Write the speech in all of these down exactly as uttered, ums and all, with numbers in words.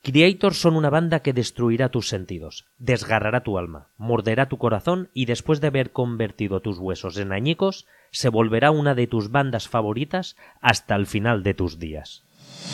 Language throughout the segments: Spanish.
Kreator son una banda que destruirá tus sentidos, desgarrará tu alma, morderá tu corazón y después de haber convertido tus huesos en añicos, se volverá una de tus bandas favoritas hasta el final de tus días.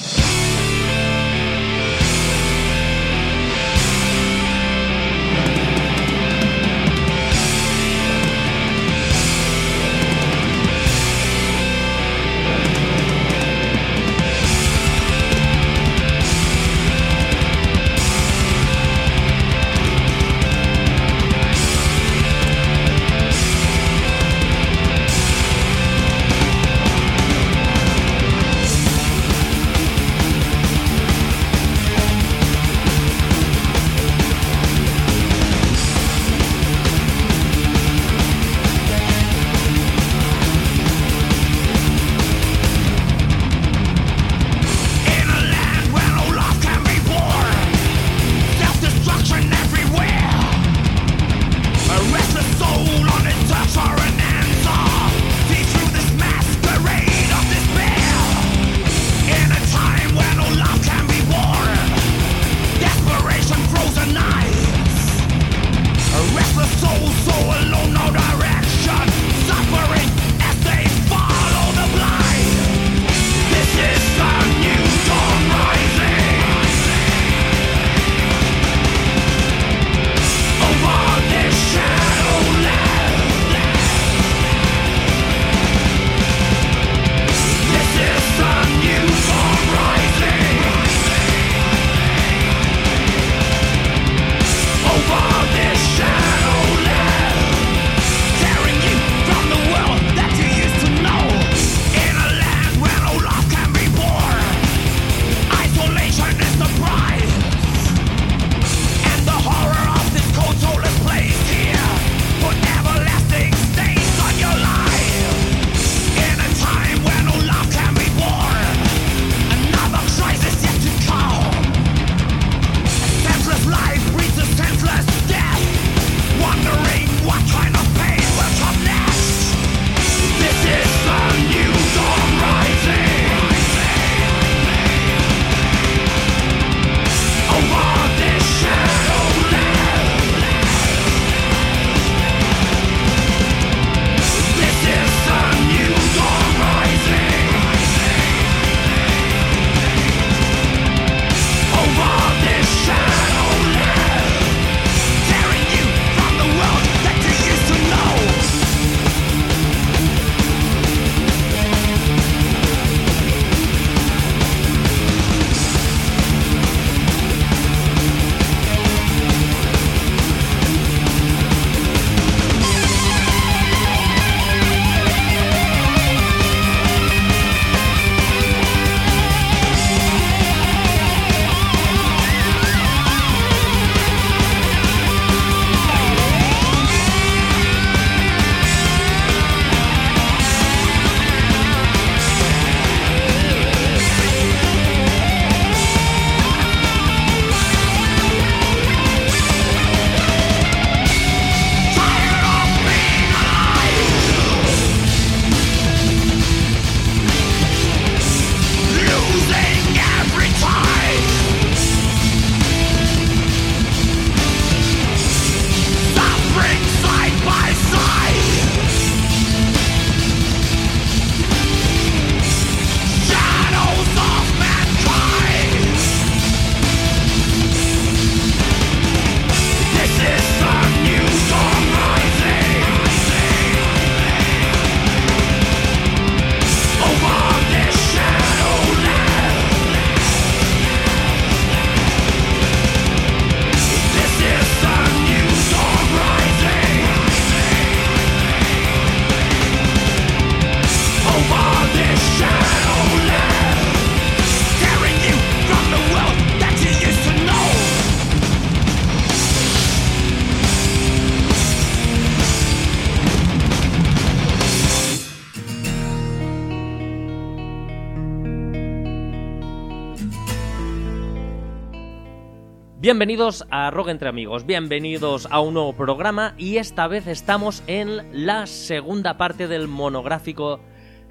Bienvenidos a Rock Entre Amigos, bienvenidos a un nuevo programa y esta vez estamos en la segunda parte del monográfico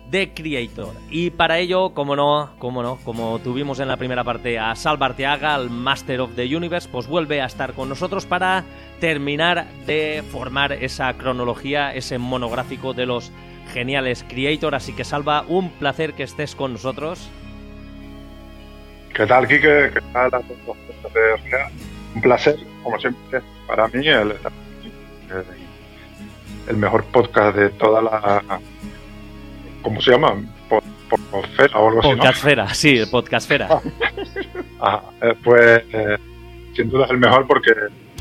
de Creator. Y para ello, como no, como no, como tuvimos en la primera parte a Salva Arteaga, el Master of the Universe, pues vuelve a estar con nosotros para terminar de formar esa cronología, ese monográfico de los geniales Creator. Así que, Salva, un placer que estés con nosotros. ¿Qué tal, Quique? ¿Qué tal a todos? Un placer, como siempre, para mí, el, el mejor podcast de toda la... ¿Cómo se llama? Podcastfera o algo así, ¿no? Podcastfera, sí, el Podcastfera. Ah, eh, pues eh, sin duda es el mejor porque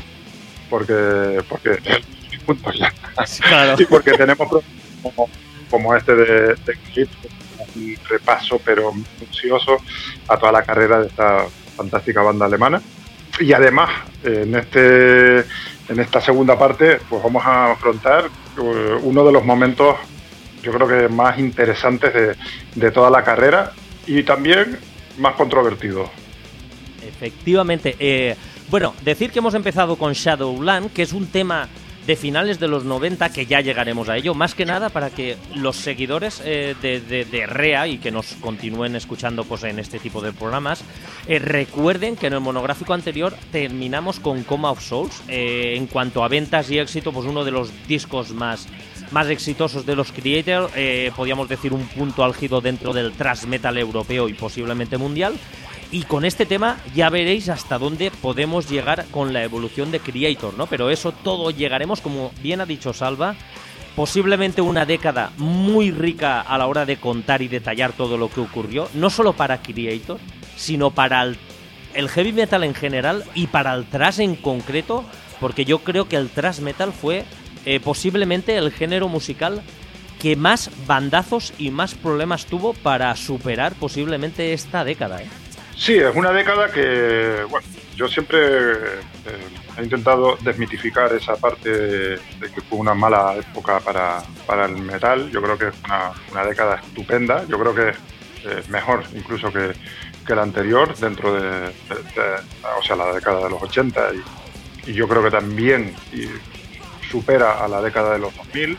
porque porque punto ya. Sí, claro. Y porque tenemos como, como este de, de clip, un repaso pero minucioso a toda la carrera de esta fantástica banda alemana. Y además, en este en esta segunda parte, pues vamos a afrontar uh, uno de los momentos, yo creo que más interesantes de, de toda la carrera y también más controvertido. Efectivamente. Eh, bueno, decir que hemos empezado con Shadowland, que es un tema de finales de los noventa, que ya llegaremos a ello, más que nada para que los seguidores eh, de, de, de R E A y que nos continúen escuchando pues, en este tipo de programas, eh, recuerden que en el monográfico anterior terminamos con Coma of Souls. Eh, en cuanto a ventas y éxito, pues uno de los discos más... más exitosos de los Creator, eh, podríamos decir un punto álgido dentro del thrash metal europeo y posiblemente mundial. Y con este tema ya veréis hasta dónde podemos llegar con la evolución de Creator, ¿no? Pero eso todo llegaremos, como bien ha dicho Salva, posiblemente una década muy rica a la hora de contar y detallar todo lo que ocurrió, no solo para Creator, sino para el, el heavy metal en general y para el thrash en concreto, porque yo creo que el thrash metal fue eh, posiblemente el género musical que más bandazos y más problemas tuvo para superar posiblemente esta década, ¿eh? Sí, es una década que, bueno, yo siempre eh, he intentado desmitificar esa parte de, de que fue una mala época para, para el metal. Yo creo que es una, una década estupenda. Yo creo que es mejor incluso que, que la anterior dentro de, de, de, o sea, la década de los ochenta y, y yo creo que también y supera a la década de los dos mil.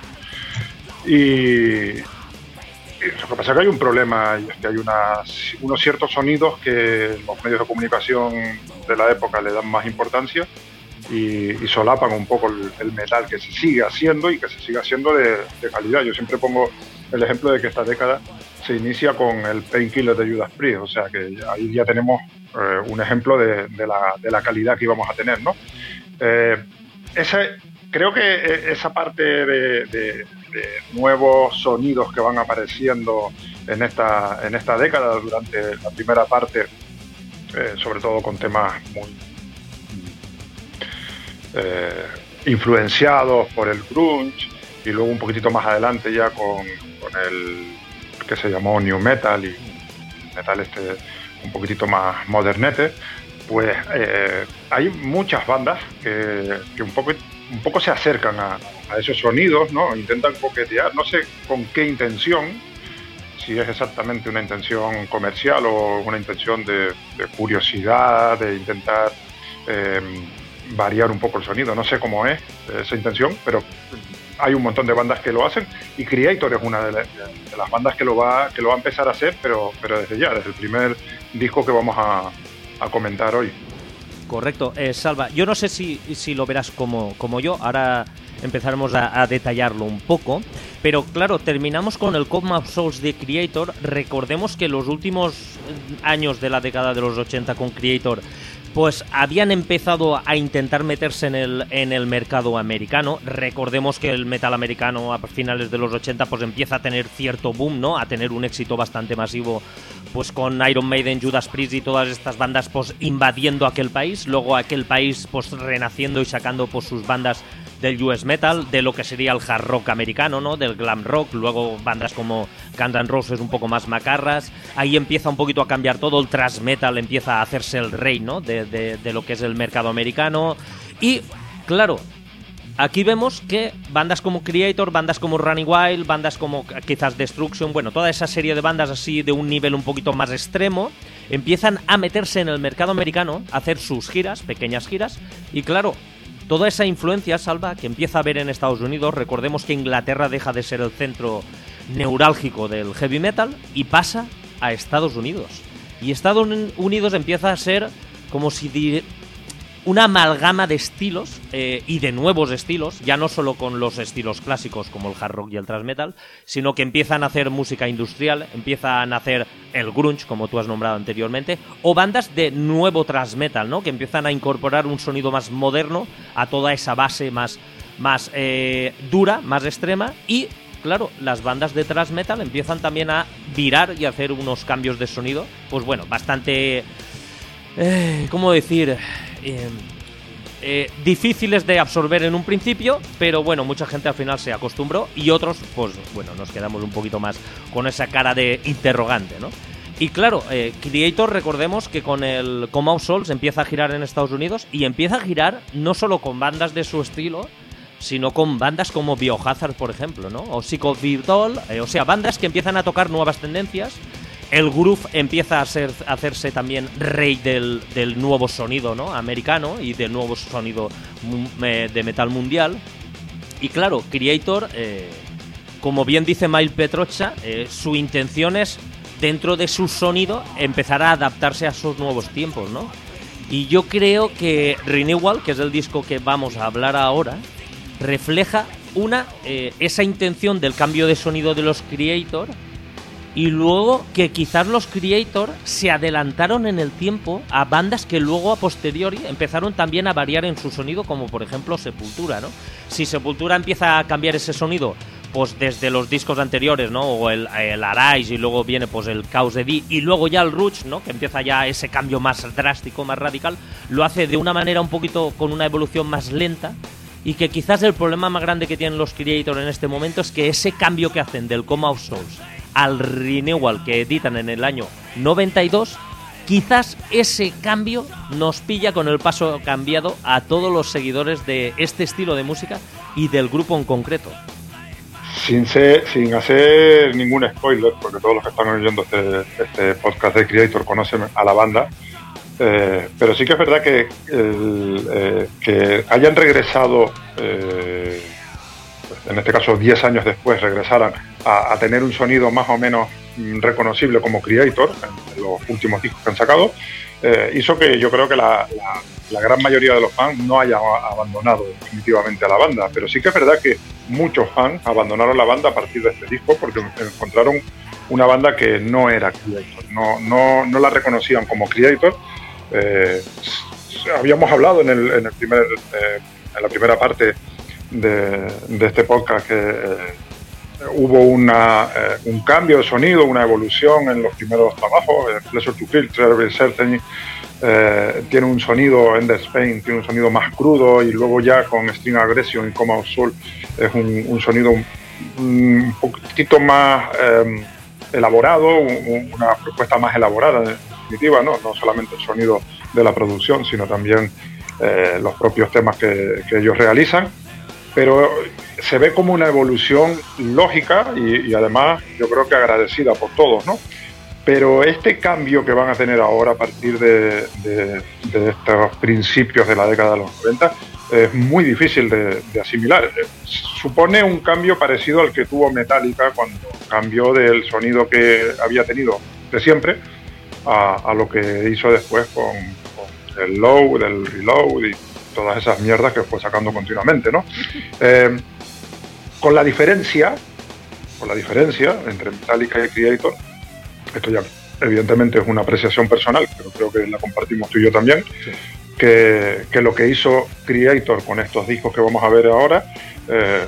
Y... Lo que pasa es que hay un problema y es que hay unas, unos ciertos sonidos que los medios de comunicación de la época le dan más importancia y, y solapan un poco el, el metal que se sigue haciendo y que se sigue haciendo de, de calidad. Yo siempre pongo el ejemplo de que esta década se inicia con el Painkiller de Judas Priest, o sea que ahí ya tenemos eh, un ejemplo de, de, la, de la calidad que íbamos a tener, ¿no? Eh, ese, creo que esa parte de... de de nuevos sonidos que van apareciendo en esta en esta década durante la primera parte, eh, sobre todo con temas muy eh, influenciados por el grunge y luego un poquitito más adelante ya con, con el que se llamó New Metal y metal este un poquitito más modernete, pues eh, hay muchas bandas que, que un poco un poco se acercan a, a esos sonidos, ¿no? Intentan coquetear, no sé con qué intención, si es exactamente una intención comercial o una intención de, de curiosidad, de intentar eh, variar un poco el sonido, no sé cómo es esa intención, pero hay un montón de bandas que lo hacen y Creator es una de, la, de las bandas que lo va que lo va a empezar a hacer, pero, pero desde ya, desde el primer disco que vamos a, a comentar hoy. Correcto. Eh, Salva, yo no sé si, si lo verás como, como yo, ahora empezaremos a, a detallarlo un poco, pero claro, terminamos con el Coma of Souls de Creator. Recordemos que los últimos años de la década de los ochenta con Creator pues habían empezado a intentar meterse en el, en el mercado americano. Recordemos que el metal americano a finales de los ochenta pues empieza a tener cierto boom, ¿no? A tener un éxito bastante masivo, pues con Iron Maiden, Judas Priest y todas estas bandas pues invadiendo aquel país, luego aquel país pues renaciendo y sacando pues sus bandas del U S Metal, de lo que sería el hard rock americano, ¿no? Del glam rock, luego bandas como Guns N' Roses un poco más macarras. Ahí empieza un poquito a cambiar todo, el thrash metal empieza a hacerse el rey, ¿no? De, de, de lo que es el mercado americano. Y, claro, aquí vemos que bandas como Creator, bandas como Running Wild, bandas como quizás Destruction, bueno, toda esa serie de bandas así de un nivel un poquito más extremo, empiezan a meterse en el mercado americano, a hacer sus giras, pequeñas giras, y claro, toda esa influencia, Salva, que empieza a haber en Estados Unidos. Recordemos que Inglaterra deja de ser el centro neurálgico del heavy metal y pasa a Estados Unidos. Y Estados Unidos empieza a ser como si di- una amalgama de estilos eh, y de nuevos estilos, ya no solo con los estilos clásicos como el hard rock y el thrash metal, sino que empiezan a hacer música industrial, empiezan a hacer el grunge, como tú has nombrado anteriormente, o bandas de nuevo thrash metal, ¿no? Que empiezan a incorporar un sonido más moderno a toda esa base más, más eh, dura, más extrema, y claro, las bandas de thrash metal empiezan también a virar y a hacer unos cambios de sonido, pues bueno, bastante... Eh, ¿Cómo decir? Eh, eh, difíciles de absorber en un principio, pero bueno, mucha gente al final se acostumbró y otros, pues bueno, nos quedamos un poquito más con esa cara de interrogante, ¿no? Y claro, eh, Kreator, recordemos que con el Come Out Souls empieza a girar en Estados Unidos y empieza a girar no solo con bandas de su estilo, sino con bandas como Biohazard, por ejemplo, ¿no? O Sick of the Doll, eh, o sea, bandas que empiezan a tocar nuevas tendencias. El groove empieza a, ser, a hacerse también rey del, del nuevo sonido, ¿no? Americano y del nuevo sonido de metal mundial. Y claro, Kreator, eh, como bien dice Mile Petrocha, eh, su intención es, dentro de su sonido, empezar a adaptarse a esos nuevos tiempos, ¿no? Y yo creo que Renewal, que es el disco que vamos a hablar ahora, refleja una eh, esa intención del cambio de sonido de los Kreator. Y luego que quizás los Kreator se adelantaron en el tiempo a bandas que luego a posteriori empezaron también a variar en su sonido, como por ejemplo Sepultura, ¿no? Si Sepultura empieza a cambiar ese sonido pues desde los discos anteriores, ¿no? O el, el Arise, y luego viene pues el Chaos de D, y luego ya el Rush, ¿no? Que empieza ya ese cambio más drástico, más radical, lo hace de una manera un poquito con una evolución más lenta. Y que quizás el problema más grande que tienen los Kreator en este momento es que ese cambio que hacen del Come Out Souls al Renewal que editan en el año noventa y dos, quizás ese cambio nos pilla con el paso cambiado a todos los seguidores de este estilo de música y del grupo en concreto. Sin, ser, sin hacer ningún spoiler, porque todos los que están oyendo este, este podcast de Kreator conocen a la banda, eh, pero sí que es verdad que, el, eh, que hayan regresado, eh, en este caso diez años después, regresaran a, a tener un sonido más o menos reconocible como Kreator en los últimos discos que han sacado, eh, hizo que yo creo que la, la, la gran mayoría de los fans no haya abandonado definitivamente a la banda, pero sí que es verdad que muchos fans abandonaron la banda a partir de este disco porque encontraron una banda que no era Kreator, no, no, no la reconocían como Kreator. Eh, habíamos hablado en, el, en, el primer, eh, en la primera parte de, de este podcast que eh, hubo una, eh, un cambio de sonido, una evolución en los primeros trabajos. eh, Pleasure to Feel, Travel Certainty, eh, tiene un sonido, Ender Spain tiene un sonido más crudo, y luego ya con String Aggression y Come Out Soul es un, un sonido un, un poquito más eh, elaborado, un, una propuesta más elaborada en definitiva, ¿no? No solamente el sonido de la producción, sino también eh, los propios temas que, que ellos realizan. Pero se ve como una evolución lógica y, y además yo creo que agradecida por todos, ¿no? Pero este cambio que van a tener ahora a partir de, de, de estos principios de la década de los noventa es muy difícil de, de asimilar. Supone un cambio parecido al que tuvo Metallica cuando cambió del sonido que había tenido de siempre a, a lo que hizo después con, con el Load, el Reload y todas esas mierdas que fue sacando continuamente, ¿no? Eh, con la diferencia, con la diferencia entre Metallica y Kreator, esto ya evidentemente es una apreciación personal, pero creo que la compartimos tú y yo también, sí. que, que lo que hizo Kreator con estos discos que vamos a ver ahora, eh,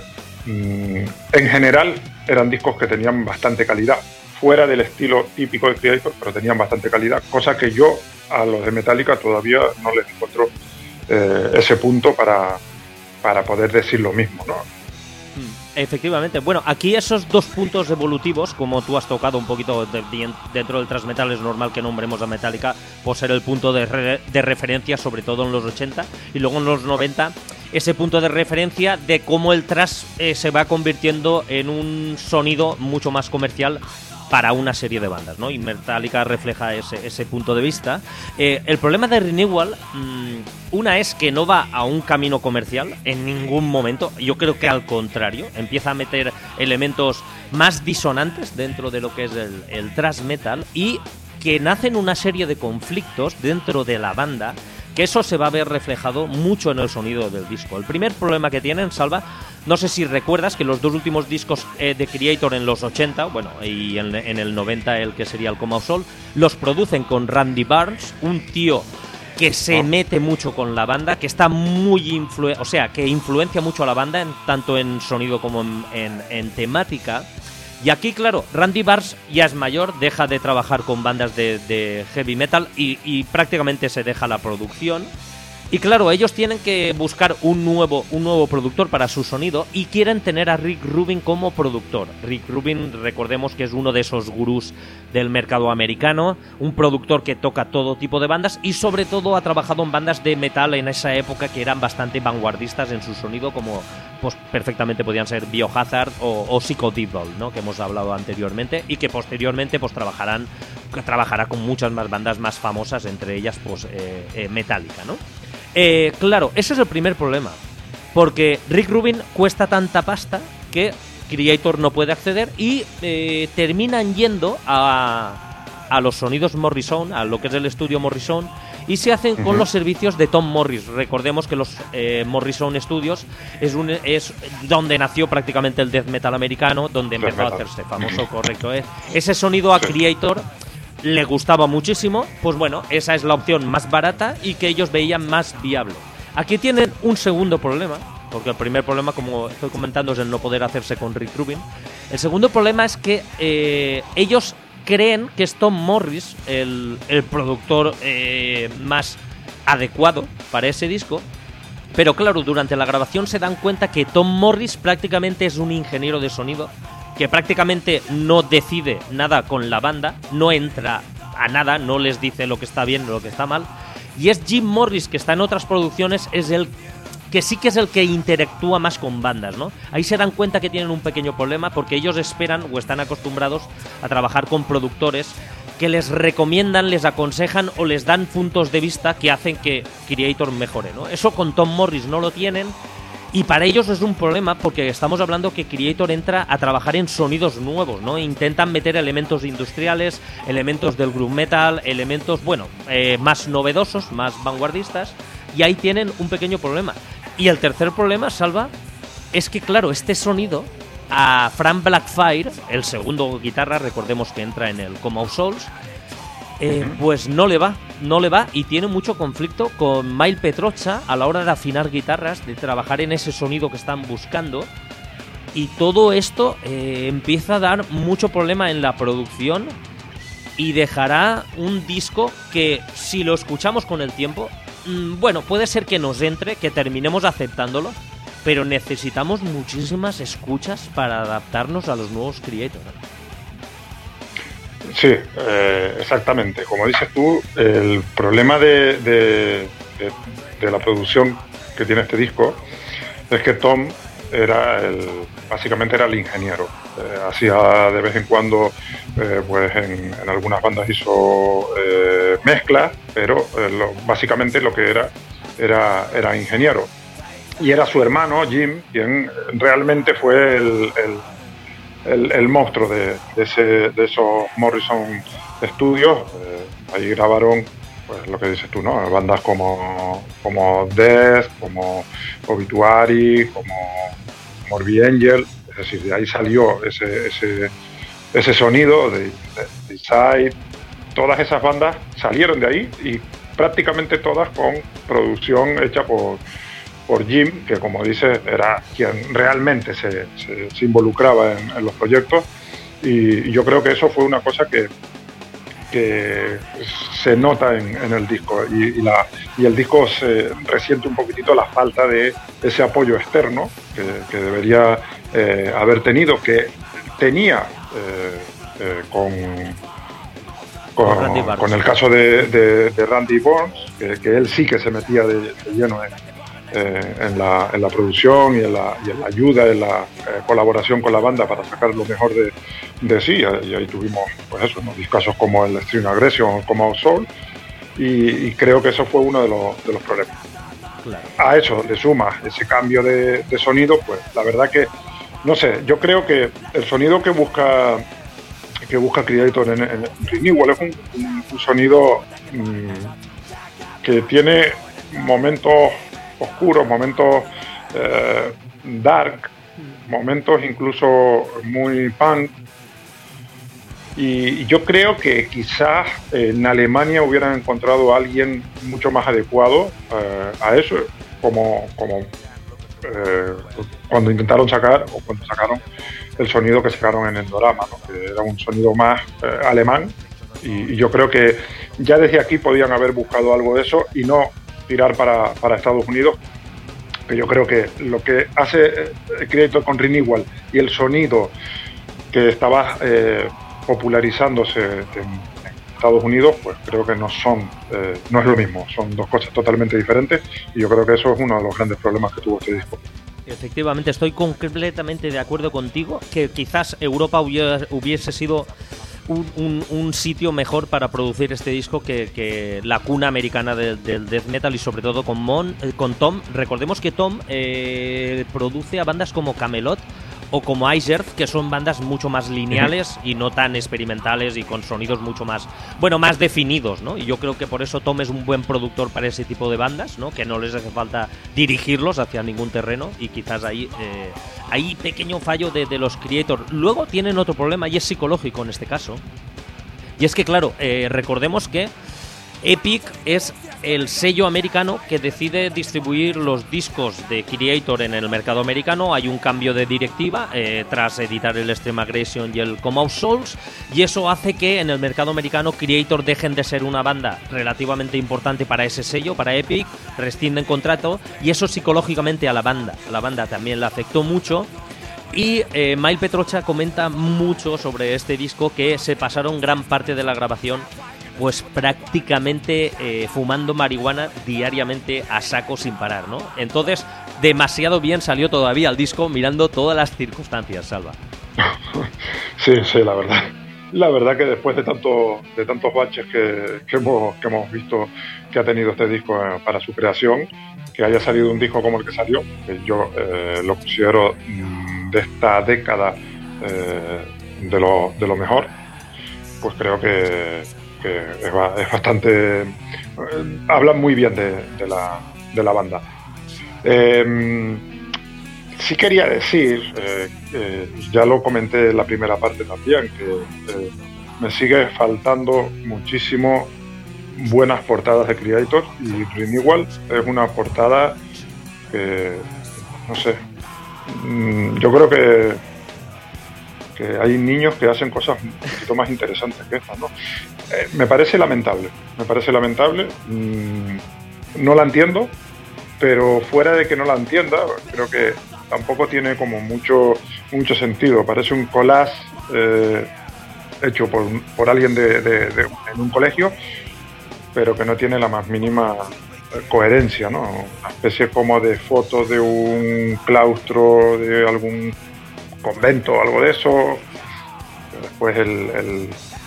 en general eran discos que tenían bastante calidad, fuera del estilo típico de Kreator, pero tenían bastante calidad, cosa que yo a los de Metallica todavía no les encuentro eh, ese punto para, para poder decir lo mismo, ¿no? Efectivamente. Bueno, aquí esos dos puntos evolutivos, como tú has tocado un poquito de, de, dentro del thrash metal, es normal que nombremos a Metallica por ser el punto de, re, de referencia, sobre todo en los ochenta, y luego en los noventa, ese punto de referencia de cómo el thrash eh, se va convirtiendo en un sonido mucho más comercial para una serie de bandas, ¿no? Y Metallica refleja ese, ese punto de vista. Eh, el problema de Renewal, mmm, una es que no va a un camino comercial en ningún momento. Yo creo que al contrario, empieza a meter elementos más disonantes dentro de lo que es el, el thrash metal y que nacen una serie de conflictos dentro de la banda, que eso se va a ver reflejado mucho en el sonido del disco. El primer problema que tienen, Salva, no sé si recuerdas que los dos últimos discos eh, de Kreator en los ochenta, bueno, y en, en el noventa el que sería el Coma of Soul, los producen con Randy Barnes, un tío que se oh. mete mucho con la banda, que está muy influ- o sea, que influencia mucho a la banda, en, tanto en sonido como en, en, en temática. Y aquí, claro, Randy Barnes ya es mayor, deja de trabajar con bandas de, de heavy metal y, y prácticamente se deja la producción. Y claro, ellos tienen que buscar un nuevo, un nuevo productor para su sonido y quieren tener a Rick Rubin como productor. Rick Rubin, recordemos que es uno de esos gurús del mercado americano, un productor que toca todo tipo de bandas y sobre todo ha trabajado en bandas de metal en esa época que eran bastante vanguardistas en su sonido, como pues perfectamente podían ser Biohazard o, o Psycho Devil, ¿no? Que hemos hablado anteriormente y que posteriormente pues trabajarán trabajará con muchas más bandas más famosas, entre ellas pues eh, eh, Metallica, ¿no? Eh, claro, ese es el primer problema, porque Rick Rubin cuesta tanta pasta que Kreator no puede acceder y eh, terminan yendo a, a los sonidos Morrison, a lo que es el estudio Morrison, y se hacen uh-huh. con los servicios de Tom Morris. Recordemos que los eh, Morrison Studios es, un, es donde nació prácticamente el death metal americano, donde death empezó metal. a hacerse famoso, correcto. ¿eh? Ese sonido a Kreator le gustaba muchísimo, pues bueno, esa es la opción más barata y que ellos veían más viable. Aquí tienen un segundo problema, porque el primer problema, como estoy comentando, es el no poder hacerse con Rick Rubin. El segundo problema es que eh, ellos creen que es Tom Morris el, el productor eh, más adecuado para ese disco, pero claro, durante la grabación se dan cuenta que Tom Morris prácticamente es un ingeniero de sonido que prácticamente no decide nada con la banda, no entra a nada, no les dice lo que está bien o lo que está mal. Y es Jim Morris, que está en otras producciones, es el que sí que es el que interactúa más con bandas, ¿no? Ahí se dan cuenta que tienen un pequeño problema porque ellos esperan o están acostumbrados a trabajar con productores que les recomiendan, les aconsejan o les dan puntos de vista que hacen que Kreator mejore, ¿no? Eso con Tom Morris no lo tienen. Y para ellos es un problema porque estamos hablando que Kreator entra a trabajar en sonidos nuevos, ¿no? Intentan meter elementos industriales, elementos del groove metal, elementos, bueno, eh, más novedosos, más vanguardistas, y ahí tienen un pequeño problema. Y el tercer problema, Salva, es que, claro, este sonido a Frank Blackfire, el segundo guitarra, recordemos que entra en el Coma of Souls, Eh, pues no le va, no le va y tiene mucho conflicto con Mile Petrocha a la hora de afinar guitarras, de trabajar en ese sonido que están buscando, y todo esto eh, empieza a dar mucho problema en la producción y dejará un disco que, si lo escuchamos con el tiempo, mmm, bueno, puede ser que nos entre, que terminemos aceptándolo, pero necesitamos muchísimas escuchas para adaptarnos a los nuevos Kreator. Sí, eh, exactamente. Como dices tú, el problema de, de, de, de la producción que tiene este disco es que Tom era el, básicamente era el ingeniero. Eh, hacía de vez en cuando, eh, pues en, en algunas bandas hizo eh, mezclas, pero eh, lo, básicamente lo que era, era era ingeniero. Y era su hermano Jim quien realmente fue el, el El, el monstruo de, de, ese, de esos Morrison Studios. Eh, ahí grabaron, pues lo que dices tú, ¿no? Bandas como, como Death, como Obituary, como Morbid Angel. Es decir, de ahí salió ese, ese, ese sonido de, de, de Side. Todas esas bandas salieron de ahí y prácticamente todas con producción hecha por por Jim, que como dices era quien realmente se, se, se involucraba en, en los proyectos, y, y yo creo que eso fue una cosa que, que se nota en, en el disco, y, y, la, y el disco se resiente un poquitito la falta de ese apoyo externo que, que debería eh, haber tenido, que tenía eh, eh, con, con, con el caso de, de, de Randy Barnes, que, que él sí que se metía de, de lleno en eh, en, la, en la producción y en la, y en la ayuda, en la eh, colaboración con la banda para sacar lo mejor de, de sí. Y ahí tuvimos, pues eso, ¿no? Discos como el Extreme Aggression, como Out Soul, y, y creo que eso fue uno de los, de los problemas. Claro. A eso le suma ese cambio de, de sonido, pues la verdad que, no sé, yo creo que el sonido que busca que busca Creator en, en Renewal es un, un, un sonido mmm, que tiene momentos oscuros, momentos eh, dark, momentos incluso muy punk, y yo creo que quizás en Alemania hubieran encontrado a alguien mucho más adecuado eh, a eso, como, como eh, cuando intentaron sacar, o cuando sacaron el sonido que sacaron en Endorama, ¿no? Que era un sonido más eh, alemán, y, y yo creo que ya desde aquí podían haber buscado algo de eso y no tirar para, para Estados Unidos. Que yo creo que lo que hace eh, Creator con Renewal y el sonido que estaba eh, popularizándose en Estados Unidos, pues creo que no son, eh, no es lo mismo, son dos cosas totalmente diferentes, y yo creo que eso es uno de los grandes problemas que tuvo este disco. Efectivamente, estoy completamente de acuerdo contigo, que quizás Europa hubiera, hubiese sido un, un, un sitio mejor para producir este disco que, que la cuna americana del, del death metal, y sobre todo con, Mon, eh, con Tom. Recordemos que Tom eh, produce a bandas como Camelot o como Ice Earth, que son bandas mucho más lineales y no tan experimentales y con sonidos mucho más, bueno, más definidos, ¿no? Y yo creo que por eso Tom es un buen productor para ese tipo de bandas, ¿no? Que no les hace falta dirigirlos hacia ningún terreno, y quizás ahí eh, hay pequeño fallo de, de los Creator. Luego tienen otro problema, y es psicológico en este caso. Y es que, claro, eh, recordemos que Epic es el sello americano que decide distribuir los discos de Creator en el mercado americano. Hay un cambio de directiva eh, tras editar el Extreme Aggression y el Come Out Souls, y eso hace que en el mercado americano Creator dejen de ser una banda relativamente importante para ese sello, para Epic, rescinden contrato, y eso psicológicamente a la banda, a la banda también le afectó mucho. Y eh, Mile Petrocha comenta mucho sobre este disco, que se pasaron gran parte de la grabación pues prácticamente eh, fumando marihuana diariamente a saco sin parar, ¿no? Entonces, demasiado bien salió todavía el disco mirando todas las circunstancias, Salva. Sí, sí, la verdad. La verdad que después de tanto, de tantos baches que, que, hemos, que hemos visto que ha tenido este disco eh, para su creación, que haya salido un disco como el que salió, que yo eh, lo considero mm, de esta década eh, de, lo, de lo mejor, pues creo que que es, es bastante... Eh, habla muy bien de, de, la, de la banda. Eh, sí quería decir, eh, eh, ya lo comenté en la primera parte también, que eh, me sigue faltando muchísimo buenas portadas de Creator, y Renewal es una portada que, no sé, yo creo que que hay niños que hacen cosas un poquito más interesantes que estas, ¿no? Eh, me parece lamentable, me parece lamentable, mm, no la entiendo, pero fuera de que no la entienda, creo que tampoco tiene como mucho, mucho sentido. Parece un collage eh, hecho por, por alguien de, de, de, en un colegio, pero que no tiene la más mínima coherencia, ¿no? Una especie como de foto de un claustro, de algún convento o algo de eso, después el, el,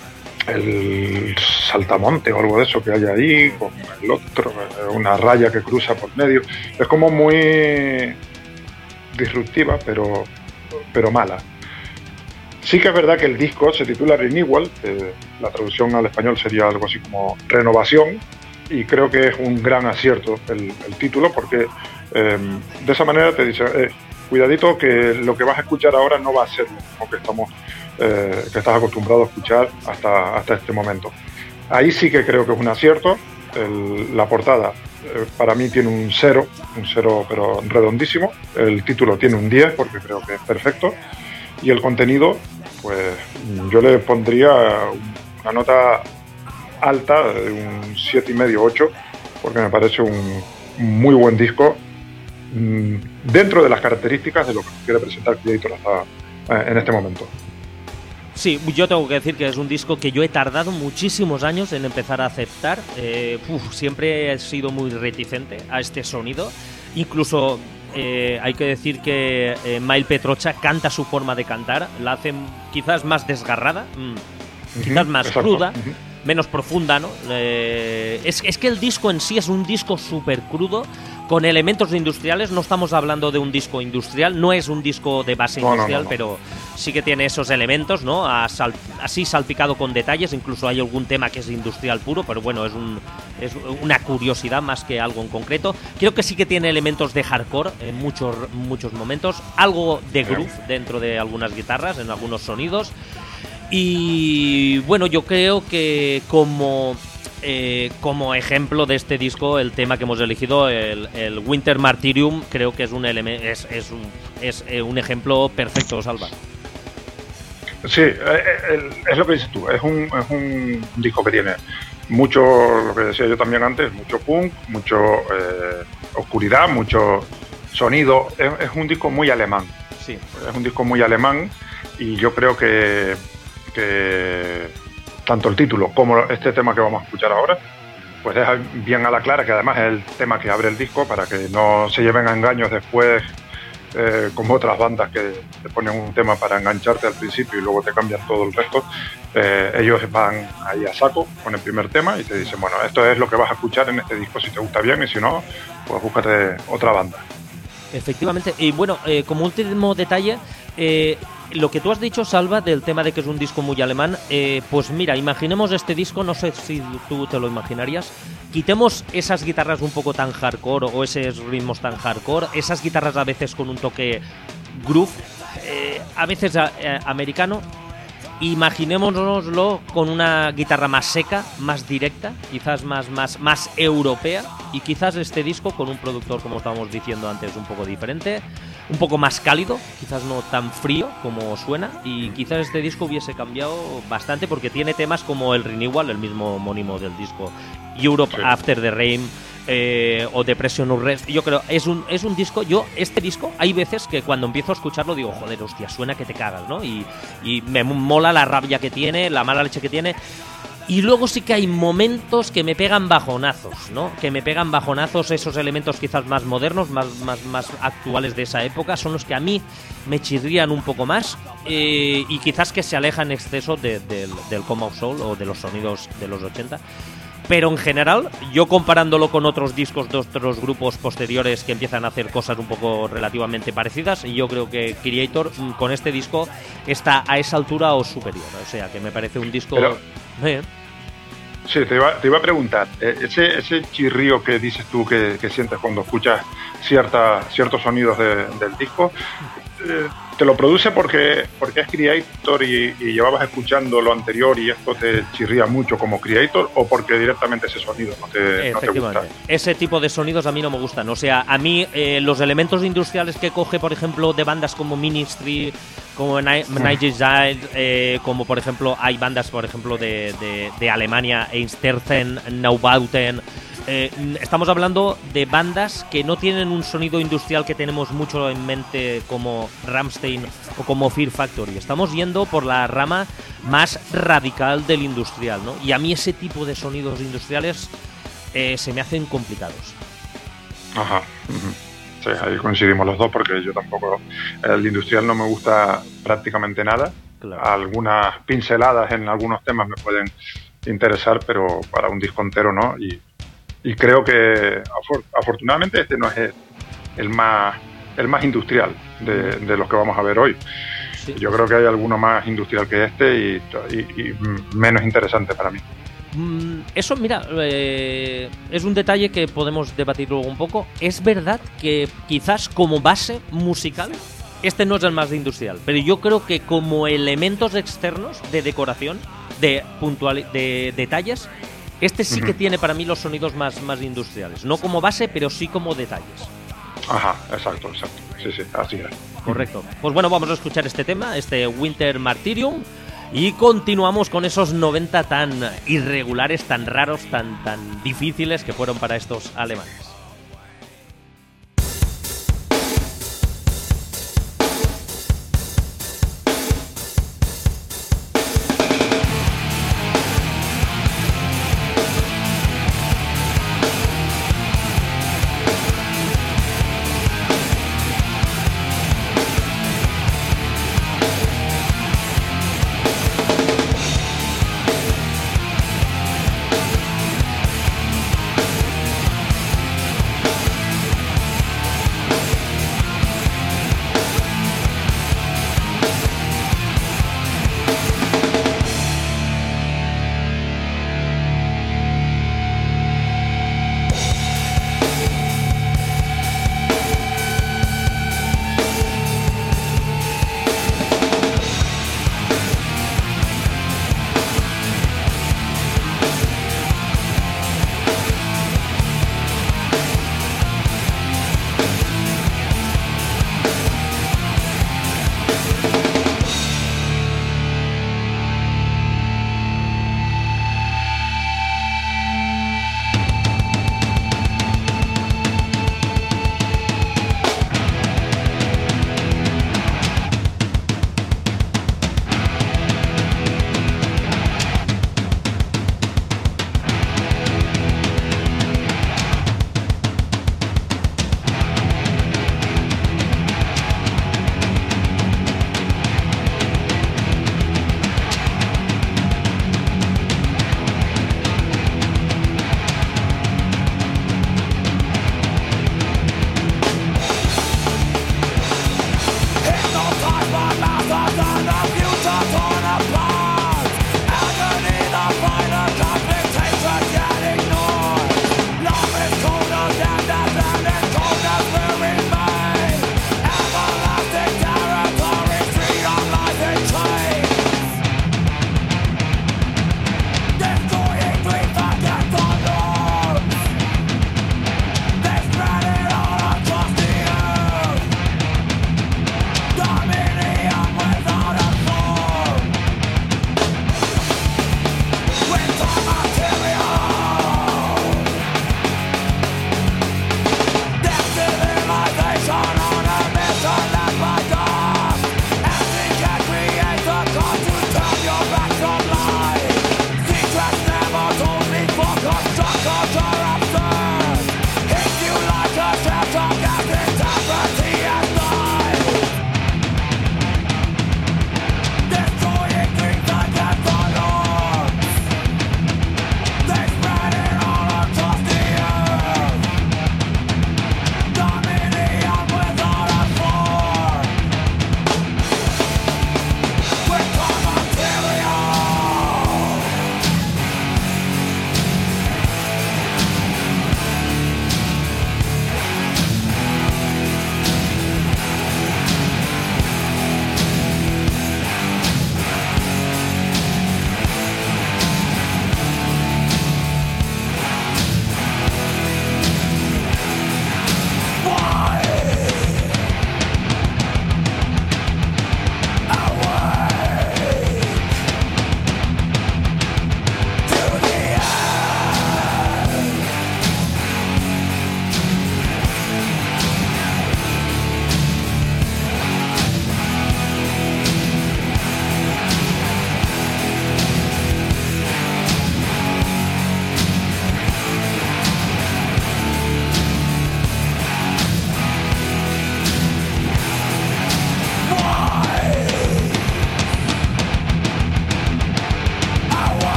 el saltamonte o algo de eso que hay ahí, con el otro, una raya que cruza por medio. Es como muy disruptiva, pero, pero mala. Sí que es verdad que el disco se titula Renewal, eh, la traducción al español sería algo así como renovación, y creo que es un gran acierto el, el título, porque eh, de esa manera te dice... Eh, cuidadito que lo que vas a escuchar ahora no va a ser lo mismo que estamos eh, que estás acostumbrado a escuchar hasta, hasta este momento. Ahí sí que creo que es un acierto. El, la portada eh, para mí tiene un cero, un cero pero redondísimo. El título tiene un diez porque creo que es perfecto. Y el contenido, pues yo le pondría una nota alta de un siete y medio, ocho, porque me parece un muy buen disco dentro de las características de lo que quiere presentar Creator hasta eh, en este momento. Sí, yo tengo que decir que es un disco que yo he tardado muchísimos años en empezar a aceptar. Eh, uf, siempre he sido muy reticente a este sonido, incluso eh, hay que decir que eh, Mael Petrocha canta su forma de cantar, la hace quizás más desgarrada, mmm, uh-huh, quizás más exacto. cruda, uh-huh. menos profunda, ¿no? Eh, es, es que el disco en sí es un disco súper crudo, con elementos industriales. No estamos hablando de un disco industrial, no es un disco de base no, industrial, no, no, no. pero sí que tiene esos elementos, ¿no? Sal, así salpicado con detalles, incluso hay algún tema que es industrial puro, pero bueno, es, un, es una curiosidad más que algo en concreto. Creo que sí que tiene elementos de hardcore en muchos, muchos momentos, algo de groove dentro de algunas guitarras, en algunos sonidos. Y bueno, yo creo que como... Eh, como ejemplo de este disco, el tema que hemos elegido, el, el Winter Martyrium, creo que es un eleme- es, es, un, es eh, un ejemplo perfecto, Salva. Sí, eh, el, es lo que dices tú, es un, es un disco que tiene mucho, lo que decía yo también antes, mucho punk, mucho eh, oscuridad, mucho sonido, es, es un disco muy alemán, sí. Es un disco muy alemán y yo creo que, que tanto el título como este tema que vamos a escuchar ahora, pues deja bien a la clara que además es el tema que abre el disco para que no se lleven a engaños después, eh, como otras bandas que te ponen un tema para engancharte al principio y luego te cambian todo el resto. Eh, ellos van ahí a saco con el primer tema y te dicen, bueno, esto es lo que vas a escuchar en este disco si te gusta bien y si no, pues búscate otra banda. Efectivamente, y bueno, eh, como último detalle, eh, lo que tú has dicho, Salva, del tema de que es un disco muy alemán, eh, pues mira, imaginemos este disco, no sé si tú te lo imaginarías, quitemos esas guitarras un poco tan hardcore o esos ritmos tan hardcore, esas guitarras a veces con un toque groove, eh, a veces a, eh, americano, imaginémonoslo con una guitarra más seca, más directa, quizás más, más, más europea, y quizás este disco con un productor, como estábamos diciendo antes, un poco diferente, un poco más cálido, quizás no tan frío como suena, y quizás este disco hubiese cambiado bastante porque tiene temas como el Renewal, el mismo homónimo del disco, Europe sí. After the Rain, eh, o Depression Unrest. Yo creo, es un, es un disco, yo, este disco, hay veces que cuando empiezo a escucharlo digo, joder, hostia, suena que te cagas, ¿no? Y, y me mola la rabia que tiene, la mala leche que tiene. Y luego sí que hay momentos que me pegan bajonazos, ¿no? Que me pegan bajonazos, esos elementos quizás más modernos, más, más, más actuales de esa época, son los que a mí me chirrían un poco más, eh, y quizás que se alejan en exceso de, de, del Come Out Soul o de los sonidos de los ochenta. Pero en general, yo comparándolo con otros discos de otros grupos posteriores que empiezan a hacer cosas un poco relativamente parecidas, yo creo que Creator con este disco está a esa altura o superior. O sea, que me parece un disco... Pero, eh. Sí, te iba, te iba a preguntar, ese, ese chirrío que dices tú que, que sientes cuando escuchas cierta, ciertos sonidos de, del disco, eh, ¿te lo produce porque, porque es Creator y, y llevabas escuchando lo anterior y esto te chirría mucho como Creator, o porque directamente ese sonido no te, no te gusta? Ese tipo de sonidos a mí no me gustan. O sea, a mí eh, los elementos industriales que coge, por ejemplo, de bandas como Ministry, como Nigel Giant, eh, como por ejemplo hay bandas, por ejemplo, de, de, de Alemania, Einstürzen, Neubauten. Eh, estamos hablando de bandas que no tienen un sonido industrial que tenemos mucho en mente como Rammstein o como Fear Factory. Estamos yendo por la rama más radical del industrial, ¿no? Y a mí ese tipo de sonidos industriales eh, se me hacen complicados. Ajá. Uh-huh. Sí, ahí coincidimos los dos porque yo tampoco, el industrial no me gusta prácticamente nada. Claro. Algunas pinceladas en algunos temas me pueden interesar, pero para un disco entero no. Y Y creo que afortunadamente este no es el, el más el más industrial de, de los que vamos a ver hoy. Sí. Yo creo que hay alguno más industrial que este y, y, y menos interesante para mí. Eso, mira, eh, es un detalle que podemos debatir luego un poco. Es verdad que quizás como base musical este no es el más industrial, pero yo creo que como elementos externos de decoración, de puntual, de detalles, este sí que tiene para mí los sonidos más, más industriales. No como base, pero sí como detalles. Ajá, exacto, exacto. Sí, sí, así es. Correcto. Pues bueno, vamos a escuchar este tema, este Winter Martyrium, y continuamos con esos noventa tan irregulares, tan raros, tan, tan difíciles que fueron para estos alemanes.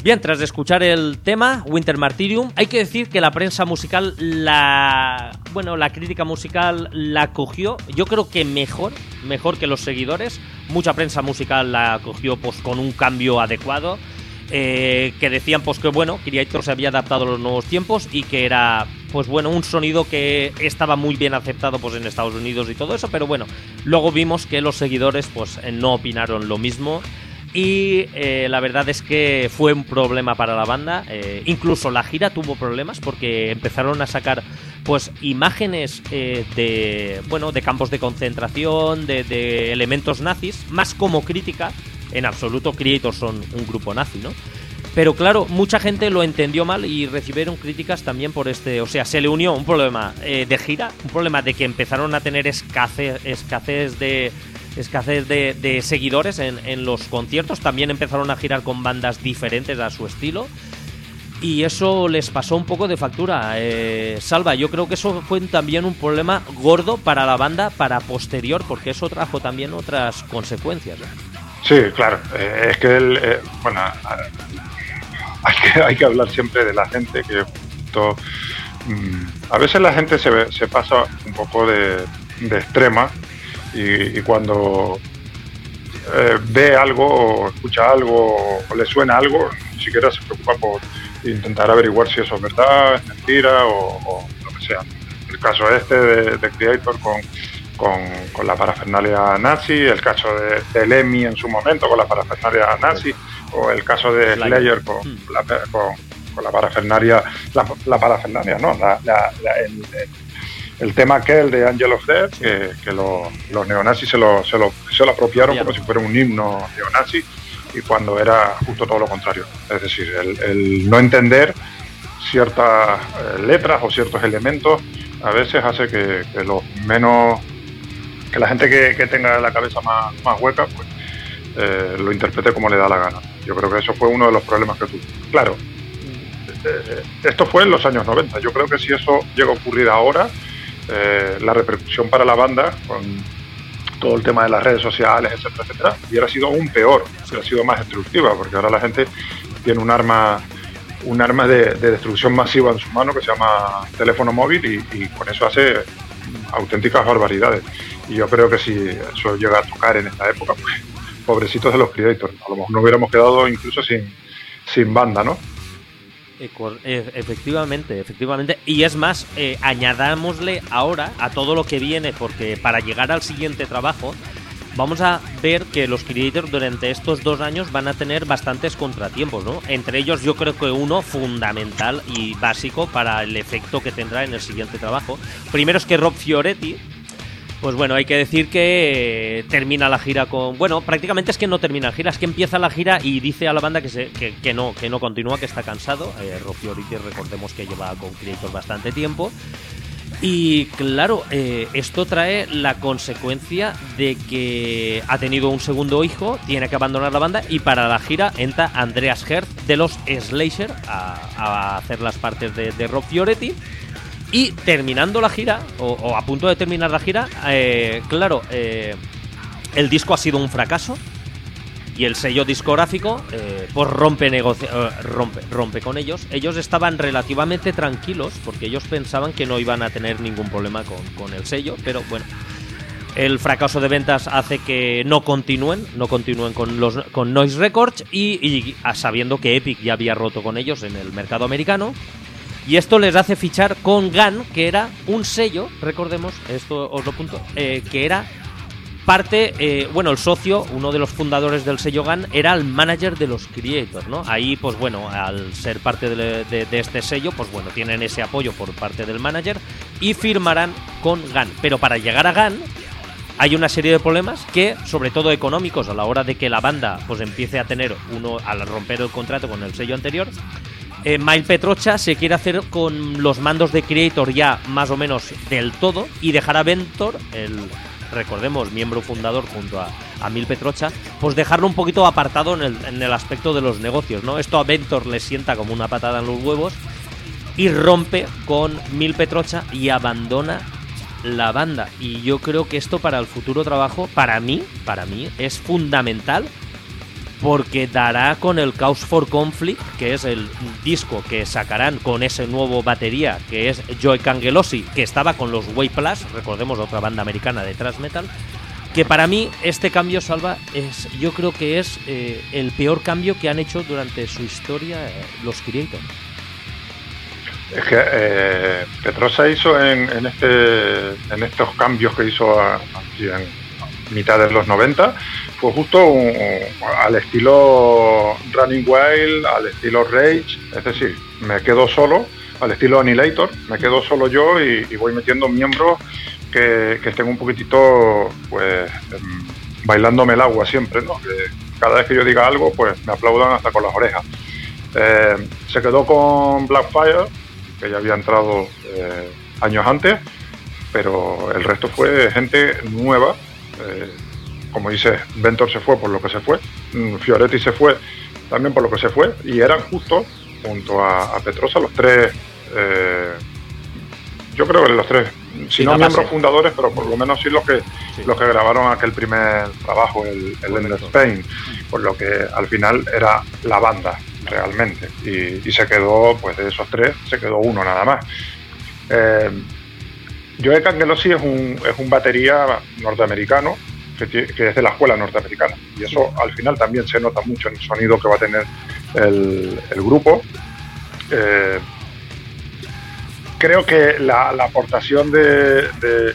Bien, tras de escuchar el tema Winter Martyrium, hay que decir que la prensa musical, la bueno, la crítica musical la cogió, yo creo que mejor, mejor que los seguidores. Mucha prensa musical la cogió pues con un cambio adecuado, eh, que decían pues que bueno, Creator se había adaptado a los nuevos tiempos y que era pues bueno, un sonido que estaba muy bien aceptado pues en Estados Unidos y todo eso, pero bueno, luego vimos que los seguidores pues no opinaron lo mismo. Y eh, la verdad es que fue un problema para la banda. Eh, incluso la gira tuvo problemas porque empezaron a sacar pues imágenes eh, de bueno de campos de concentración, de, de elementos nazis, más como crítica. En absoluto, Creator son un grupo nazi, ¿no? Pero claro, mucha gente lo entendió mal y recibieron críticas también por este... O sea, se le unió un problema eh, de gira, un problema de que empezaron a tener escasez, escasez de... escasez de, de seguidores en, en los conciertos. También empezaron a girar con bandas diferentes a su estilo y eso les pasó un poco de factura. eh, Salva, yo creo que eso fue también un problema gordo para la banda para posterior, porque eso trajo también otras consecuencias, ¿no? Sí, claro, eh, es que el, eh, bueno, hay que, hay que hablar siempre de la gente que to, mm, a veces la gente se, se pasa un poco de, de extrema. Y, y cuando eh, ve algo o escucha algo o le suena algo, ni siquiera se preocupa por intentar averiguar si eso es verdad, es mentira o, o lo que sea. El caso este de, de Creator con, con, con la parafernalia nazi, el caso de, de Lemmy en su momento con la parafernalia nazi, o el caso de Slayer con, mm. la, con, con la parafernalia, la, la parafernalia, no, la, la, la, el, el, el tema aquel de Angel of Death, que, que lo, los neonazis se lo, se, lo, se lo apropiaron como si fuera un himno neonazi, y cuando era justo todo lo contrario. Es decir, el, el no entender ciertas eh, letras o ciertos elementos a veces hace que, que los menos que la gente que, que tenga la cabeza más, más hueca pues eh, lo interprete como le da la gana. Yo creo que eso fue uno de los problemas que tuvo. Claro, eh, esto fue en los años noventa. Yo creo que si eso llega a ocurrir ahora, eh, la repercusión para la banda con todo el tema de las redes sociales, etcétera, etcétera, hubiera sido aún peor, hubiera sido más destructiva, porque ahora la gente tiene un arma un arma de, de destrucción masiva en su mano que se llama teléfono móvil y, y con eso hace auténticas barbaridades. Y yo creo que si eso llega a tocar en esta época, pues pobrecitos de los Creators, a lo mejor nos hubiéramos quedado incluso sin, sin banda, ¿no? Efectivamente, efectivamente. Y es más, eh, añadámosle ahora a todo lo que viene, porque para llegar al siguiente trabajo vamos a ver que los Creators durante estos dos años van a tener bastantes contratiempos, ¿no? Entre ellos yo creo que uno fundamental y básico para el efecto que tendrá en el siguiente trabajo. Primero es que Rob Fioretti, pues bueno, hay que decir que eh, termina la gira con... Bueno, prácticamente es que no termina la gira, es que empieza la gira y dice a la banda que, se, que, que no, que no continúa, que está cansado. Eh, Rob Fioretti, recordemos que lleva con Creators bastante tiempo. Y claro, eh, esto trae la consecuencia de que ha tenido un segundo hijo, tiene que abandonar la banda y para la gira entra Andreas Herz de los Slayer a, a hacer las partes de, de Rob Fioretti. Y terminando la gira, o, o a punto de terminar la gira, eh, claro, eh, el disco ha sido un fracaso y el sello discográfico eh, pues rompe, negocio, eh, rompe, rompe con ellos. Ellos estaban relativamente tranquilos porque ellos pensaban que no iban a tener ningún problema con, con el sello, pero bueno, el fracaso de ventas hace que no continúen, no continúen con, los, con Noise Records y, y sabiendo que Epic ya había roto con ellos en el mercado americano. Y esto les hace fichar con Gun, que era un sello, recordemos, esto os lo apunto, eh, que era parte, eh, bueno, el socio, uno de los fundadores del sello Gun, era el manager de los Creators, ¿no? Ahí, pues bueno, al ser parte de, de, de este sello, pues bueno, tienen ese apoyo por parte del manager y firmarán con Gun. Pero para llegar a Gun hay una serie de problemas que, sobre todo económicos, a la hora de que la banda pues empiece a tener uno, al romper el contrato con el sello anterior, Eh, Mile Petrocha se quiere hacer con los mandos de Creator ya más o menos del todo y dejar a Ventor, el, recordemos, miembro fundador junto a, a Mile Petrocha, pues dejarlo un poquito apartado en el, en el aspecto de los negocios, ¿no? Esto a Ventor le sienta como una patada en los huevos y rompe con Mile Petrocha y abandona la banda. Y yo creo que esto para el futuro trabajo, para mí, para mí, es fundamental porque dará con el Cause for Conflict, que es el disco que sacarán con ese nuevo batería, que es Joe Cangelosi, que estaba con los Way Plus, recordemos otra banda americana de thrash metal, que para mí este cambio, Salva, es, yo creo que es eh, el peor cambio que han hecho durante su historia eh, los Creator. Es que eh, Petrosa hizo en, en, este, en estos cambios que hizo a, aquí en mitad de los noventa, fue justo un, un, al estilo Running Wild, al estilo Rage, es decir, me quedo solo, al estilo Annihilator, me quedo solo yo y, y voy metiendo miembros que, que estén un poquitito pues bailándome el agua siempre, ¿no? Que cada vez que yo diga algo pues me aplaudan hasta con las orejas. Eh, se quedó con Blackfire, que ya había entrado eh, años antes, pero el resto fue gente nueva. Eh, como dice, Ventor se fue por lo que se fue, Fioretti se fue también por lo que se fue, y eran justo junto a, a Petrosa los tres, eh, yo creo que los tres, si sí, no miembros base. fundadores, pero por lo menos sí los que sí. los que grabaron aquel primer trabajo, el, el Endless Pain, por lo que al final era la banda realmente, y, y se quedó, pues de esos tres, se quedó uno nada más. Eh, Joe Cangelosi es un, es un batería norteamericano que, que es de la escuela norteamericana, y eso al final también se nota mucho en el sonido que va a tener el, el grupo. Eh, creo que la, la aportación de, de,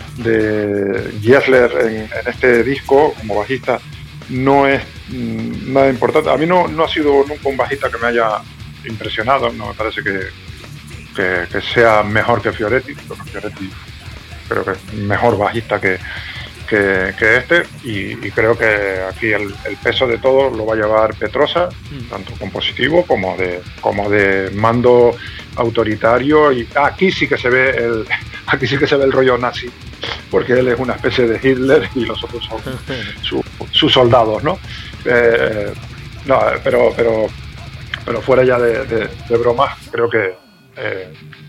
de Giesler en, en este disco como bajista no es mm, nada importante. A mí no, no ha sido nunca un bajista que me haya impresionado, no me parece que Que, que sea mejor que Fioretti, porque Fioretti creo que es mejor bajista que, que, que este, y, y creo que aquí el, el peso de todo lo va a llevar Petrosa, mm. tanto compositivo como de como de mando autoritario, y aquí sí que se ve el aquí sí que se ve el rollo nazi, porque él es una especie de Hitler y los otros son sus su soldados, ¿no? Eh, no, pero pero pero fuera ya de, de, de bromas, creo que Eh,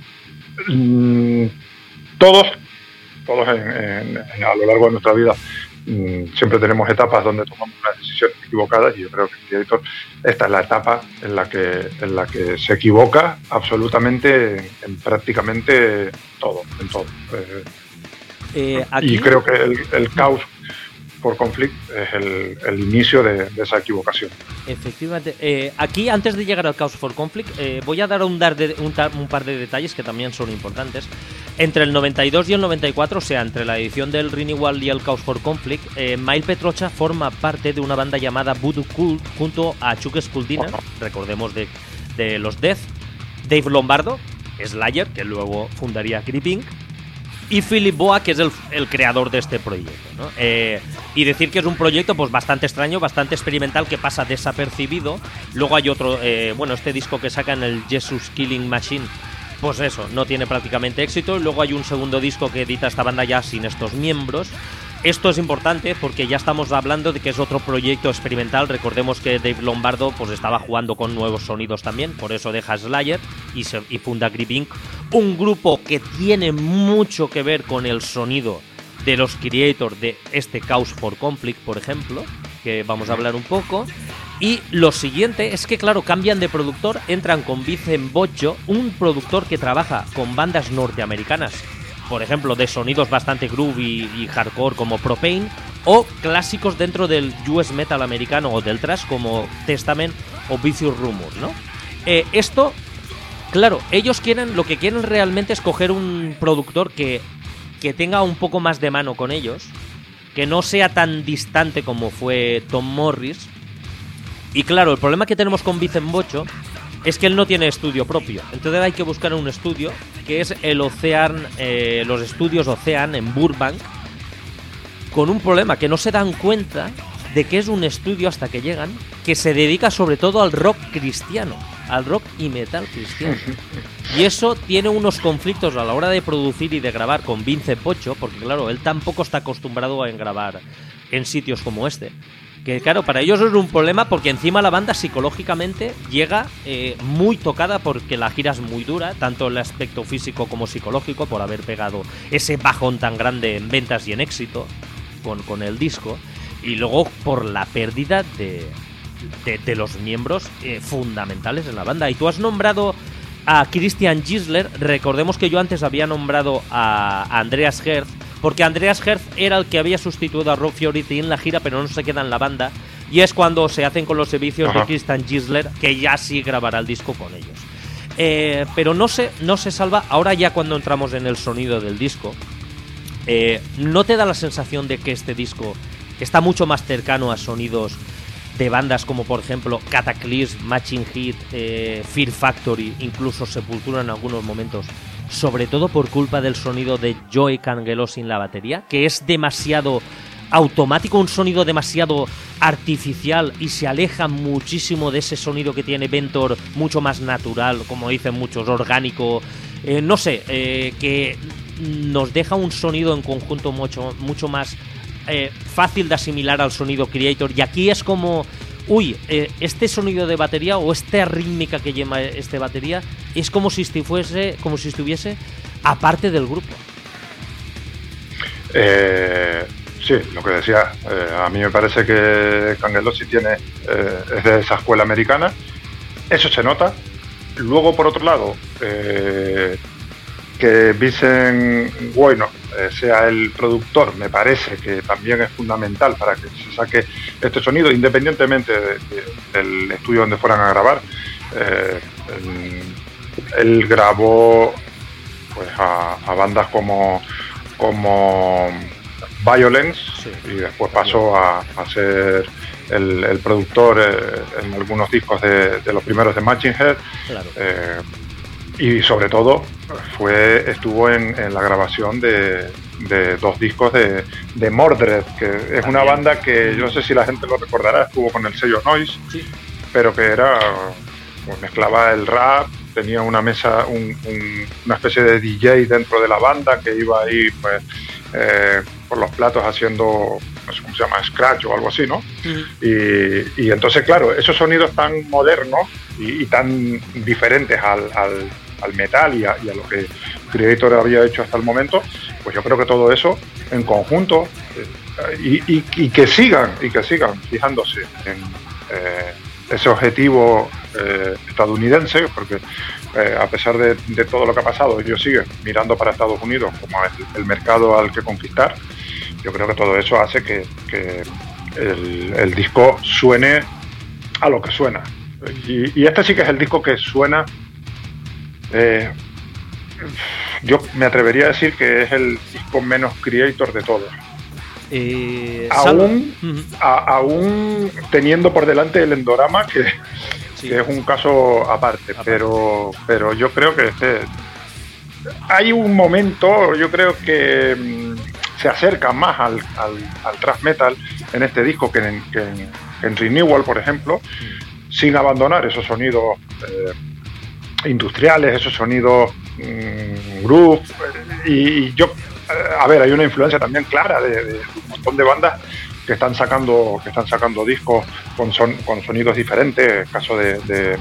mm, todos todos en, en, en, a lo largo de nuestra vida mm, siempre tenemos etapas donde tomamos unas decisiones equivocadas, y yo creo que el editor, esta es la etapa en la que en la que se equivoca absolutamente en, en prácticamente todo, en todo. Eh, eh, aquí... y creo que el, el caos por Conflict es el, el inicio de, de esa equivocación. Efectivamente. Eh, aquí, antes de llegar al Cause for Conflict, eh, voy a dar un, dar de, un, un par de detalles que también son importantes. Entre el noventa y dos y el noventa y cuatro, o sea, entre la edición del Renewal y el Cause for Conflict, eh, Mile Petrocha forma parte de una banda llamada Voodoo Cult junto a Chuck Schuldiner, recordemos de, de los Death, Dave Lombardo, Slayer, que luego fundaría Creeping, y Philip Boa, que es el, el creador de este proyecto, ¿no? Eh, y decir que es un proyecto pues bastante extraño, bastante experimental, que pasa desapercibido. Luego hay otro, eh, bueno, este disco que sacan, el Jesus Killing Machine, pues eso, no tiene prácticamente éxito. Luego hay un segundo disco que edita esta banda ya sin estos miembros. Esto es importante porque ya estamos hablando de que es otro proyecto experimental. Recordemos que Dave Lombardo pues estaba jugando con nuevos sonidos también, por eso deja Slayer y, se, y funda Creeping, un grupo que tiene mucho que ver con el sonido de los Creator de este Cause for Conflict, por ejemplo, que vamos a hablar un poco. Y lo siguiente es que, claro, cambian de productor, entran con Vincent Boccio, un productor que trabaja con bandas norteamericanas, por ejemplo, de sonidos bastante groovy y hardcore como Propane, o clásicos dentro del U S metal americano o del thrash como Testament o Vicious Rumors, ¿no? Eh, esto, claro, ellos quieren, lo que quieren realmente es coger un productor que, que tenga un poco más de mano con ellos, que no sea tan distante como fue Tom Morris. Y claro, el problema que tenemos con Vincent Boccio es que él no tiene estudio propio, entonces hay que buscar un estudio, que es el Ocean, eh, los estudios Ocean en Burbank, con un problema, que no se dan cuenta de que es un estudio hasta que llegan, que se dedica sobre todo al rock cristiano, al rock y metal cristiano. Y eso tiene unos conflictos a la hora de producir y de grabar con Vincent Boccio, porque claro, él tampoco está acostumbrado a grabar en sitios como este. Que claro, para ellos es un problema porque encima la banda psicológicamente llega eh, muy tocada porque la gira es muy dura, tanto en el aspecto físico como psicológico, por haber pegado ese bajón tan grande en ventas y en éxito con, con el disco, y luego por la pérdida de, de, de los miembros eh, fundamentales en la banda. Y tú has nombrado a Christian Gisler. Recordemos que yo antes había nombrado a Andreas Herz, porque Andreas Herz era el que había sustituido a Rob Fioriti en la gira, pero no se queda en la banda. Y es cuando se hacen con los servicios Ajá. de Christian Gisler, que ya sí grabará el disco con ellos. Eh, pero no se, no se salva. Ahora ya cuando entramos en el sonido del disco, eh, ¿no te da la sensación de que este disco está mucho más cercano a sonidos de bandas como por ejemplo Cataclysm, Machine Head, eh, Fear Factory, incluso Sepultura en algunos momentos, sobre todo por culpa del sonido de Joey Cangelosi en la batería, que es demasiado automático, un sonido demasiado artificial y se aleja muchísimo de ese sonido que tiene Ventor, mucho más natural, como dicen muchos, orgánico, eh, no sé, eh, que nos deja un sonido en conjunto mucho, mucho más eh, fácil de asimilar al sonido Creator? Y aquí es como, uy, eh, este sonido de batería o esta rítmica que lleva este batería es como si estuviese, como si estuviese aparte del grupo. Eh... Sí, lo que decía, eh, a mí me parece que Cangelosi tiene, eh, es de esa escuela americana, eso se nota. Luego, por otro lado, eh, que Vincent Wayno eh, sea el productor, me parece que también es fundamental para que se saque este sonido, independientemente de, de, del estudio donde fueran a grabar. Eh, él, él grabó pues, a, a bandas como... como Violence, sí, y después pasó a, a ser el, el productor eh, en algunos discos de, de los primeros de Machine Head. Claro. Eh, y sobre todo fue estuvo en, en la grabación de, de dos discos de, de Mordred, que es También. Una banda que yo no sé si la gente lo recordará, estuvo con el sello Noise, sí, pero que era pues, mezclaba el rap, tenía una mesa, un, un, una especie de D J dentro de la banda que iba ahí pues eh, por los platos haciendo, no sé cómo se llama, scratch o algo así, ¿no? Uh-huh. Y, y entonces, claro, esos sonidos tan modernos y, y tan diferentes al, al, al metal y a, y a lo que Creator había hecho hasta el momento, pues yo creo que todo eso en conjunto eh, y, y, y que sigan, y que sigan fijándose en eh, ese objetivo eh, estadounidense, porque eh, a pesar de, de todo lo que ha pasado, ellos siguen mirando para Estados Unidos como el, el mercado al que conquistar. Yo creo que todo eso hace que, que el, el disco suene a lo que suena. Y, y este sí que es el disco que suena, eh, yo me atrevería a decir que es el disco menos Creator de todos. Eh, aún, uh-huh. a, aún teniendo por delante el Endorama, que, sí, que es un caso aparte, aparte. Pero, pero yo creo que este, hay un momento, yo creo que mmm, se acerca más al, al, al thrash metal en este disco que en, que en, en Renewal, por ejemplo, uh-huh. sin abandonar esos sonidos eh, industriales, esos sonidos mmm, groove, y, y yo a ver, hay una influencia también clara de, de un montón de bandas que están sacando que están sacando discos con, son, con sonidos diferentes. El caso de, de,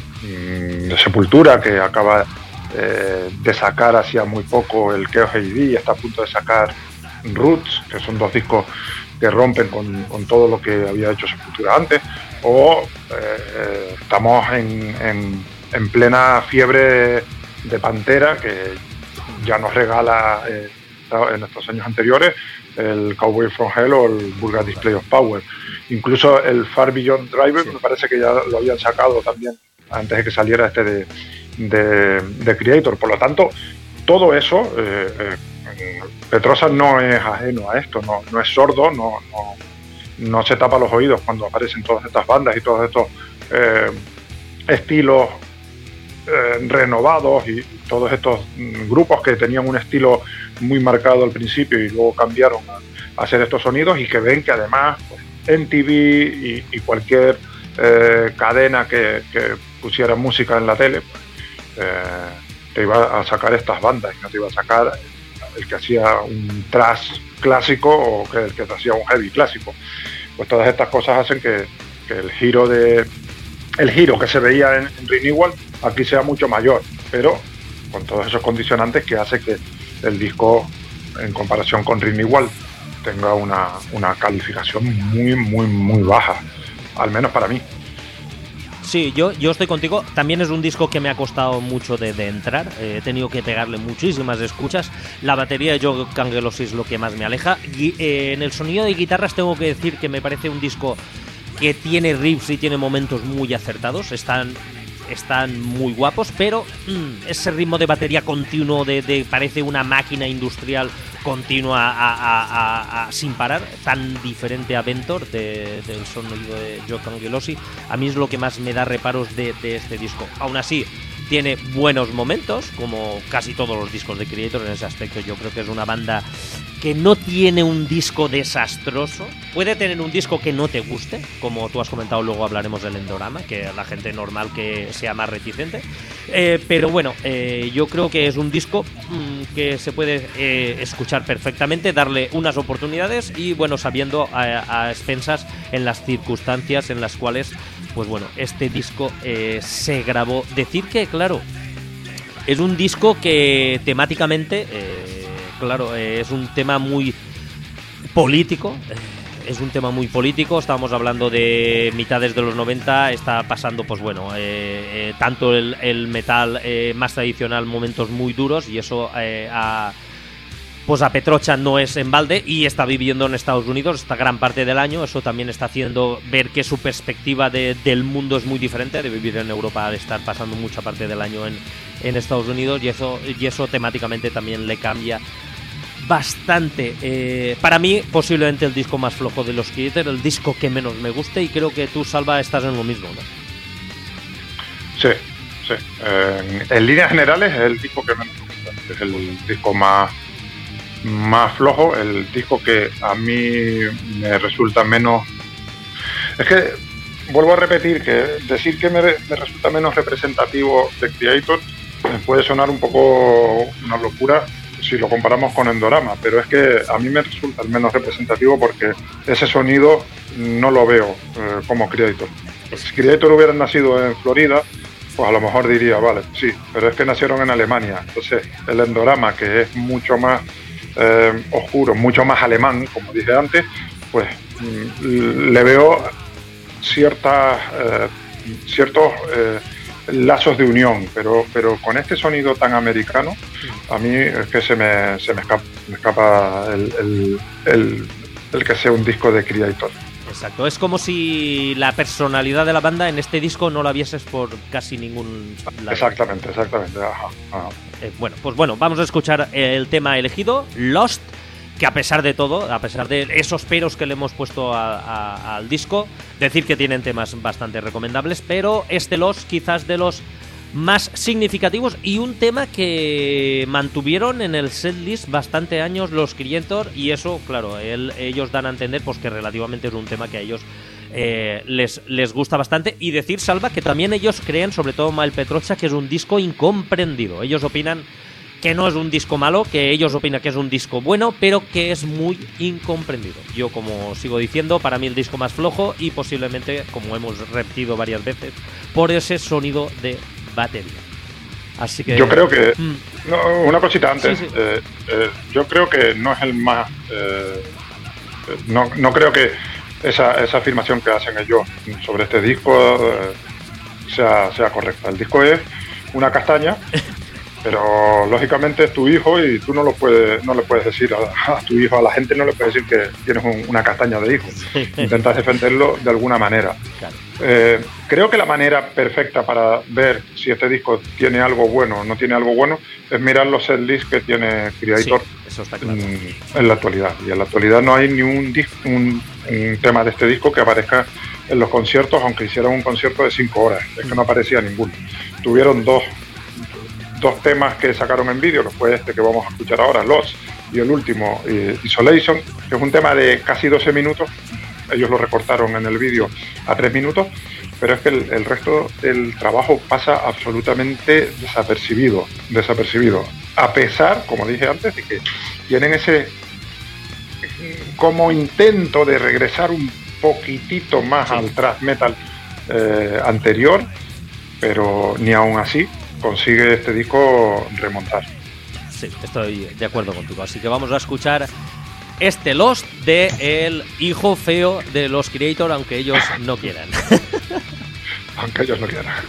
de Sepultura, que acaba eh, de sacar hacía muy poco el Chaos A D y está a punto de sacar Roots, que son dos discos que rompen con, con todo lo que había hecho Sepultura antes. O eh, estamos en, en, en plena fiebre de Pantera, que ya nos regala eh, en estos años anteriores el Cowboy from Hell o el Vulgar Display of Power. Incluso el Far Beyond Driver, sí, me parece que ya lo habían sacado también antes de que saliera este de, de, de Creator. Por lo tanto, todo eso, eh, eh, Petrosa no es ajeno a esto, no, no es sordo, no, no, no se tapa los oídos cuando aparecen todas estas bandas y todos estos eh, estilos eh, renovados y todos estos grupos que tenían un estilo muy marcado al principio y luego cambiaron a, a hacer estos sonidos, y que ven que además pues, M T V y, y cualquier eh, cadena que, que pusiera música en la tele pues, eh, te iba a sacar estas bandas y no te iba a sacar el que hacía un thrash clásico o que el que te hacía un heavy clásico. Pues todas estas cosas hacen que, que el giro de el giro que se veía en, en Renewal aquí sea mucho mayor, pero con todos esos condicionantes que hace que el disco, en comparación con Renewal, tenga una, una calificación muy, muy, muy baja. al menos para mí. Sí, yo, yo estoy contigo. También es un disco que me ha costado mucho de, de entrar. Eh, he tenido que pegarle muchísimas escuchas. La batería de Joe Cangelosi es lo que más me aleja. Y, eh, en el sonido de guitarras tengo que decir que me parece un disco que tiene riffs y tiene momentos muy acertados. Están, están muy guapos, pero mmm, ese ritmo de batería continuo, de, de parece una máquina industrial continua a, a, a, a, sin parar, tan diferente a Ventor de, del sonido de Joe Cangelosi, a mí es lo que más me da reparos de, de este disco. Aún así, tiene buenos momentos, como casi todos los discos de Kreator. En ese aspecto yo creo que es una banda que no tiene un disco desastroso. Puede tener un disco que no te guste, como tú has comentado, luego hablaremos del Endorama, que la gente normal que sea más reticente. Eh, pero bueno, eh, yo creo que es un disco mmm, que se puede eh, escuchar perfectamente, darle unas oportunidades y bueno, sabiendo a, a expensas en las circunstancias en las cuales, pues bueno, este disco eh, se grabó. Decir que, claro, es un disco que temáticamente... Eh, Claro, eh, es un tema muy político, eh, es un tema muy político, estábamos hablando de mitades de los noventa, está pasando, pues bueno, eh, eh, tanto el, el metal eh, más tradicional, momentos muy duros, y eso eh, a, pues a Petrocha no es en balde, y está viviendo en Estados Unidos esta gran parte del año. Eso también está haciendo ver que su perspectiva de, del mundo es muy diferente, de vivir en Europa, de estar pasando mucha parte del año en, en Estados Unidos, y eso, y eso temáticamente también le cambia bastante. Eh, para mí, posiblemente el disco más flojo de los Kreator, el disco que menos me guste, y creo que tú, Salva, estás en lo mismo, ¿no? Sí, sí. Eh, en líneas generales es el disco que menos me gusta. Es el disco más, más flojo, el disco que a mí me resulta menos... Es que, vuelvo a repetir, que decir que me, me resulta menos representativo de Kreator puede sonar un poco una locura si lo comparamos con Endorama, pero es que a mí me resulta el menos representativo porque ese sonido no lo veo eh, como Kreator. Si Kreator hubiera nacido en Florida, pues a lo mejor diría, vale, sí, pero es que nacieron en Alemania. Entonces, el Endorama, que es mucho más eh, oscuro, mucho más alemán, como dije antes, pues mm, le veo ciertas, eh, ciertos... Eh, lazos de unión, pero pero con este sonido tan americano, a mí es que se me, se me escapa, me escapa el, el, el, el que sea un disco de Kreator. Exacto, es como si la personalidad de la banda en este disco no la vieses por casi ningún lado. Exactamente, exactamente. Ajá, ajá. Eh, bueno, pues bueno, vamos a escuchar el tema elegido, Lost, que a pesar de todo, a pesar de esos peros que le hemos puesto a, a, al disco, decir que tienen temas bastante recomendables, pero este Lost quizás de los más significativos, y un tema que mantuvieron en el setlist bastante años los Kreator, y eso, claro, él, ellos dan a entender pues que relativamente es un tema que a ellos eh, les, les gusta bastante. Y decir, Salva, que también ellos creen, sobre todo Mal Petrocha, que es un disco incomprendido. Ellos opinan que no es un disco malo, que ellos opinan que es un disco bueno, pero que es muy incomprendido. Yo, como sigo diciendo, para mí el disco más flojo, y posiblemente, como hemos repetido varias veces, por ese sonido de batería. Así que yo creo que mm. no, una cosita antes, sí, sí. Eh, eh, yo creo que no es el más eh, no, no creo que esa, esa afirmación que hacen ellos sobre este disco eh, sea, sea correcta. El disco es una castaña, pero lógicamente es tu hijo y tú no lo puedes, no le puedes decir a, a tu hijo, a la gente no le puedes decir que tienes un, una castaña de hijo. Intentas defenderlo de alguna manera. Claro. Eh, creo que la manera perfecta para ver si este disco tiene algo bueno o no tiene algo bueno es mirar los setlists que tiene Kreator, sí, eso está claro. en, en la actualidad. Y en la actualidad no hay ni un, un, un tema de este disco que aparezca en los conciertos, aunque hicieran un concierto de cinco horas. Es que no aparecía ninguno. Tuvieron dos dos temas que sacaron en vídeo, que fue este que vamos a escuchar ahora, Lost, y el último, eh, Isolation, que es un tema de casi doce minutos. Ellos lo recortaron en el vídeo a tres minutos, pero es que el, el resto del trabajo pasa absolutamente desapercibido, desapercibido, a pesar, como dije antes, de que tienen ese como intento de regresar un poquitito más sí. al thrash metal eh, anterior, pero ni aún así consigue este disco remontar. Sí, estoy de acuerdo contigo. Así que vamos a escuchar este Lost de el hijo feo de los Creator, aunque ellos no quieran. Aunque ellos no quieran.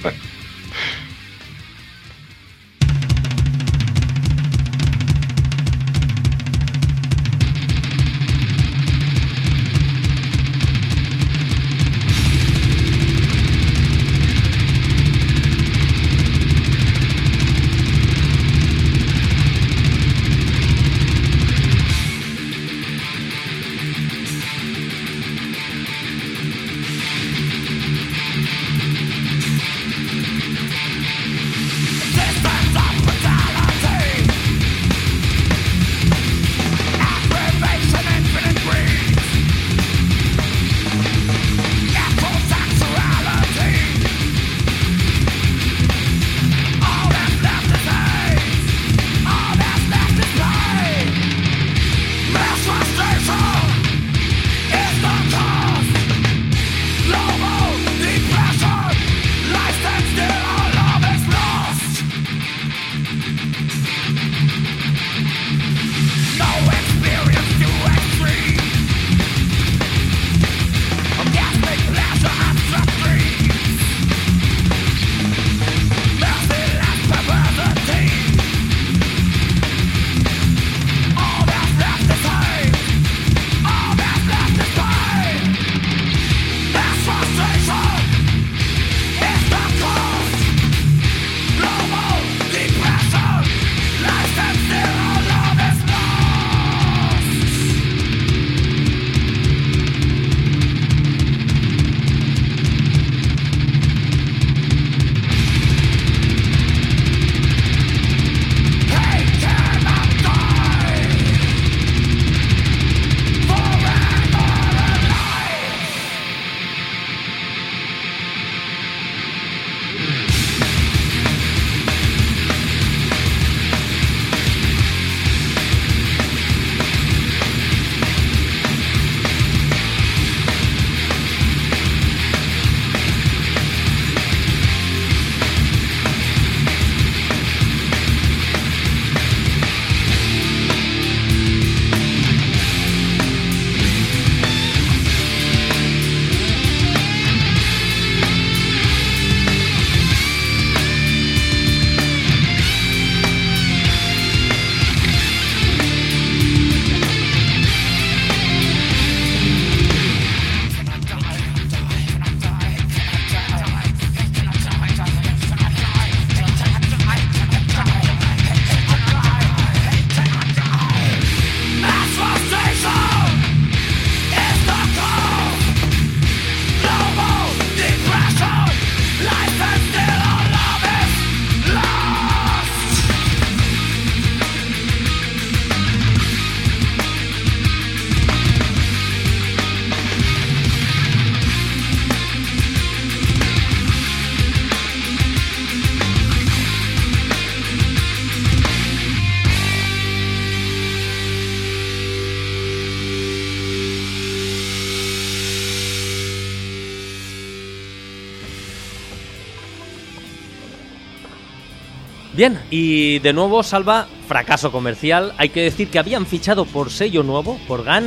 Bien, y de nuevo, Salva, fracaso comercial. Hay que decir que habían fichado por sello nuevo, por G A N.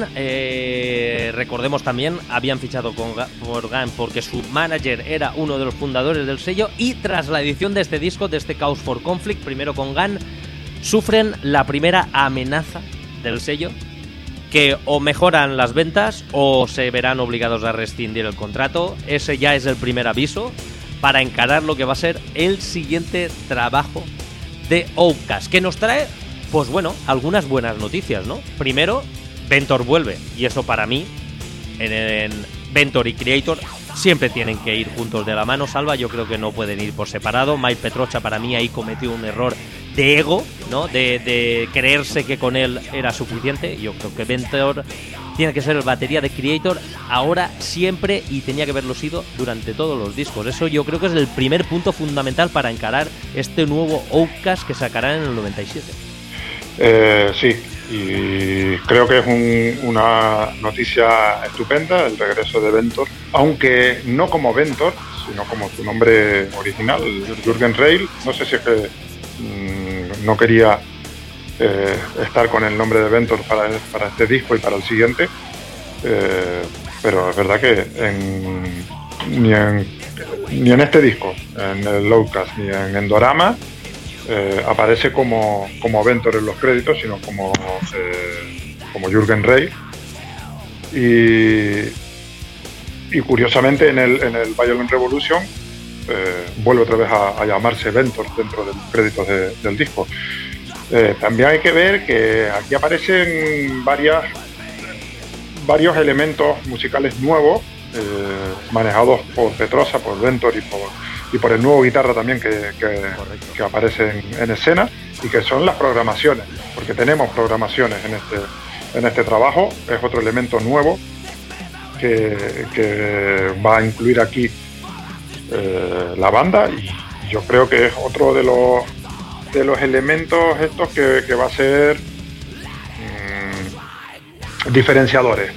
Eh, recordemos también, habían fichado con, por G A N porque su manager era uno de los fundadores del sello. Y tras la edición de este disco, de este Cause for Conflict, primero con G A N, sufren la primera amenaza del sello, que o mejoran las ventas o se verán obligados a rescindir el contrato. Ese ya es el primer aviso para encarar lo que va a ser el siguiente trabajo de Outcast, que nos trae, pues bueno, algunas buenas noticias, ¿no? Primero, Ventor vuelve, y eso para mí, en, en Ventor y Creator siempre tienen que ir juntos de la mano, Salva. Yo creo que no pueden ir por separado. Mike Petrocha para mí ahí cometió un error de ego, ¿no? De, de creerse que con él era suficiente. Yo creo que Ventor tiene que ser el batería de Creator ahora, siempre, y tenía que haberlo sido durante todos los discos. Eso yo creo que es el primer punto fundamental para encarar este nuevo Outcast que sacarán en el noventa y siete. Eh, sí, y creo que es un, una noticia estupenda el regreso de Ventor, aunque no como Ventor, sino como su nombre original, Jürgen Reil. No sé si es que mmm, no quería eh, estar con el nombre de Ventor para, para este disco y para el siguiente, eh, pero es verdad que en, ni, en, ni en este disco, en el Loudcast, ni en Endorama, eh, aparece como, como Ventor en los créditos, sino como, eh, como Jürgen Reid. Y, y curiosamente en el, en el Violent Revolution eh, vuelve otra vez a, a llamarse Ventor dentro de los créditos de, del disco. Eh, también hay que ver que aquí aparecen varias, varios elementos musicales nuevos, eh, manejados por Petrosa, por Ventor y por, y por el nuevo guitarra también que, que, que aparece en, en escena, y que son las programaciones, porque tenemos programaciones en este, en este trabajo. Es otro elemento nuevo que, que va a incluir aquí eh, la banda, y yo creo que es otro de los de los elementos estos que, que va a ser mmm, diferenciadores.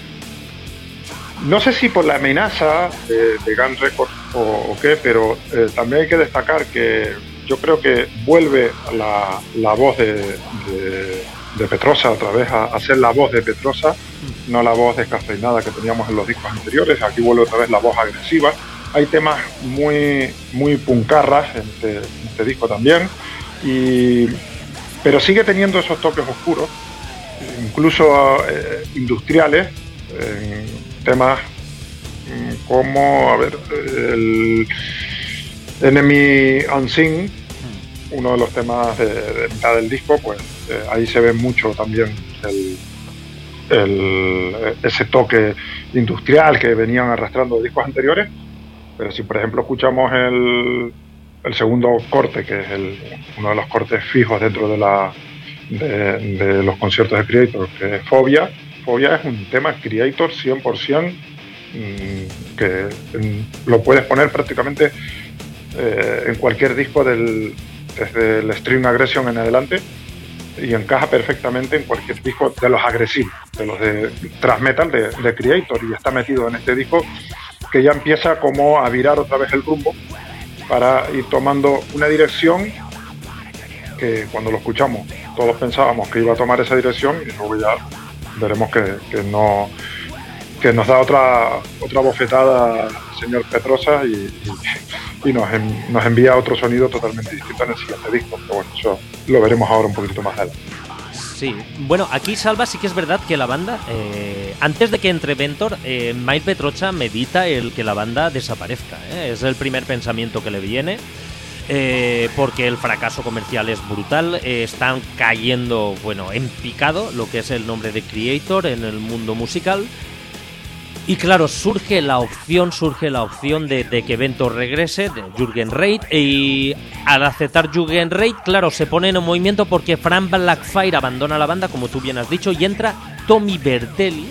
No sé si por la amenaza de, de Gun Records o, o qué, pero eh, también hay que destacar que yo creo que vuelve la, la voz de, de, de Petrosa otra vez a, a ser la voz de Petrosa, no la voz descafeinada que teníamos en los discos anteriores. Aquí vuelve otra vez la voz agresiva. Hay temas muy, muy puncarras en este, en este disco también. Y, pero sigue teniendo esos toques oscuros, incluso eh, industriales, en temas como, a ver, el Enemy Unseen, uno de los temas de, de mitad del disco, pues eh, ahí se ve mucho también el, el, ese toque industrial que venían arrastrando de discos anteriores. Pero si por ejemplo escuchamos el el segundo corte, que es el, uno de los cortes fijos dentro de, la, de, de los conciertos de Creator, que es Phobia. Phobia es un tema Creator cien por ciento, mmm, que mmm, lo puedes poner prácticamente eh, en cualquier disco del, desde el Extreme Aggression en adelante, y encaja perfectamente en cualquier disco de los agresivos, de los de thrash metal de, de Creator, y está metido en este disco que ya empieza como a virar otra vez el rumbo para ir tomando una dirección que cuando lo escuchamos todos pensábamos que iba a tomar esa dirección, y luego ya veremos que, que no que nos da otra otra bofetada el señor Petrosa y, y, y nos, en, nos envía otro sonido totalmente distinto en el siguiente disco. Pero bueno, eso lo veremos ahora un poquito más adelante. Sí, bueno, aquí Salva sí que es verdad que la banda, eh, antes de que entre Ventor, eh, Mike Petrocha medita el que la banda desaparezca, ¿eh? Es el primer pensamiento que le viene, eh, porque el fracaso comercial es brutal, eh, están cayendo, bueno, en picado lo que es el nombre de Creator en el mundo musical. Y claro, surge la opción, surge la opción de, de que Ventor regrese, de Jürgen Reid, y al aceptar Jürgen Reid, claro, se pone en movimiento porque Frank Blackfire abandona la banda, como tú bien has dicho, y entra Tommy Bertelli.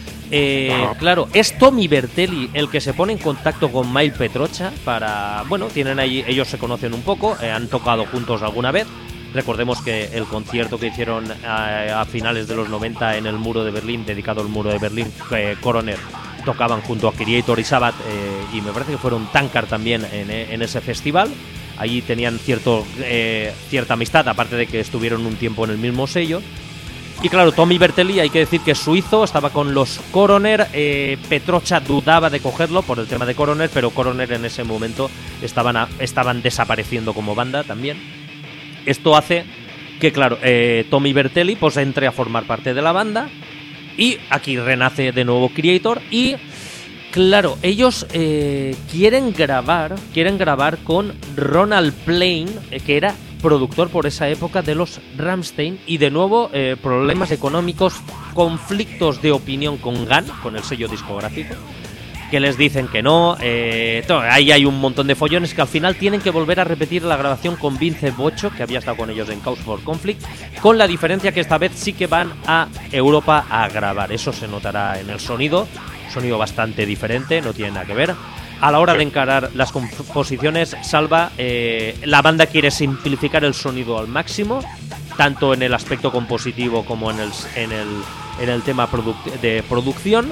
Eh, claro, es Tommy Bertelli el que se pone en contacto con Mike Petrocha para, bueno, tienen ahí, ellos se conocen un poco, eh, han tocado juntos alguna vez. Recordemos que el concierto que hicieron a, a finales de los noventa en el Muro de Berlín, dedicado al Muro de Berlín, eh, Coroner, tocaban junto a Creator y Sabbath, eh, y me parece que fueron Tankard también en, en ese festival. Allí tenían cierto, eh, cierta amistad, aparte de que estuvieron un tiempo en el mismo sello. Y claro, Tommy Bertelli, hay que decir que es suizo, estaba con los Coroner, eh, Petrocha dudaba de cogerlo por el tema de Coroner, pero Coroner en ese momento estaban, a, estaban desapareciendo como banda también. Esto hace que, claro, eh, Tommy Bertelli pues entre a formar parte de la banda, y aquí renace de nuevo Creator. Y claro, ellos eh, quieren grabar, quieren grabar con Ronald Plain, eh, que era productor por esa época de los Rammstein, y de nuevo eh, problemas económicos, conflictos de opinión con Gun, con el sello discográfico, que les dicen que no, eh, todo, ahí hay un montón de follones que al final tienen que volver a repetir la grabación con Vince Bocho, que había estado con ellos en Cause for Conflict, con la diferencia que esta vez sí que van a Europa a grabar. Eso se notará en el sonido, sonido bastante diferente, no tiene nada que ver. A la hora de encarar las composiciones, Salva, eh, la banda quiere simplificar el sonido al máximo, tanto en el aspecto compositivo como en el, en el, en el tema produ- de producción.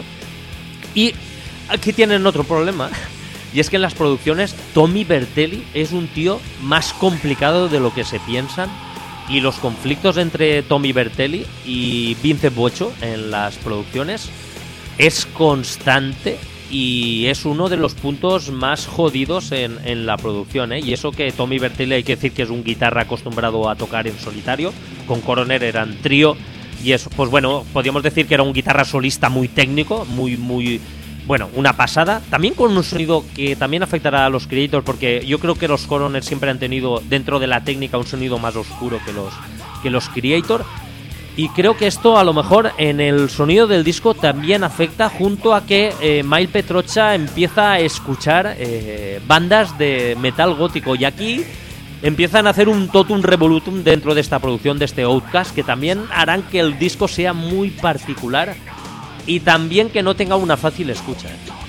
Y aquí tienen otro problema, y es que en las producciones Tommy Bertelli es un tío más complicado de lo que se piensan, y los conflictos entre Tommy Bertelli y Vince Bocho en las producciones es constante y es uno de los puntos más jodidos en, en la producción, ¿eh? Y eso que Tommy Bertelli hay que decir que es un guitarra acostumbrado a tocar en solitario, con Coroner eran trío, y eso, pues bueno, podríamos decir que era un guitarra solista muy técnico, muy, muy, bueno, una pasada, también con un sonido que también afectará a los Creator, porque yo creo que los Coroner siempre han tenido dentro de la técnica un sonido más oscuro que los, que los Creator. Y creo que esto a lo mejor en el sonido del disco también afecta, junto a que eh, Mile Petrocha empieza a escuchar eh, bandas de metal gótico, y aquí empiezan a hacer un totum revolutum dentro de esta producción de este Outcast, que también harán que el disco sea muy particular y también que no tenga una fácil escucha.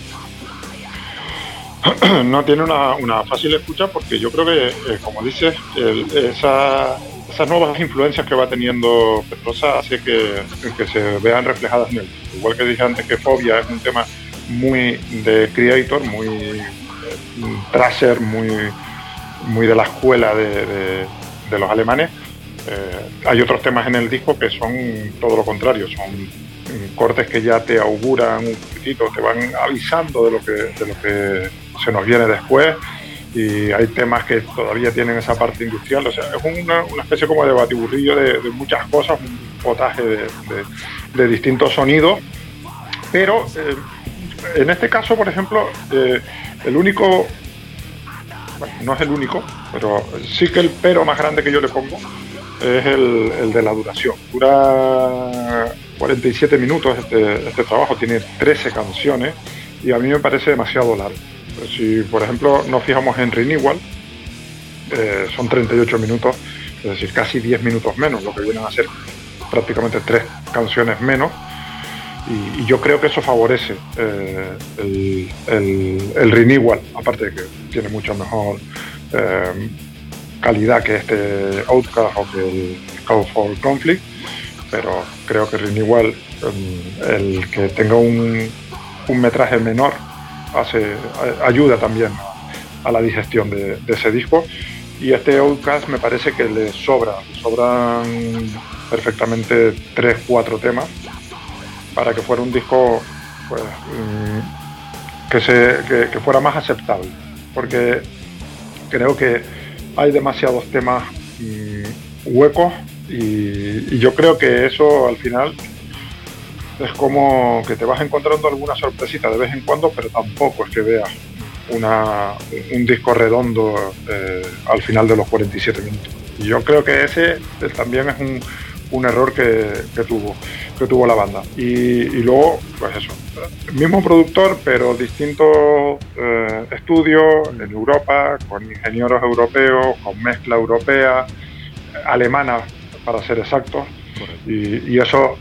No tiene una, una fácil escucha porque yo creo que, eh, como dices, el, esa... esas nuevas influencias que va teniendo Petrocha hace que, que se vean reflejadas en él. Igual que dije antes que Phobia es un tema muy de Creator, muy eh, thrasher, muy, muy de la escuela de, de, de los alemanes. Eh, hay otros temas en el disco que son todo lo contrario, son cortes que ya te auguran un poquitito, te van avisando de lo que, de lo que se nos viene después. Y hay temas que todavía tienen esa parte industrial, o sea, es una, una especie como de batiburrillo de, de muchas cosas, un potaje de, de, de distintos sonidos, pero eh, en este caso, por ejemplo, eh, el único, bueno, no es el único, pero sí que el pero más grande que yo le pongo es el, el de la duración. Dura cuarenta y siete minutos este, este trabajo, tiene trece canciones y a mí me parece demasiado largo. Si, por ejemplo, nos fijamos en Renewal, eh, son treinta y ocho minutos, es decir, casi diez minutos menos, lo que vienen a ser prácticamente tres canciones menos, y, y yo creo que eso favorece eh, el, el, el Renewal, aparte de que tiene mucho mejor eh, calidad que este Outcast o que el Call for Conflict, pero creo que Renewal, eh, el que tenga un, un metraje menor, hace ayuda también a la digestión de, de ese disco, y este Outcast me parece que le sobra le sobran perfectamente tres cuatro temas para que fuera un disco, pues, que se que, que fuera más aceptable, porque creo que hay demasiados temas mmm, huecos y, y yo creo que eso al final es como que te vas encontrando alguna sorpresita de vez en cuando, pero tampoco es que veas una, un disco redondo eh, al final de los cuarenta y siete minutos. Y yo creo que ese también es un, un error que, que, tuvo, que tuvo la banda. Y, y luego, pues eso, el mismo productor, pero distintos eh, estudios en Europa, con ingenieros europeos, con mezcla europea, alemana, para ser exactos, y, y eso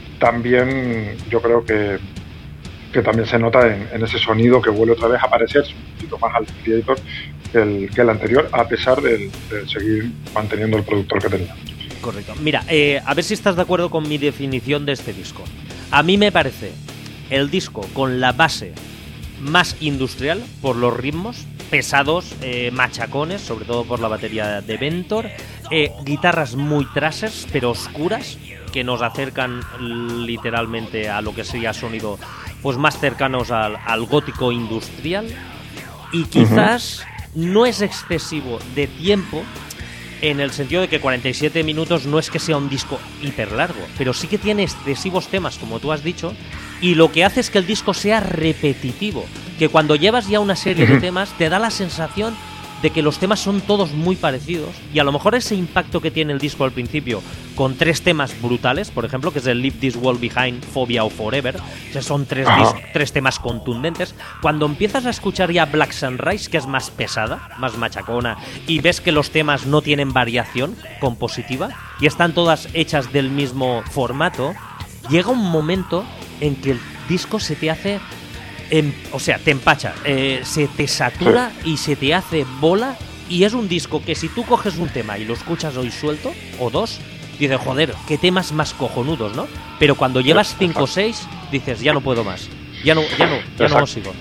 también yo creo que, que también se nota en, en ese sonido que vuelve otra vez a aparecer, un poquito más al Creator que el, que el anterior, a pesar de, de seguir manteniendo el productor que tenía. Correcto. Mira, eh, a ver si estás de acuerdo con mi definición de este disco. A mí me parece el disco con la base más industrial por los ritmos pesados, eh, machacones, sobre todo por la batería de Ventor, eh, guitarras muy trashers pero oscuras, que nos acercan literalmente a lo que sería sonido pues más cercanos al, al gótico industrial, y quizás uh-huh. no es excesivo de tiempo en el sentido de que cuarenta y siete minutos no es que sea un disco hiper largo, pero sí que tiene excesivos temas, como tú has dicho, y lo que hace es que el disco sea repetitivo, que cuando llevas ya una serie uh-huh. de temas te da la sensación de que los temas son todos muy parecidos, y a lo mejor ese impacto que tiene el disco al principio con tres temas brutales, por ejemplo, que es el Leave This World Behind, Phobia o Forever, o sea, son tres, dis- tres temas contundentes. Cuando empiezas a escuchar ya Black Sunrise, que es más pesada, más machacona, y ves que los temas no tienen variación compositiva y están todas hechas del mismo formato, llega un momento en que el disco se te hace... En, o sea, te empacha, eh, se te satura y se te hace bola, y es un disco que si tú coges un tema y lo escuchas hoy suelto, o dos, dices, joder, qué temas más cojonudos, ¿no? Pero cuando llevas cinco o seis, dices, ya no puedo más, ya no, ya no, ya Exacto. no sigo.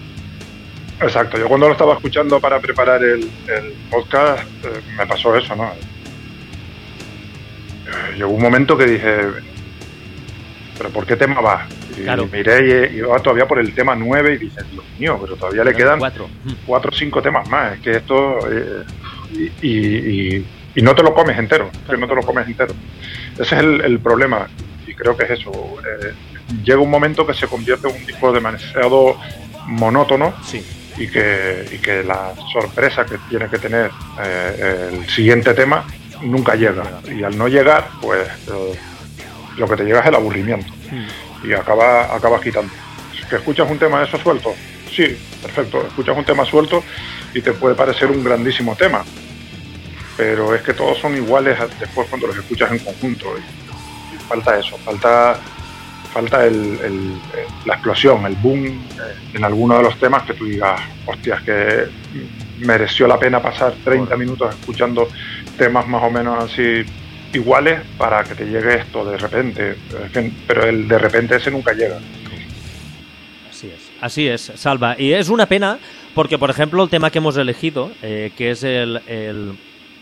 Exacto, yo cuando lo estaba escuchando para preparar el, el podcast, eh, me pasó eso, ¿no? eh, llegó un momento que dije, ¿pero por qué tema va? Y claro. miré y iba todavía por el tema nueve y dije, Dios mío, pero todavía le quedan cuatro cuatro o cinco temas más. Es que esto... Eh, y, y, y, y no te lo comes entero, que no te lo comes entero. Ese es el, el problema, y creo que es eso. Eh, llega un momento que se convierte en un disco demasiado monótono. Sí. Y que, y que la sorpresa que tiene que tener eh, el siguiente tema nunca llega. Y al no llegar, pues eh, lo que te llega es el aburrimiento. Mm. Y acaba, acabas quitando. ¿Que escuchas un tema de esos suelto? Sí, perfecto. Escuchas un tema suelto y te puede parecer un grandísimo tema. Pero es que todos son iguales después cuando los escuchas en conjunto. Y, y falta eso, falta... falta el, el, la explosión, el boom eh, en alguno de los temas que tú digas, hostias, que mereció la pena pasar treinta minutos escuchando temas más o menos así iguales para que te llegue esto de repente, pero el de repente ese nunca llega. Así es, así es, Salva. Y es una pena porque, por ejemplo, el tema que hemos elegido, eh, que es el, el,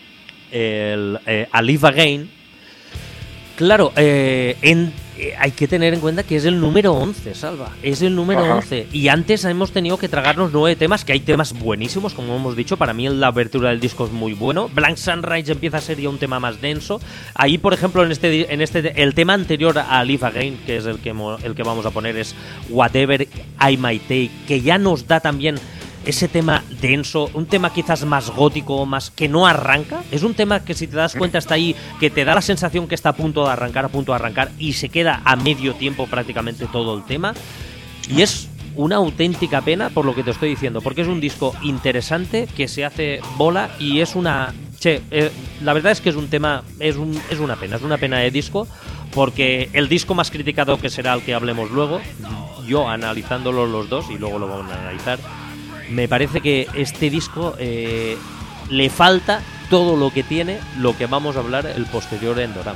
el eh, I Live Again, claro, eh, en Eh, hay que tener en cuenta que es el número once, Salva. Es el número Ajá. once. Y antes hemos tenido que tragarnos nueve temas, que hay temas buenísimos, como hemos dicho. Para mí la abertura del disco es muy bueno. Blank Sunrise empieza a ser ya un tema más denso. Ahí, por ejemplo, en este, en este el tema anterior a Live Again, que es el que, el que vamos a poner, es Whatever I Might Take, que ya nos da también ese tema denso, un tema quizás más gótico, más que no arranca. Es un tema que, si te das cuenta, está ahí, que te da la sensación que está a punto de arrancar, a punto de arrancar, y se queda a medio tiempo prácticamente todo el tema. Y es una auténtica pena por lo que te estoy diciendo, porque es un disco interesante que se hace bola y es una... Che, eh, la verdad es que es un tema, es, un, es una pena, es una pena de disco, porque el disco más criticado, que será el que hablemos luego, yo analizándolo los dos, y luego lo vamos a analizar, me parece que este disco eh, le falta todo lo que tiene, lo que vamos a hablar el posterior Endorama.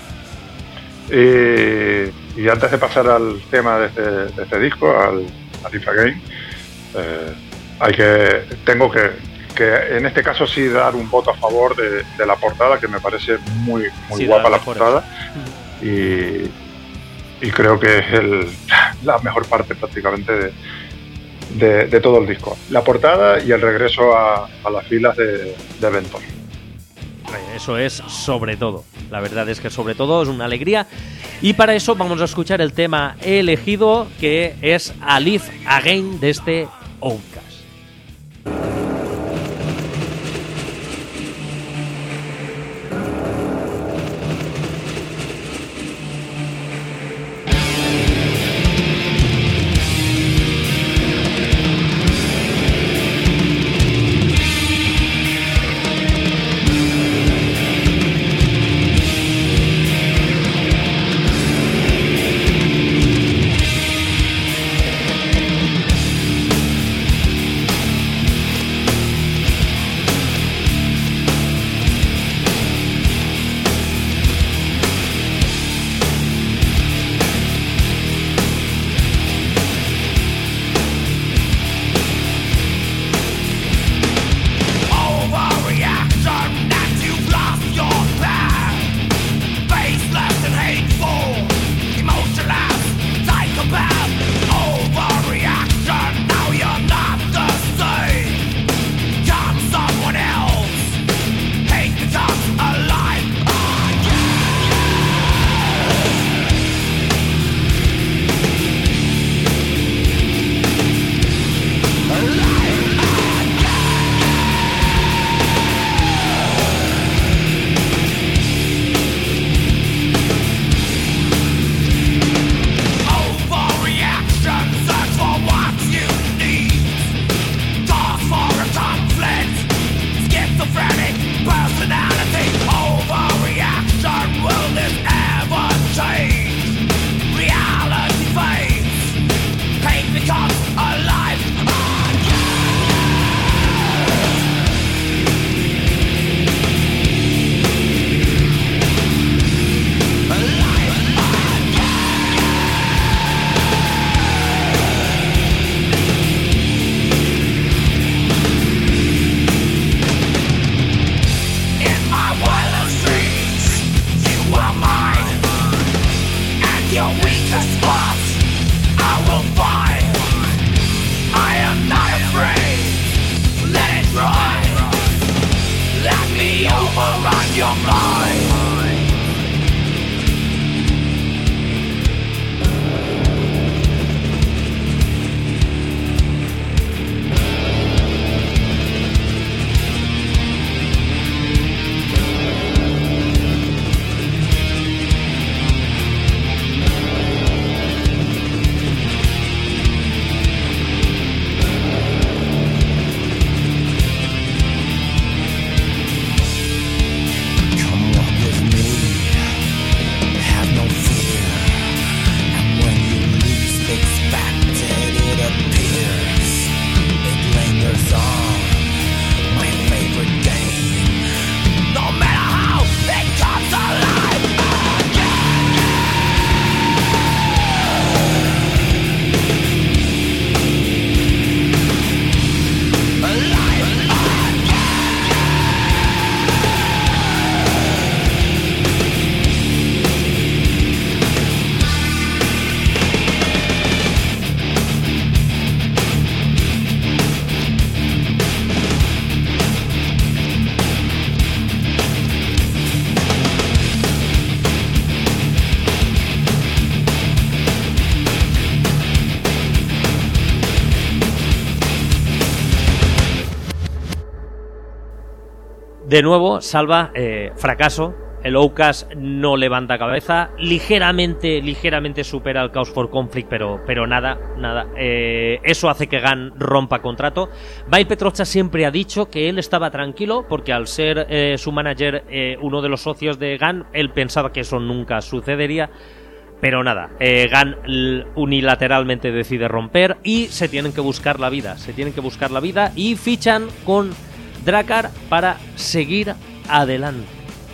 Eh, y antes de pasar al tema de este, de este disco, al Live Again, eh, hay que, tengo que, que en este caso sí dar un voto a favor de, de la portada, que me parece muy, muy sí, guapa la portada, y, y creo que es el, la mejor parte prácticamente de De, de todo el disco, la portada y el regreso a, a las filas de, de eventos. Eso es sobre todo, la verdad es que sobre todo es una alegría, y para eso vamos a escuchar el tema elegido, que es A Live Again de este Outcast. De nuevo, Salva, eh, fracaso. El Outcast no levanta cabeza, ligeramente, ligeramente supera el Chaos for Conflict, pero, pero nada, nada. Eh, eso hace que Gunn rompa contrato. Mile Petrocha siempre ha dicho que él estaba tranquilo porque al ser eh, su manager, eh, uno de los socios de Gunn, él pensaba que eso nunca sucedería. Pero nada, eh, Gunn unilateralmente decide romper y se tienen que buscar la vida, se tienen que buscar la vida y fichan con Drakkar para seguir adelante.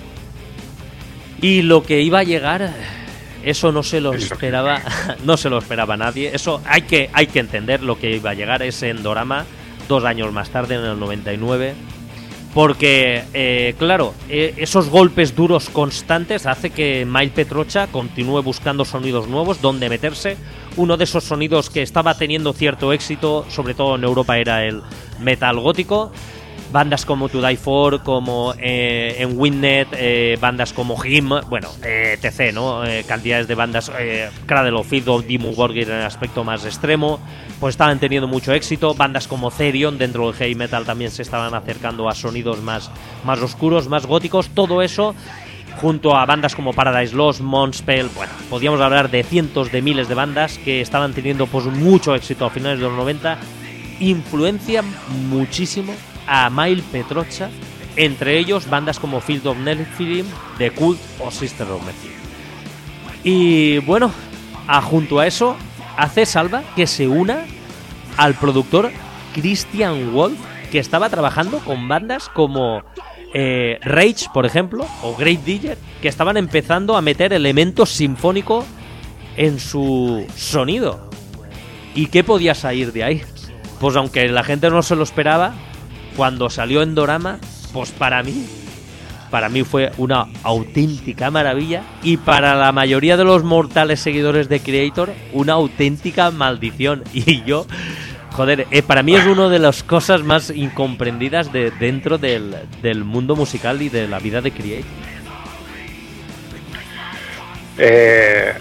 Y lo que iba a llegar, eso no se lo esperaba, no se lo esperaba nadie. Eso hay que, hay que entender lo que iba a llegar. Es Endorama, dos años más tarde, en el noventa y nueve. Porque, eh, claro, eh, esos golpes duros constantes hace que Mile Petrocha continúe buscando sonidos nuevos donde meterse. Uno de esos sonidos que estaba teniendo cierto éxito, sobre todo en Europa, era el metal gótico. Bandas como To Die For, como eh, en Windnet, eh, bandas como Him, bueno, eh, etcétera, ¿no? Eh, cantidades de bandas, eh, Cradle of Filth o Dimmu Borgir en el aspecto más extremo, pues estaban teniendo mucho éxito. Bandas como Therion, dentro del heavy metal, también se estaban acercando a sonidos más, más oscuros, más góticos. Todo eso, junto a bandas como Paradise Lost, Moonspell, bueno, podíamos hablar de cientos de miles de bandas que estaban teniendo pues mucho éxito a finales de los noventa, influencian muchísimo a Mile Petrocha, entre ellos bandas como Field of Nephilim, The Cult o Sister of Mercy. Y bueno, a, junto a eso hace Salva que se una al productor Christian Wolf, que estaba trabajando con bandas como eh, Rage, por ejemplo, o Great Digger, que estaban empezando a meter elementos sinfónicos en su sonido. ¿Y qué podía salir de ahí? Pues aunque la gente no se lo esperaba, cuando salió Endorama, pues para mí, para mí fue una auténtica maravilla, y para la mayoría de los mortales seguidores de Kreator, una auténtica maldición. Y yo, joder, eh, para mí es una de las cosas más incomprendidas de dentro del, del mundo musical y de la vida de Kreator. Eh,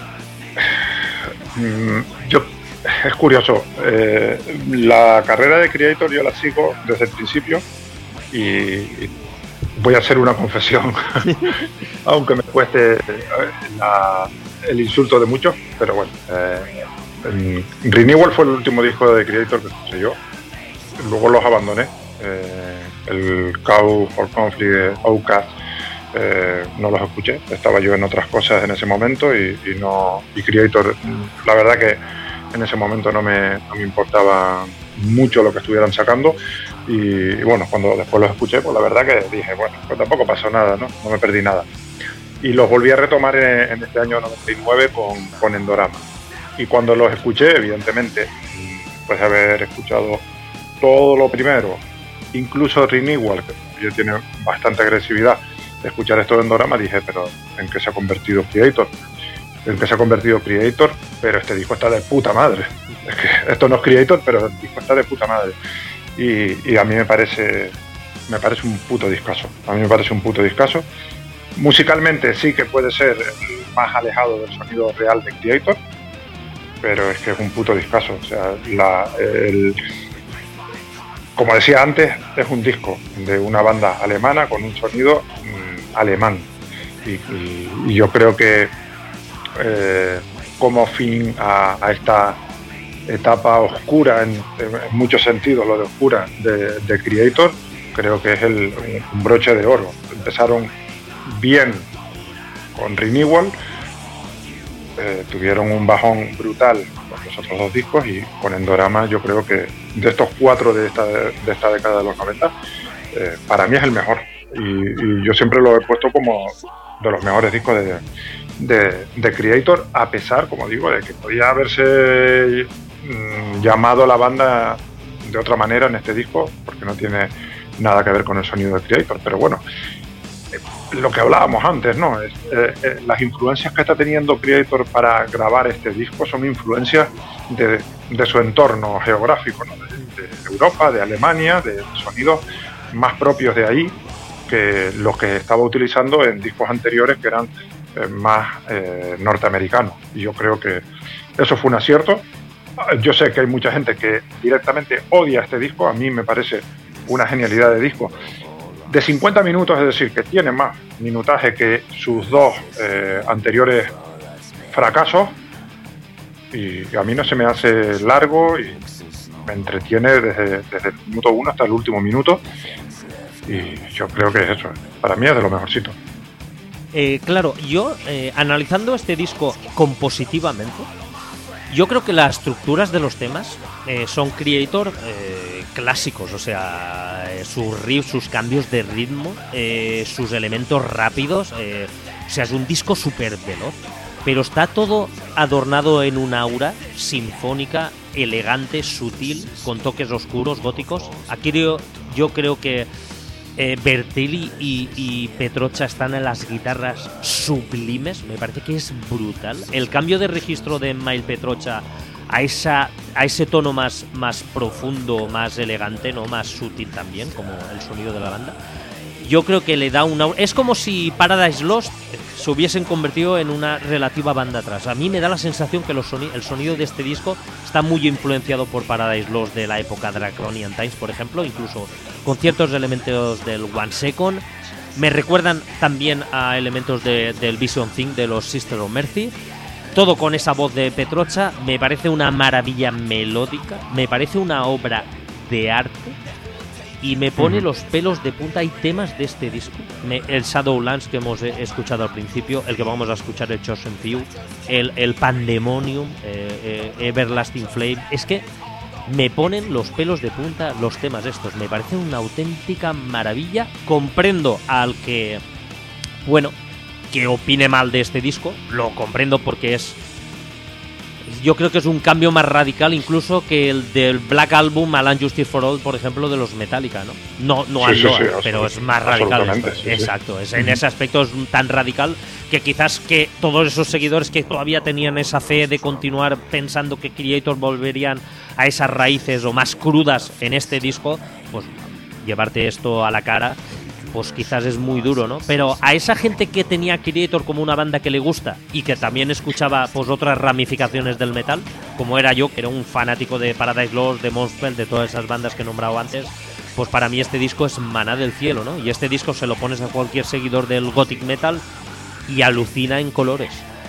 yo Es curioso, eh, la carrera de Kreator yo la sigo desde el principio y, y voy a hacer una confesión, aunque me cueste la, el insulto de muchos, pero bueno, eh, Renewal fue el último disco de Kreator que escuché yo, luego los abandoné, eh, el Chaos for Conflict, Outcast, eh, no los escuché, estaba yo en otras cosas en ese momento y, y no y Kreator, la verdad que en ese momento no me, no me importaba mucho lo que estuvieran sacando y, y bueno, cuando después los escuché, pues la verdad que dije, bueno, pues tampoco pasó nada, ¿no? No me perdí nada. Y los volví a retomar en, en este año noventa y nueve con, con Endorama. Y cuando los escuché, evidentemente, después de haber escuchado todo lo primero, incluso Renewal, que ya tiene bastante agresividad, de escuchar esto de Endorama, dije, pero ¿en qué se ha convertido Kreator? En que se ha convertido Kreator, pero este disco está de puta madre. Es que esto no es Kreator, pero el disco está de puta madre. Y, y a mí me parece me parece un puto discazo. A mí me parece un puto discazo. Musicalmente sí que puede ser más alejado del sonido real de Kreator, pero es que es un puto discazo. O sea, la, el, como decía antes, es un disco de una banda alemana con un sonido mmm, alemán. Y, y, y yo creo que Eh, como fin a, a esta etapa oscura, en, en muchos sentidos lo de oscura de, de Kreator, creo que es el, un broche de oro. Empezaron bien con Renewal, eh, tuvieron un bajón brutal con los otros dos discos y con Endorama yo creo que de estos cuatro de esta, de esta década de los noventa, eh, para mí es el mejor y, y yo siempre lo he puesto como de los mejores discos de De, de Kreator, a pesar, como digo, de que podía haberse mmm, llamado la banda de otra manera en este disco, porque no tiene nada que ver con el sonido de Kreator, pero bueno, eh, lo que hablábamos antes, ¿no? Es, eh, eh, las influencias que está teniendo Kreator para grabar este disco son influencias de, de su entorno geográfico, ¿no? de, de Europa, de Alemania, de sonidos más propios de ahí que los que estaba utilizando en discos anteriores que eran más eh, norteamericano, y yo creo que eso fue un acierto. Yo sé que hay mucha gente que directamente odia este disco, a mí me parece una genialidad de disco, de cincuenta minutos, es decir, que tiene más minutaje que sus dos eh, anteriores fracasos, y a mí no se me hace largo y me entretiene desde, desde el minuto uno hasta el último minuto, y yo creo que es eso, para mí es de lo mejorcito. Eh, claro, yo eh, analizando este disco compositivamente, yo creo que las estructuras de los temas eh, son Kreator eh, clásicos, o sea, eh, sus riffs, sus cambios de ritmo, eh, sus elementos rápidos, eh, o sea, es un disco súper veloz, pero está todo adornado en un aura sinfónica, elegante, sutil, con toques oscuros, góticos. Aquí yo, yo creo que Eh, Bertelli y, y Petrocha están en las guitarras sublimes, me parece que es brutal. El cambio de registro de Mail Petrocha a esa a ese tono más, más profundo, más elegante, no más sutil también, como el sonido de la banda. Yo creo que le da una... Es como si Paradise Lost se hubiesen convertido en una relativa banda atrás. A mí me da la sensación que los soni- el sonido de este disco está muy influenciado por Paradise Lost de la época Draconian Times, por ejemplo, incluso con ciertos elementos del One Second. Me recuerdan también a elementos de, del Vision Thing de los Sister of Mercy. Todo con esa voz de Petrocha. Me parece una maravilla melódica, me parece una obra de arte. Y me pone uh-huh. los pelos de punta. Hay temas de este disco, me, el Shadowlands que hemos eh, escuchado al principio, el que vamos a escuchar, el Chosen Few, el, el Pandemonium, eh, eh, Everlasting Flame. Es que me ponen los pelos de punta los temas estos. Me parece una auténtica maravilla. Comprendo al que, bueno, que opine mal de este disco. Lo comprendo porque es... Yo creo que es un cambio más radical incluso que el del Black Album al Unjustice for All, por ejemplo, de los Metallica, ¿no? No, no al sí, sí, Noah, sí, pero es más radical. Sí, Exacto, sí. Es, en ese aspecto es tan radical que quizás que todos esos seguidores que todavía tenían esa fe de continuar pensando que Kreator volverían a esas raíces o más crudas en este disco, pues llevarte esto a la cara, pues quizás es muy duro, ¿no? Pero a esa gente que tenía Kreator como una banda que le gusta y que también escuchaba pues otras ramificaciones del metal, como era yo, que era un fanático de Paradise Lost, de Muspel, de todas esas bandas que he nombrado antes, pues para mí este disco es maná del cielo, ¿no? Y este disco se lo pones a cualquier seguidor del gothic metal y alucina en colores.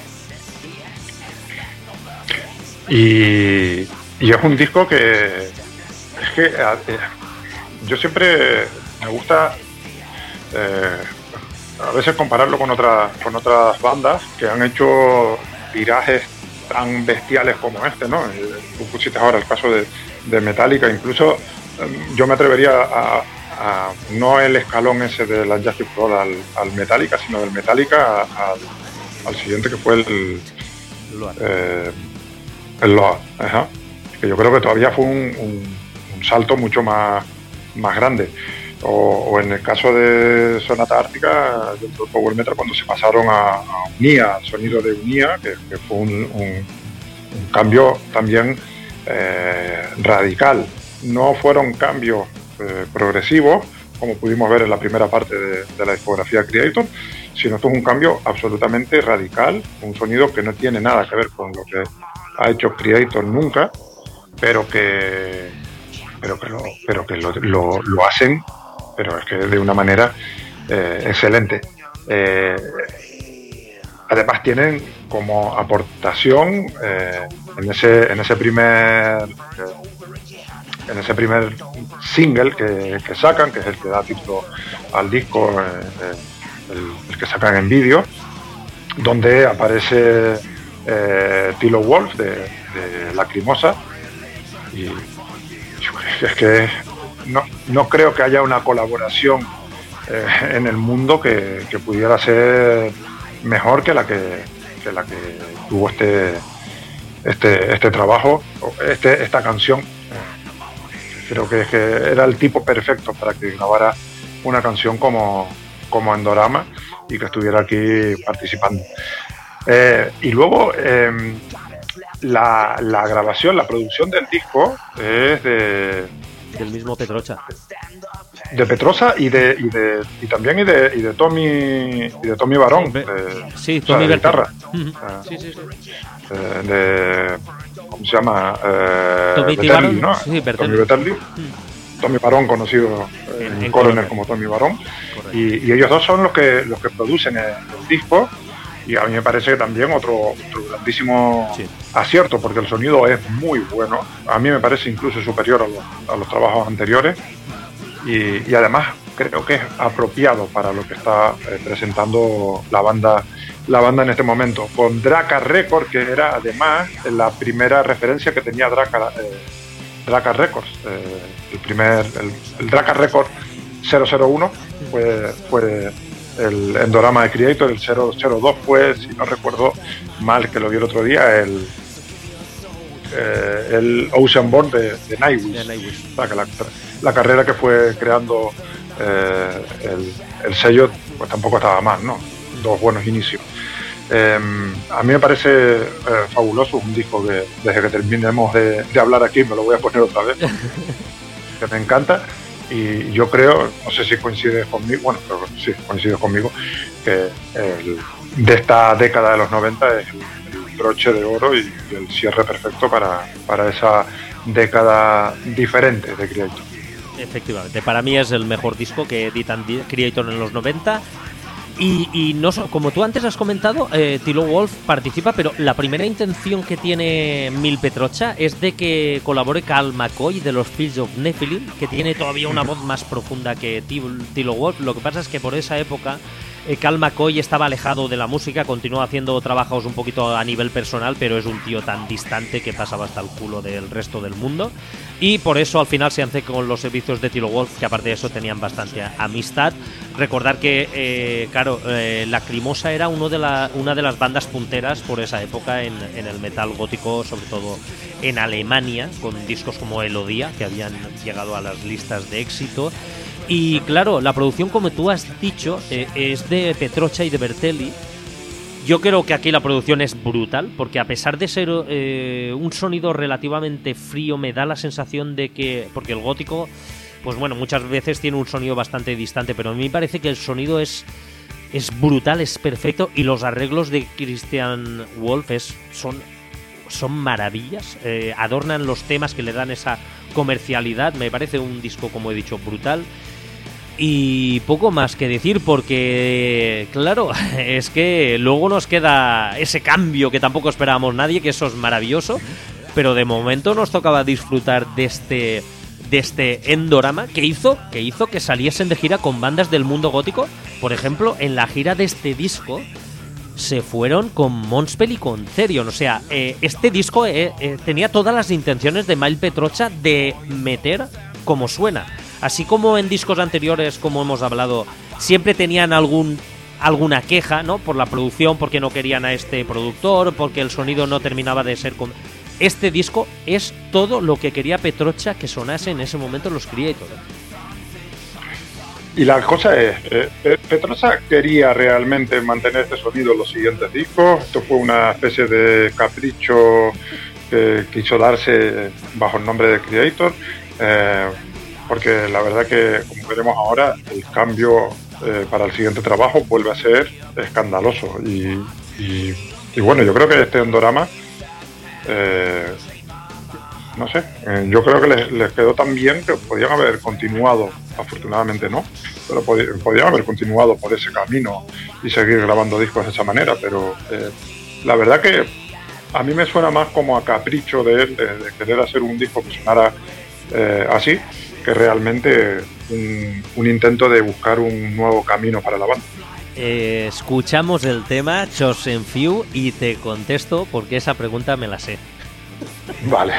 Y, y es un disco que es que eh, yo siempre me gusta Eh, a veces compararlo con otras con otras bandas que han hecho virajes tan bestiales como este, ¿no? Tú pusiste ahora el caso de, de Metallica, incluso um, yo me atrevería a, a no el escalón ese de la Justice for All al, al Metallica, sino del Metallica al, al siguiente que fue el Load. Eh, el Load, ajá, que yo creo que todavía fue un, un, un salto mucho más, más grande. O, o en el caso de Sonata Ártica, dentro del Power Metal, cuando se pasaron a, a Unia, al sonido de Unia, que, que fue un, un, un cambio también eh, radical. No fueron cambios eh, progresivos, como pudimos ver en la primera parte de, de la discografía Kreator, sino esto es un cambio absolutamente radical, un sonido que no tiene nada que ver con lo que ha hecho Kreator nunca, pero que, pero que, lo, pero que lo, lo, lo hacen, pero es que de una manera eh, excelente. Eh, además tienen como aportación eh, en ese en ese primer eh, en ese primer single que, que sacan, que es el que da título al disco, eh, eh, el, el que sacan en vídeo, donde aparece eh, Tilo Wolf de, de Lacrimosa, y es que No, no creo que haya una colaboración eh, en el mundo que, que pudiera ser mejor que la que, que la que tuvo este este este trabajo, este esta canción. Eh, creo que, que era el tipo perfecto para que grabara una canción como, como Endorama y que estuviera aquí participando. Eh, y luego eh, la, la grabación, la producción del disco es de del mismo Petrocha. De Petrocha y de y de y también y de y de Tommy y de Tommy Barón. De, sí, o sea, Tommy de guitarra. Uh-huh. Uh, sí, sí, sí. De, de ¿cómo se llama? Eh, Tommy Bertelli, ¿no? Sí, Tommy Bertelli. Uh. Tommy Barón, conocido eh, en, en Colonel como Tommy Barón, y, y ellos dos son los que los que producen el, el disco, y a mí me parece que también otro, otro grandísimo sí. acierto, porque el sonido es muy bueno, a mí me parece incluso superior a los, a los trabajos anteriores, y, y además creo que es apropiado para lo que está eh, presentando la banda la banda en este momento, con Draka Records, que era además la primera referencia que tenía Draka, eh, Draka Records, eh, el primer el, el Draka Records cero cero uno fue, fue el endorama de Creator, el cero cero dos fue, si no recuerdo mal que lo vi el otro día, el eh, el Oceanborn de, de Nightwish, Nightwish. O sea, que la, la carrera que fue creando eh, el, el sello, pues tampoco estaba mal, ¿no? Dos buenos inicios. Eh, a mí me parece eh, fabuloso, un disco que desde que terminemos de, de hablar aquí me lo voy a poner otra vez, que me encanta, y yo creo, no sé si coincides conmigo, bueno, pero sí, coincides conmigo, que el, de esta década de los noventa es el, el broche de oro y el cierre perfecto para, para esa década diferente de Creator. Efectivamente, para mí es el mejor disco que editan Creator en los noventa. Y, y no como tú antes has comentado, eh, Tilo Wolff participa, pero la primera intención que tiene Mil Petrocha es de que colabore Cal McCoy de los Fields of Nephilim, que tiene todavía una voz más profunda que Tilo Wolff. Lo que pasa es que por esa época eh, Cal McCoy estaba alejado de la música, continúa haciendo trabajos un poquito a nivel personal, pero es un tío tan distante que pasaba hasta el culo del resto del mundo. Y por eso al final se hace con los servicios de Tilo Wolff, que aparte de eso tenían bastante amistad. Recordar que, eh, claro, eh, Lacrimosa era uno de la, una de las bandas punteras por esa época en, en el metal gótico, sobre todo en Alemania, con discos como Elodía, que habían llegado a las listas de éxito. Y claro, la producción, como tú has dicho, eh, es de Petrocha y de Bertelli. Yo creo que aquí la producción es brutal, porque a pesar de ser eh, un sonido relativamente frío, me da la sensación de que, porque el gótico, pues bueno, muchas veces tiene un sonido bastante distante, pero a mí me parece que el sonido es, es brutal, es perfecto, y los arreglos de Christian Wolff es, son, son maravillas, eh, adornan los temas que le dan esa comercialidad. Me parece un disco, como he dicho, brutal. Y poco más que decir, porque claro, es que luego nos queda ese cambio que tampoco esperábamos nadie, que eso es maravilloso, pero de momento nos tocaba disfrutar de este de este endorama que hizo que hizo que saliesen de gira con bandas del mundo gótico. Por ejemplo, en la gira de este disco se fueron con Moonspell y con Therion. O sea, eh, este disco eh, eh, tenía todas las intenciones de Mil Petrocha de meter como suena. Así como en discos anteriores, como hemos hablado, siempre tenían algún alguna queja, ¿no? Por la producción, porque no querían a este productor, porque el sonido no terminaba de ser... Con... Este disco es todo lo que quería Petrocha que sonase en ese momento los Creator. Y la cosa es, eh, Petrocha quería realmente mantener este sonido en los siguientes discos. Esto fue una especie de capricho que quiso darse bajo el nombre de Creator. Eh, porque la verdad que, como veremos ahora, el cambio eh, para el siguiente trabajo vuelve a ser escandaloso. Y, y, y bueno, yo creo que este endorama, eh, no sé, eh, yo creo que les, les quedó tan bien que podían haber continuado, afortunadamente no, pero pod- podían haber continuado por ese camino y seguir grabando discos de esa manera. Pero eh, la verdad que a mí me suena más como a capricho de él, de, de querer hacer un disco que sonara eh, así, que realmente un, un intento de buscar un nuevo camino para la banda. Eh, escuchamos el tema Chosen Few y te contesto porque esa pregunta me la sé. Vale.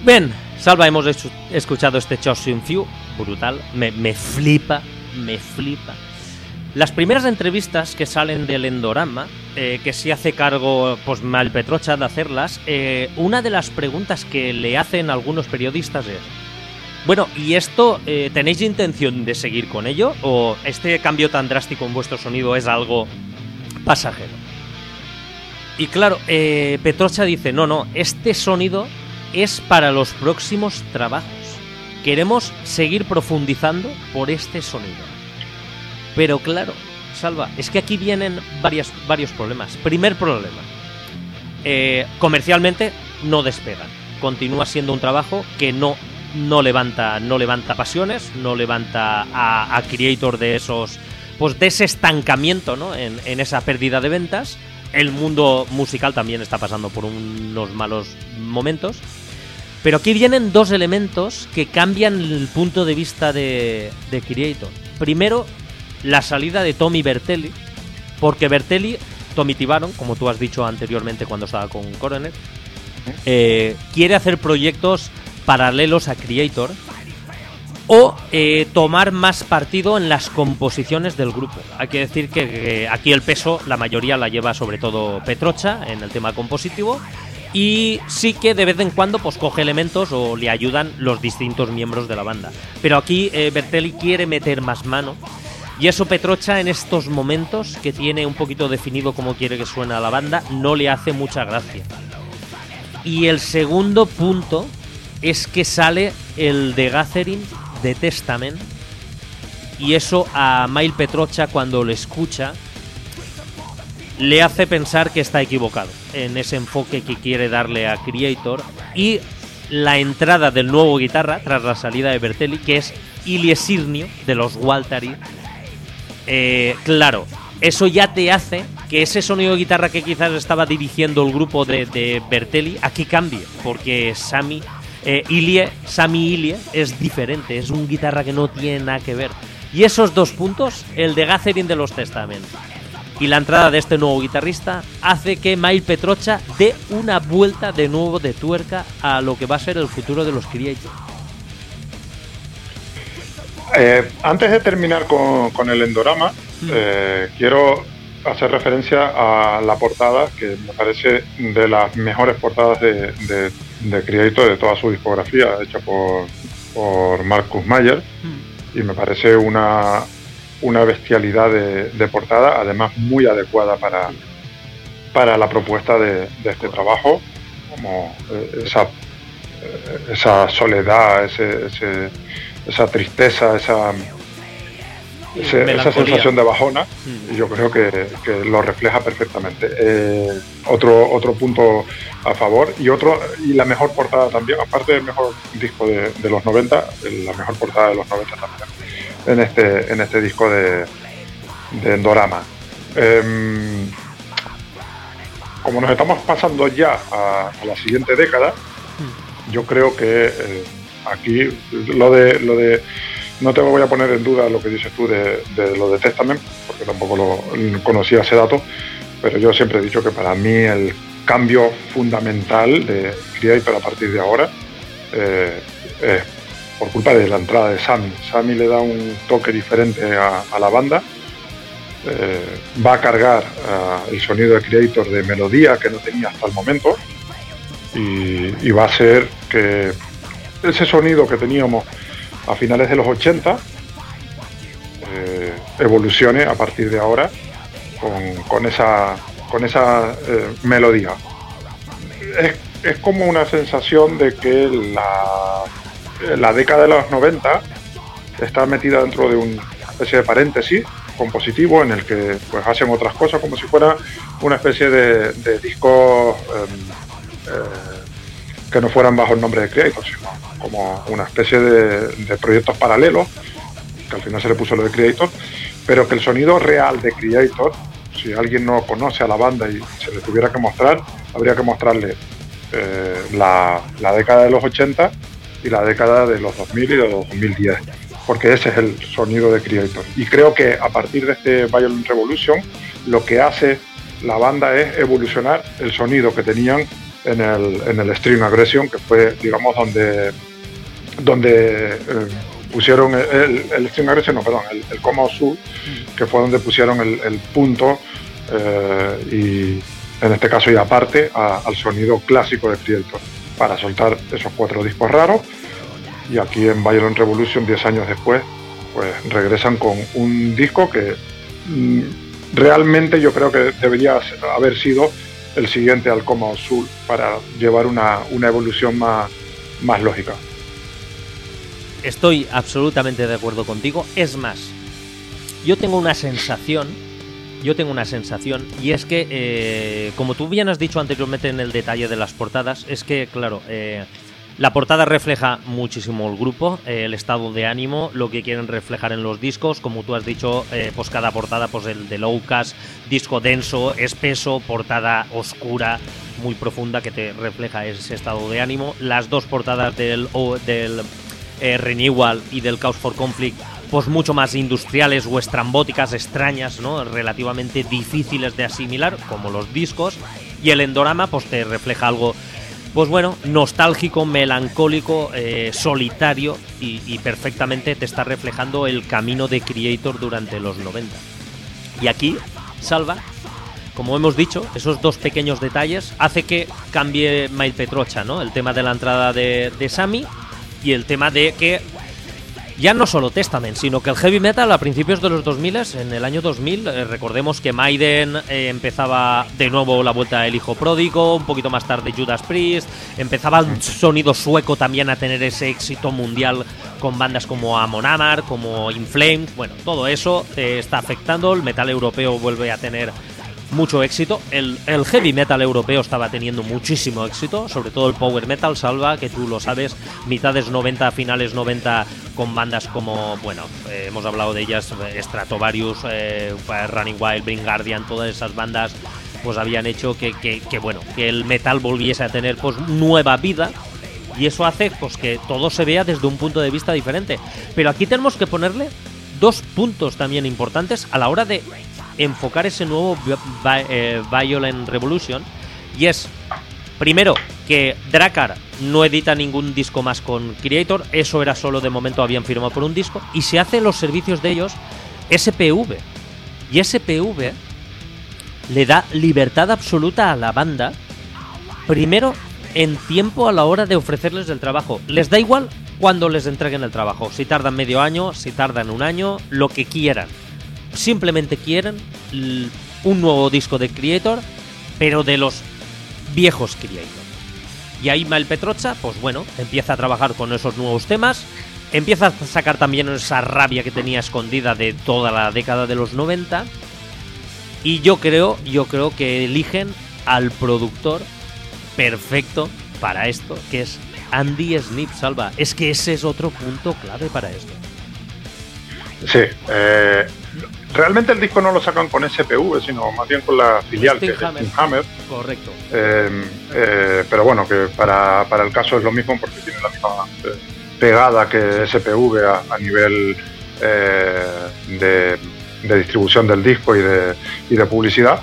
Bien, Salva, hemos escuchado este Chosen Few, brutal, me, me flipa, me flipa. Las primeras entrevistas que salen del Endorama, eh, que se hace cargo pues Mael Petrocha de hacerlas, eh, una de las preguntas que le hacen algunos periodistas es: bueno, ¿y esto eh, tenéis intención de seguir con ello? ¿O este cambio tan drástico en vuestro sonido es algo pasajero? Y claro, eh, Petrocha dice, no, no, este sonido es para los próximos trabajos. Queremos seguir profundizando por este sonido. Pero claro, Salva, es que aquí vienen varias, varios problemas. Primer problema, eh, comercialmente no despegan. Continúa siendo un trabajo que no, no, levanta, no levanta pasiones, no levanta a, a Creator de esos, pues de ese estancamiento, ¿no? en, en esa pérdida de ventas. El mundo musical también está pasando por unos malos momentos. Pero aquí vienen dos elementos que cambian el punto de vista de, de Creator. Primero, la salida de Tommy Bertelli, porque Bertelli, Tommy T. Baron, como tú has dicho anteriormente cuando estaba con Coroner, eh, quiere hacer proyectos paralelos a Creator o eh, tomar más partido en las composiciones del grupo. Hay que decir que, que aquí el peso, la mayoría la lleva sobre todo Petrocha en el tema compositivo, y sí que de vez en cuando pues coge elementos o le ayudan los distintos miembros de la banda. Pero aquí eh, Bertelli quiere meter más mano, y eso Petrocha en estos momentos, que tiene un poquito definido cómo quiere que suene a la banda, no le hace mucha gracia. Y el segundo punto es que sale el de Gathering de Testament, y eso a Mael Petrocha, cuando lo escucha, le hace pensar que está equivocado en ese enfoque que quiere darle a Creator. Y la entrada del nuevo guitarra tras la salida de Bertelli, que es Ilie Sirnio de los Waltari, eh, claro, eso ya te hace que ese sonido de guitarra que quizás estaba dirigiendo el grupo de, de Bertelli aquí cambie, porque Sami eh, Ilie, Sami Ilie es diferente, es un guitarra que no tiene nada que ver. Y esos dos puntos, el de Gathering de los Testament y la entrada de este nuevo guitarrista, hace que Mael Petrocha dé una vuelta de nuevo de tuerca a lo que va a ser el futuro de los Creator. Eh, antes de terminar con, con el Endorama, mm. eh, quiero hacer referencia a la portada, que me parece de las mejores portadas de, de, de Creator de toda su discografía, hecha por, por Marcus Mayer, mm. y me parece una, una bestialidad de, de portada, además muy adecuada para, para la propuesta de, de este trabajo, como esa, esa soledad, ese, ese, esa tristeza, esa, ese, esa sensación de bajona, mm. y yo creo que, que lo refleja perfectamente. Eh, otro, otro punto a favor, y otro y la mejor portada también, aparte del mejor disco de, de los noventa, la mejor portada de los noventa también en este, en este disco de, de Endorama. Eh, como nos estamos pasando ya a, a la siguiente década, mm. yo creo que eh, aquí lo de lo de no te voy a poner en duda lo que dices tú de, de lo de Testament, porque tampoco lo conocía ese dato, pero yo siempre he dicho que para mí el cambio fundamental de Creator a partir de ahora eh, es por culpa de la entrada de Sami. Sami le da un toque diferente a, a la banda, eh, va a cargar uh, el sonido de Creator de melodía que no tenía hasta el momento, y, y va a hacer que ese sonido que teníamos a finales de los ochenta eh, evolucione a partir de ahora con, con esa, con esa eh, melodía. Es, es como una sensación de que la, la década de los noventa está metida dentro de una especie de paréntesis compositivo en el que pues hacen otras cosas, como si fuera una especie de, de discos eh, eh, que no fueran bajo el nombre de Creator, sino como una especie de, de proyectos paralelos, que al final se le puso lo de Creator, pero que el sonido real de Creator, si alguien no conoce a la banda y se le tuviera que mostrar, habría que mostrarle eh, la, la década de los ochenta y la década de los dos mil y de los dos mil diez, porque ese es el sonido de Creator. Y creo que a partir de este Violent Revolution, lo que hace la banda es evolucionar el sonido que tenían en el, en el Extreme Aggression, que fue, digamos, donde, donde eh, pusieron el, el Extreme Aggression, no, perdón, el, el Commodore Soul, que fue donde pusieron el, el punto eh, y en este caso y aparte a, al sonido clásico de Creator para soltar esos cuatro discos raros. Y aquí en Violent Revolution, diez años después, pues regresan con un disco que mmm, realmente yo creo que debería haber sido el siguiente al Commodore Soul para llevar una, una evolución más, más lógica. Estoy absolutamente de acuerdo contigo. Es más, yo tengo una sensación, yo tengo una sensación, y es que, eh, como tú bien has dicho anteriormente en el detalle de las portadas, es que, claro, eh, la portada refleja muchísimo el grupo, eh, el estado de ánimo, lo que quieren reflejar en los discos. Como tú has dicho, eh, pues cada portada, pues el de Outcast, disco denso, espeso, portada oscura, muy profunda, que te refleja ese estado de ánimo. Las dos portadas del, oh, del eh, Renewal y del Cause for Conflict, pues mucho más industriales o estrambóticas, extrañas, ¿no? Relativamente difíciles de asimilar, como los discos. Y el Endorama, pues te refleja algo, pues bueno, nostálgico, melancólico, eh, solitario, y, y perfectamente te está reflejando el camino de Creator durante los noventa. Y aquí, Salva, como hemos dicho, esos dos pequeños detalles hace que cambie Mael Petrocha, ¿no? El tema de la entrada de, de Sammy y el tema de que ya no solo Testament, sino que el heavy metal a principios de los dos mil, en el año dos mil, eh, recordemos que Maiden eh, empezaba de nuevo la vuelta del hijo pródigo, un poquito más tarde Judas Priest, empezaba el sonido sueco también a tener ese éxito mundial con bandas como Amon Amarth, como In Flames. Bueno, todo eso eh, está afectando, el metal europeo vuelve a tener mucho éxito, el, el heavy metal europeo estaba teniendo muchísimo éxito, sobre todo el power metal, Salva, que tú lo sabes, mitades noventa, finales noventa, con bandas como, bueno, eh, hemos hablado de ellas, Stratovarius, eh, Running Wild, Blind Guardian, todas esas bandas pues habían hecho que, que, que, bueno, que el metal volviese a tener pues nueva vida, y eso hace pues que todo se vea desde un punto de vista diferente. Pero aquí tenemos que ponerle dos puntos también importantes a la hora de enfocar ese nuevo eh, Violent Revolution, y es, primero, que Drakkar no edita ningún disco más con Creator, eso era solo de momento, habían firmado por un disco, y se hace los servicios de ellos S P V, y S P V le da libertad absoluta a la banda, primero en tiempo a la hora de ofrecerles el trabajo, les da igual cuando les entreguen el trabajo, si tardan medio año, si tardan un año, lo que quieran. Simplemente quieren un nuevo disco de Creator, pero de los viejos Creator. Y ahí Mael Petrocha, pues bueno, empieza a trabajar con esos nuevos temas, empieza a sacar también esa rabia que tenía escondida de toda la década de los noventa, y yo creo, yo creo que eligen al productor perfecto para esto, que es Andy Sneap, Salva. Es que ese es otro punto clave para esto. Sí, eh, realmente el disco no lo sacan con S P V, sino más bien con la filial, que es Steam Hammer. Correcto. Eh, eh, pero bueno, que para, para el caso es lo mismo porque tiene la misma eh, pegada que S P V a, a nivel eh, de, de distribución del disco y de, y de publicidad.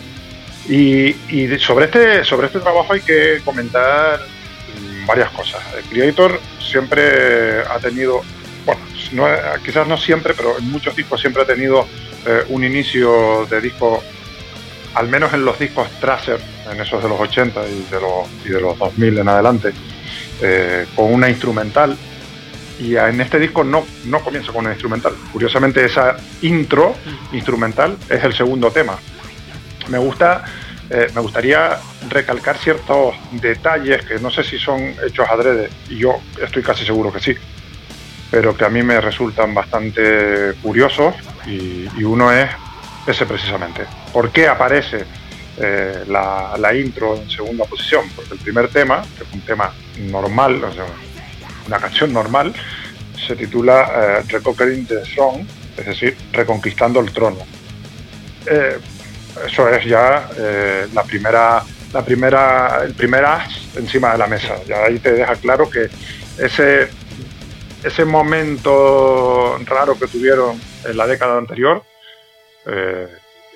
Y, y sobre, este, sobre este trabajo hay que comentar varias cosas. El Creator siempre ha tenido, bueno, no, quizás no siempre, pero en muchos discos siempre ha tenido eh, un inicio de disco, al menos en los discos Thrasher, en esos de los ochenta y de los, y de los dos mil en adelante, eh, con una instrumental, y en este disco no, no comienza con una instrumental. Curiosamente, esa intro instrumental es el segundo tema. Me gusta, eh, me gustaría recalcar ciertos detalles que no sé si son hechos adrede, y yo estoy casi seguro que sí, pero que a mí me resultan bastante curiosos, y, y uno es ese precisamente. ¿Por qué aparece eh, la, la intro en segunda posición? Porque el primer tema, que es un tema normal, o sea, una canción normal, se titula eh, Reconquering the Throne, es decir, Reconquistando el Trono. Eh, eso es ya eh, la primera, la primera, el primer as encima de la mesa. Ya ahí te deja claro que ese, ese momento raro que tuvieron en la década anterior, eh,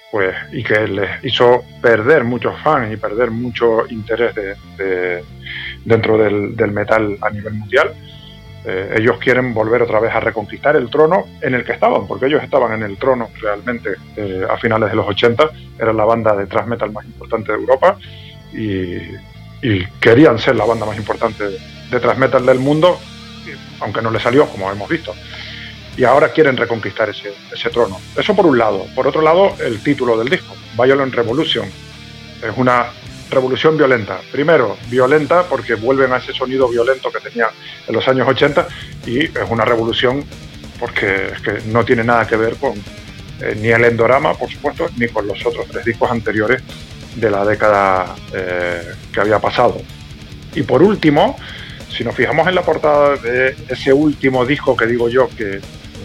pues, y que les hizo perder muchos fans y perder mucho interés de, de, dentro del, del metal a nivel mundial. Eh, ellos quieren volver otra vez a reconquistar el trono en el que estaban, porque ellos estaban en el trono realmente eh, a finales de los ochenta, eran la banda de thrash metal más importante de Europa y, y querían ser la banda más importante de, de thrash metal del mundo, aunque no les salió, como hemos visto. Y ahora quieren reconquistar ese, ese trono. Eso por un lado. Por otro lado, el título del disco, Violent Revolution, es una revolución violenta. Primero, violenta porque vuelven a ese sonido violento que tenían en los años ochenta, y es una revolución porque es que no tiene nada que ver con eh, ni el Endorama, por supuesto, ni con los otros tres discos anteriores de la década eh, que había pasado. Y por último, si nos fijamos en la portada de ese último disco que digo yo que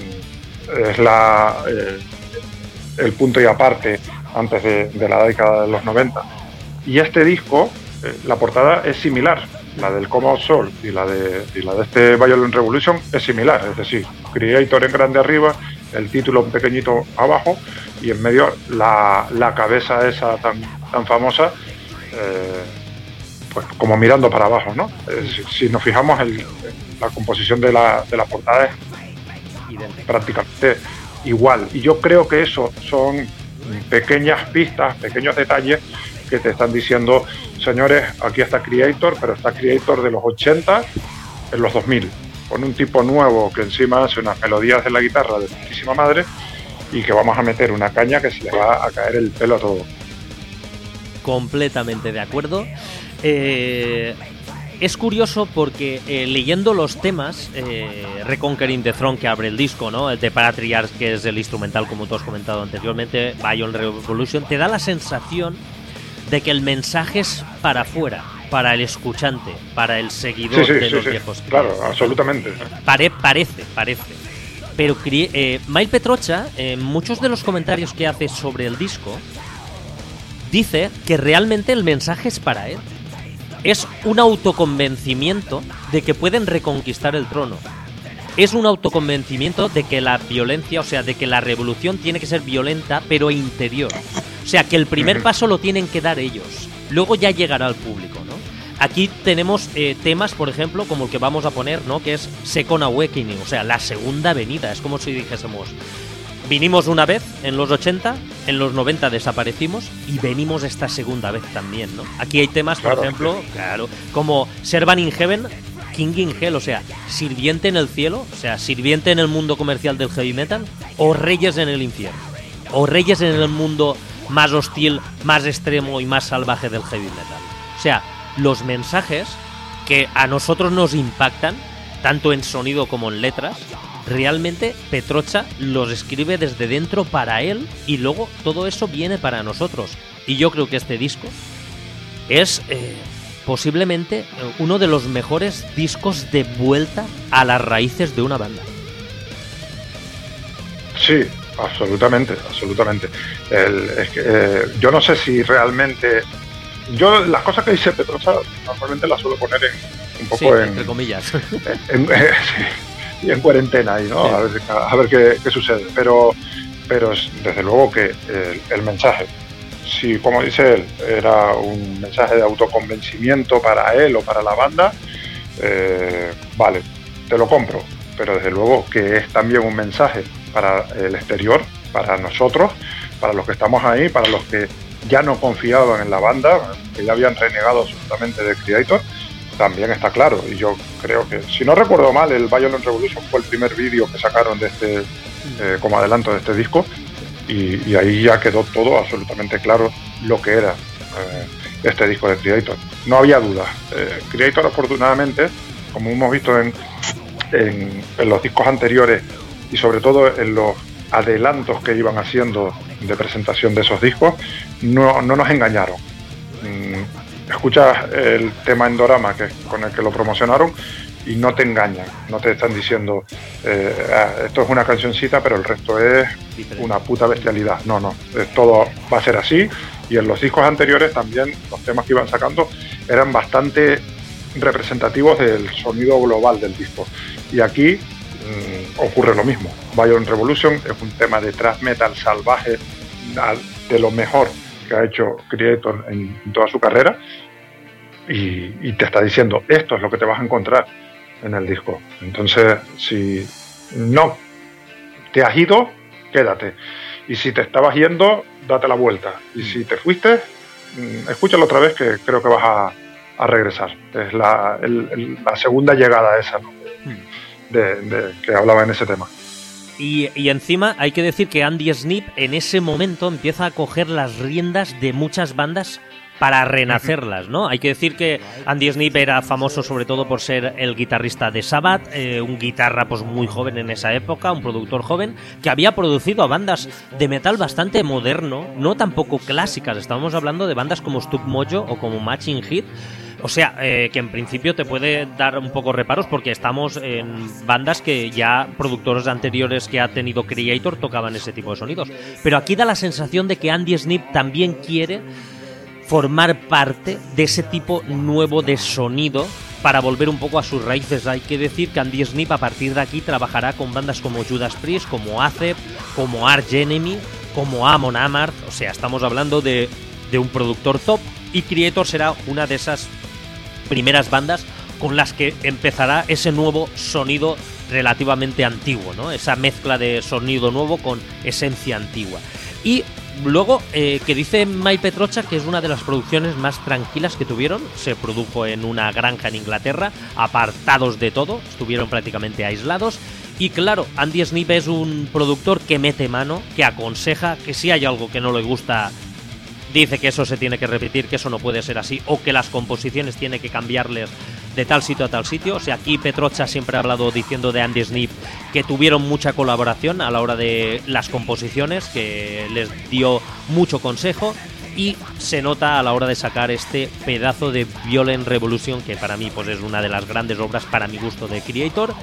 mm, es la eh, el punto y aparte antes de, de la década de los noventa, y este disco, eh, la portada es similar, la del Come Out Soul y la de, y la de este Violent Revolution es similar, es decir, Creator en grande arriba, el título en pequeñito abajo y en medio la, la cabeza esa tan, tan famosa, eh, pues como mirando para abajo, ¿no? Eh, si, si nos fijamos, el, la composición de la, de la portada es prácticamente igual, y yo creo que eso son pequeñas pistas, pequeños detalles que te están diciendo, señores, aquí está Creator, pero está Creator de los ochenta en los dos mil, con un tipo nuevo que encima hace unas melodías de la guitarra de putísima madre, y que vamos a meter una caña que se le va a caer el pelo a todo. Completamente de acuerdo. Eh, es curioso porque eh, leyendo los temas, eh, Reconquering the Throne, que abre el disco, ¿no? El de Patriarch, que es el instrumental, como tú has comentado anteriormente, Violent Revolution, te da la sensación de que el mensaje es para afuera, para el escuchante, para el seguidor sí, sí, de sí, los sí, viejos. Claro, absolutamente. Pare, parece, parece. Pero eh, Mile Petrocha, en eh, muchos de los comentarios que hace sobre el disco, dice que realmente el mensaje es para él. Es un autoconvencimiento de que pueden reconquistar el trono. Es un autoconvencimiento de que la violencia, o sea, de que la revolución tiene que ser violenta, pero interior. O sea, que el primer paso lo tienen que dar ellos. Luego ya llegará al público, ¿no? Aquí tenemos eh, temas, por ejemplo, como el que vamos a poner, ¿no? Que es Second Awakening, o sea, la segunda venida. Es como si dijésemos, vinimos una vez en los ochenta, en los noventa desaparecimos y venimos esta segunda vez también, ¿no? Aquí hay temas, por claro, ejemplo, sí. claro, como Servant in Heaven, King in Hell, o sea, sirviente en el cielo, o sea, sirviente en el mundo comercial del heavy metal, o reyes en el infierno, o reyes en el mundo más hostil, más extremo y más salvaje del heavy metal. O sea, los mensajes que a nosotros nos impactan, tanto en sonido como en letras, realmente Petrocha los escribe desde dentro para él, y luego todo eso viene para nosotros. Y yo creo que este disco es eh, posiblemente uno de los mejores discos de vuelta a las raíces de una banda. Sí, absolutamente, absolutamente. El, es que, eh, yo no sé si realmente... Yo las cosas que dice Petrocha normalmente las suelo poner en, un poco sí, en... entre comillas. En, en, eh, sí, y en cuarentena, y ¿no? Sí. A ver, a ver qué, qué sucede. Pero, pero desde luego que el, el mensaje, si como dice él, era un mensaje de autoconvencimiento para él o para la banda, eh, vale, te lo compro. Pero desde luego que es también un mensaje para el exterior, para nosotros, para los que estamos ahí, para los que ya no confiaban en la banda, que ya habían renegado absolutamente de Creator, también está claro. Y yo creo que, si no recuerdo mal, el Violent Revolution fue el primer vídeo que sacaron de este, eh, como adelanto de este disco, y, y ahí ya quedó todo absolutamente claro lo que era eh, este disco de Creator. No había duda. Eh, Creator, afortunadamente, como hemos visto en, en, en los discos anteriores y sobre todo en los adelantos que iban haciendo de presentación de esos discos, no, no nos engañaron. Mm, escuchas el tema Endorama, que es con el que lo promocionaron, y no te engañan, no te están diciendo eh, ah, esto es una cancioncita pero el resto es una puta bestialidad. No, no, todo va a ser así. Y en los discos anteriores también los temas que iban sacando eran bastante representativos del sonido global del disco, y aquí mmm, ocurre lo mismo. Violent Revolution es un tema de thrash metal salvaje al, de lo mejor que ha hecho Kreator en, en toda su carrera, y, y te está diciendo, esto es lo que te vas a encontrar en el disco. Entonces, si no te has ido, quédate. Y si te estabas yendo, date la vuelta. Y si te fuiste, escúchalo otra vez, que creo que vas a, a regresar. Es la, el, el, la segunda llegada esa, ¿no? de, de, que hablaba en ese tema. Y, y encima hay que decir que Andy Sneap en ese momento empieza a coger las riendas de muchas bandas para renacerlas, ¿no? Hay que decir que Andy Sneap era famoso sobre todo por ser el guitarrista de Sabbath, eh, un guitarra pues muy joven en esa época, un productor joven, que había producido a bandas de metal bastante moderno, no tampoco clásicas. Estábamos hablando de bandas como Stuck Mojo o como Matching Hit. O sea, eh, que en principio te puede dar un poco reparos porque estamos en bandas que ya productores anteriores que ha tenido Kreator tocaban ese tipo de sonidos. Pero aquí da la sensación de que Andy Sneap también quiere formar parte de ese tipo nuevo de sonido para volver un poco a sus raíces. Hay que decir que Andy Sneap a partir de aquí trabajará con bandas como Judas Priest, como Acep, como Arch Enemy, como Amon Amarth. O sea, estamos hablando de, de un productor top, y Kreator será una de esas primeras bandas con las que empezará ese nuevo sonido relativamente antiguo, ¿no? Esa mezcla de sonido nuevo con esencia antigua. Y luego, eh, que dice Mike Petrocha que es una de las producciones más tranquilas que tuvieron. Se produjo en una granja en Inglaterra, apartados de todo, estuvieron prácticamente aislados. Y claro, Andy Sneap es un productor que mete mano, que aconseja, que si hay algo que no le gusta, dice que eso se tiene que repetir, que eso no puede ser así, o que las composiciones tiene que cambiarles de tal sitio a tal sitio. O sea, aquí Petrocha siempre ha hablado diciendo de Andy Sneap que tuvieron mucha colaboración a la hora de las composiciones, que les dio mucho consejo, y se nota a la hora de sacar este pedazo de Violent Revolution, que para mí pues es una de las grandes obras, para mi gusto, de Kreator.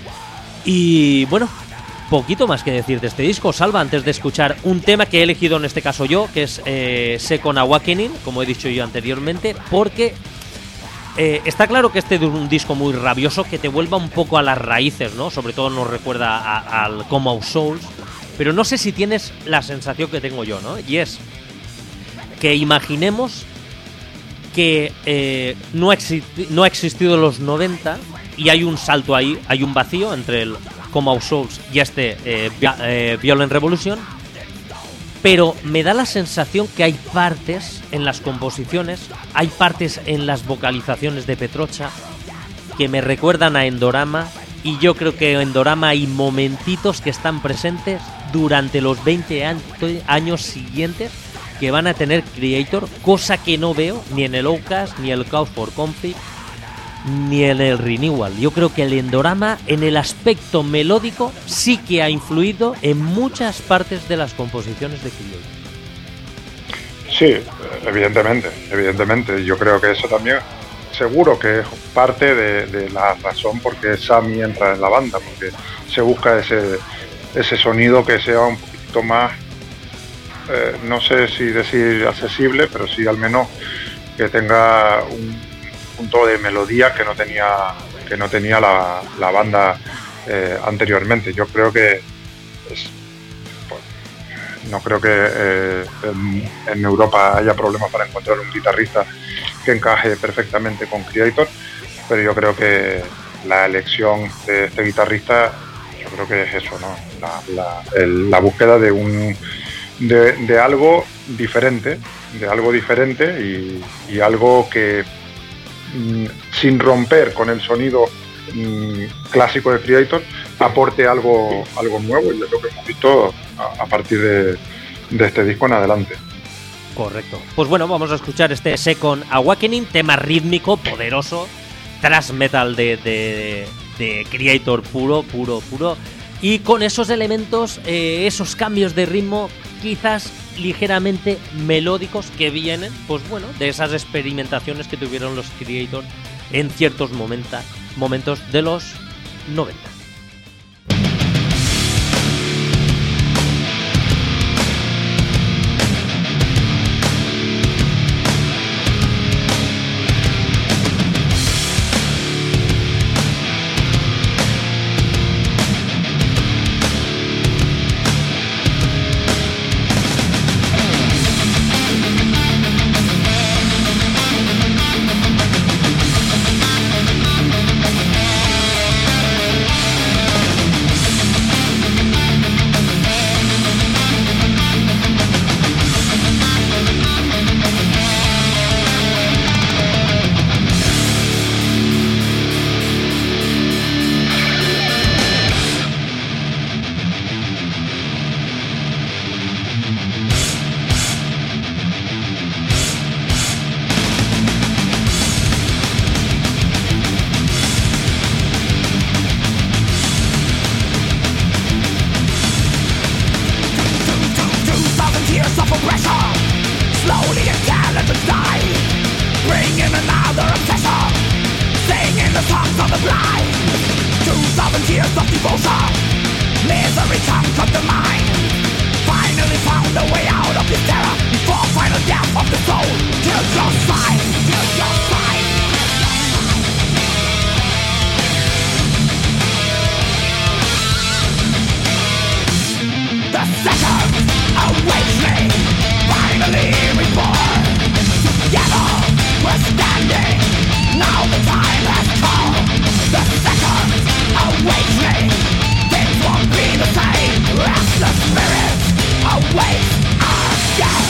Y bueno, poquito más que decir de este disco, Salva, antes de escuchar un tema que he elegido en este caso yo, que es eh, Second Awakening, como he dicho yo anteriormente, porque eh, está claro que este es un disco muy rabioso, que te vuelva un poco a las raíces, ¿no? Sobre todo nos recuerda a, al Come Out Souls, pero no sé si tienes la sensación que tengo yo, ¿no? Y es que imaginemos que eh, no, ha existi- no ha existido los noventa y hay un salto ahí, hay un vacío entre el Come Out Souls y este eh, eh, Violent Revolution, pero me da la sensación que hay partes en las composiciones, hay partes en las vocalizaciones de Petrocha que me recuerdan a Endorama, y yo creo que en Endorama hay momentitos que están presentes durante los veinte años siguientes que van a tener Kreator, cosa que no veo ni en el Outcast, ni el Cause for Conflict, ni en el Renewal. Yo creo que el Endorama, en el aspecto melódico, sí que ha influido en muchas partes de las composiciones de Kreator. Sí, evidentemente, evidentemente. Yo creo que eso también, seguro que es parte de, de la razón por qué Sammy entra en la banda, porque se busca ese, ese sonido que sea un poquito más, eh, no sé si decir accesible, pero sí al menos que tenga un punto de melodía que no tenía que no tenía la, la banda eh, anteriormente. Yo creo que es, pues, no creo que eh, en, en Europa haya problemas para encontrar un guitarrista que encaje perfectamente con Kreator, pero yo creo que la elección de este guitarrista, yo creo que es eso, ¿no? La, la, el, la búsqueda de un de, de algo diferente, de algo diferente y, y algo que mm, sin romper con el sonido mm, clásico de Kreator, aporte algo, algo nuevo, y es lo que hemos visto a, a partir de, de este disco en adelante. Correcto. Pues bueno, vamos a escuchar este Second Awakening, tema rítmico, poderoso, thrash metal de, de, de Kreator puro, puro, puro, y con esos elementos, eh, esos cambios de ritmo, quizás ligeramente melódicos, que vienen, pues bueno, de esas experimentaciones que tuvieron los Kreator en ciertos momenta, momentos de los noventa. suffer pressure. Slowly intelligence die, bringing another obsession, singing the songs of the blind. Two thousand years of devotion, misery conquered the mind. Finally found a way out of this terror, before final death of the soul. Till your sign, till your sign. The second awakes me, finally reborn. Together we're standing, now the time has come. The second awakes me, things won't be the same. As the spirit awakes again.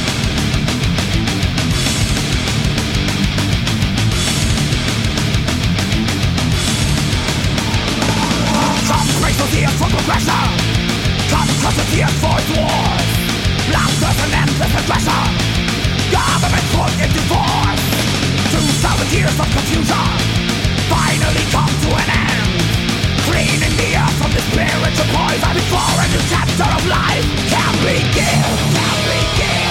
Come break the tears from progression. Come cause the tears for its wars. Laughter's an endless aggression. Government put in divorce. Two thousand years of confusion finally come to an end. Cleaning the earth from the spiritual poison before a new chapter of life can begin. Can begin.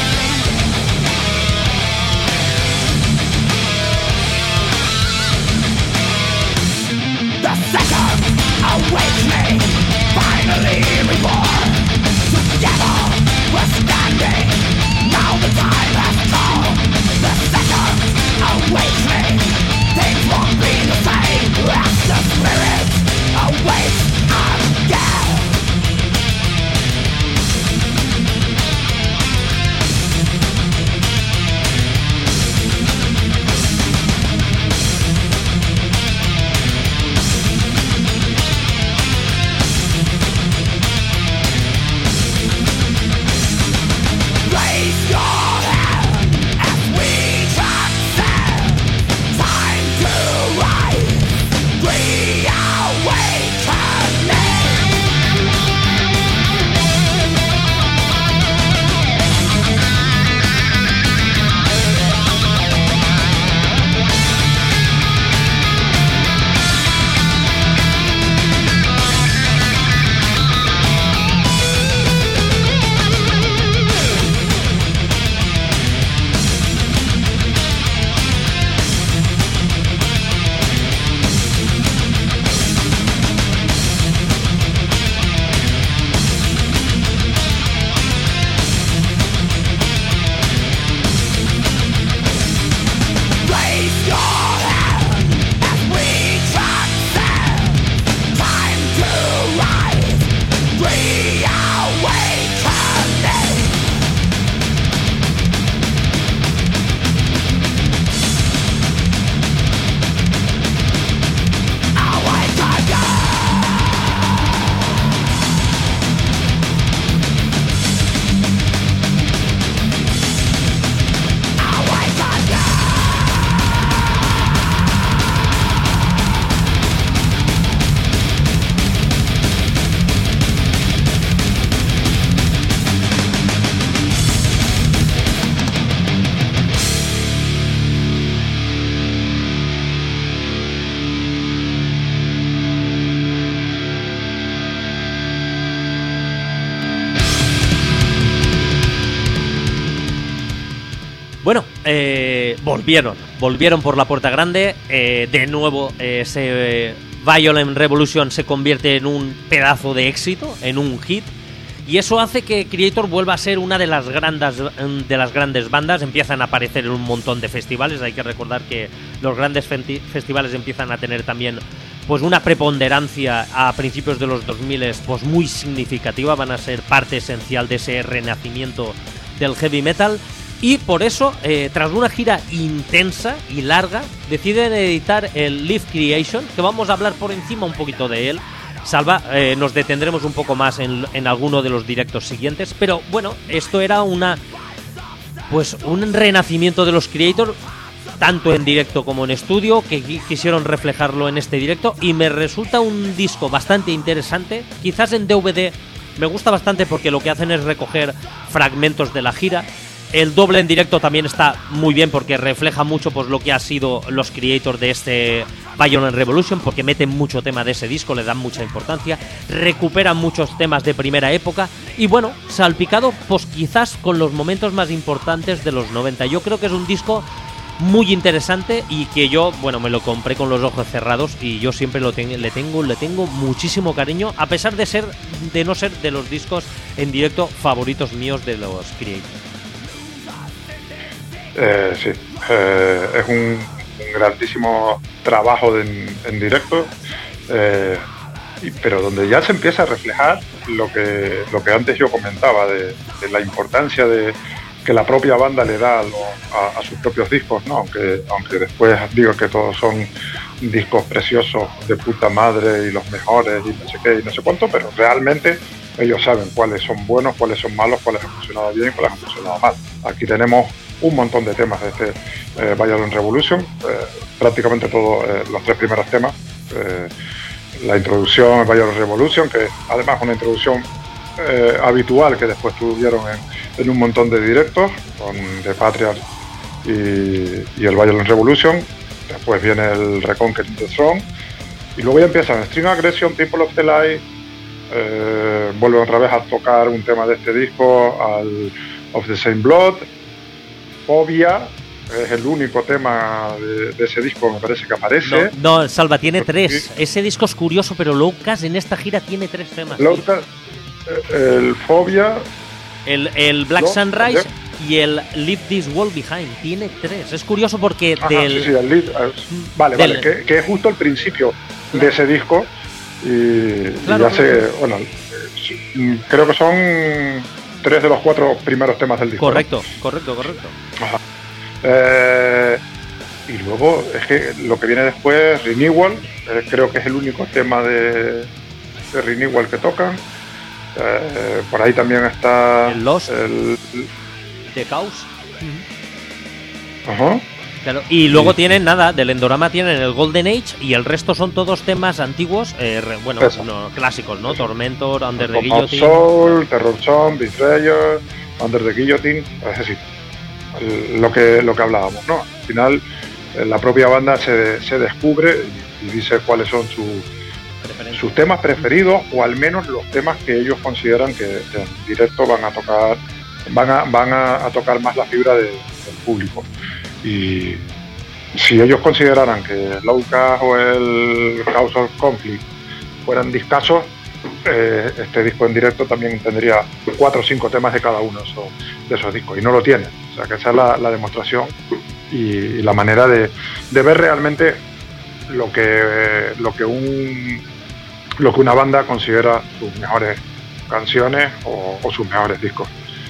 The second awakes me, finally reborn. Together we're standing, now the time has come. The second awakes me, things won't be the same. As the spirit awakes again. Raise your hand as we transcend. Time to rise, Bueno, eh, volvieron, volvieron por la puerta grande, eh, de nuevo eh, se, eh, Violent Revolution se convierte en un pedazo de éxito, en un hit, y eso hace que Kreator vuelva a ser una de las grandes, de las grandes bandas. Empiezan a aparecer en un montón de festivales. Hay que recordar que los grandes festivales empiezan a tener también pues una preponderancia a principios de los dos mil pues muy significativa, van a ser parte esencial de ese renacimiento del heavy metal. Y por eso, eh, tras una gira intensa y larga, deciden editar el Live Creation, que vamos a hablar por encima un poquito de él. Salva, eh, nos detendremos un poco más en, en alguno de los directos siguientes, pero bueno, esto era una pues un renacimiento de los Kreator, tanto en directo como en estudio, que quisieron reflejarlo en este directo, y me resulta un disco bastante interesante. Quizás en D V D me gusta bastante porque lo que hacen es recoger fragmentos de la gira. El doble en directo también está muy bien porque refleja mucho pues lo que ha sido los Kreator de este Violent Revolution, porque meten mucho tema de ese disco, le dan mucha importancia, recuperan muchos temas de primera época y bueno, salpicado pues quizás con los momentos más importantes de los noventa. Yo creo que es un disco muy interesante y que yo, bueno, me lo compré con los ojos cerrados y yo siempre lo ten- le tengo le tengo muchísimo cariño, a pesar de ser de no ser de los discos en directo favoritos míos de los Creator. Eh, sí, eh, es un, un grandísimo trabajo de, en, en directo, eh, y, pero donde ya se empieza a reflejar lo que lo que antes yo comentaba de, de la importancia de que la propia banda le da a, lo, a, a sus propios discos, ¿no? Aunque, aunque después digo que todos son discos preciosos de puta madre y los mejores y no sé qué y no sé cuánto, pero realmente ellos saben cuáles son buenos, cuáles son malos, cuáles han funcionado bien y cuáles han funcionado mal. Aquí tenemos un montón de temas de este eh, Violent Revolution, eh, prácticamente todos eh, los tres primeros temas. Eh, la introducción Violent Revolution, que es además una introducción eh, habitual que después tuvieron en, en un montón de directos con The Patriarch y, y el Violent Revolution. Después viene el Reconquering the Throne y luego ya empiezan String Aggression, People of the Light, eh, vuelven otra vez a tocar un tema de este disco, al Of the Same Blood, Phobia, es el único tema de, de ese disco, me parece que aparece. No, no, Salva, tiene tres. Ese disco es curioso, pero Lowcast en esta gira tiene tres temas. Lowcast, sí. El Phobia, el, el Black no, Sunrise ¿sí? y el Leave This World Behind. Tiene tres. Es curioso porque Ajá, del... sí, sí, el lead, uh, vale, del, vale, que, que es justo el principio claro. de ese disco y, claro, y hace, claro. bueno, creo que son tres de los cuatro primeros temas del disco. Correcto, ¿no? correcto, correcto. Ajá. Eh, y luego es que lo que viene después, Renewal, eh, creo que es el único tema de, de Renewal que tocan. Eh, por ahí también está el Lost, el The Chaos. Uh-huh. Ajá. Claro. Y luego sí. tienen nada, del Endorama tienen el Golden Age y el resto son todos temas antiguos, eh, re, bueno, no, clásicos, ¿no? Tormentor, Under the Guillotine, Soul, Terror Song, Betrayer, Under the Guillotine, es decir, lo que lo que hablábamos, ¿no? Al final la propia banda se, se descubre y, y dice cuáles son sus sus temas preferidos o al menos los temas que ellos consideran que, que en directo van a tocar van a van a, a tocar más la fibra de, del público. Y si ellos consideraran que el Lowcast o el House of Conflict fueran discasos, eh, este disco en directo también tendría cuatro o cinco temas de cada uno de esos, de esos discos, y no lo tiene. O sea que esa es la, la demostración y, y la manera de, de ver realmente lo que lo que un lo que una banda considera sus mejores canciones o, o sus mejores discos.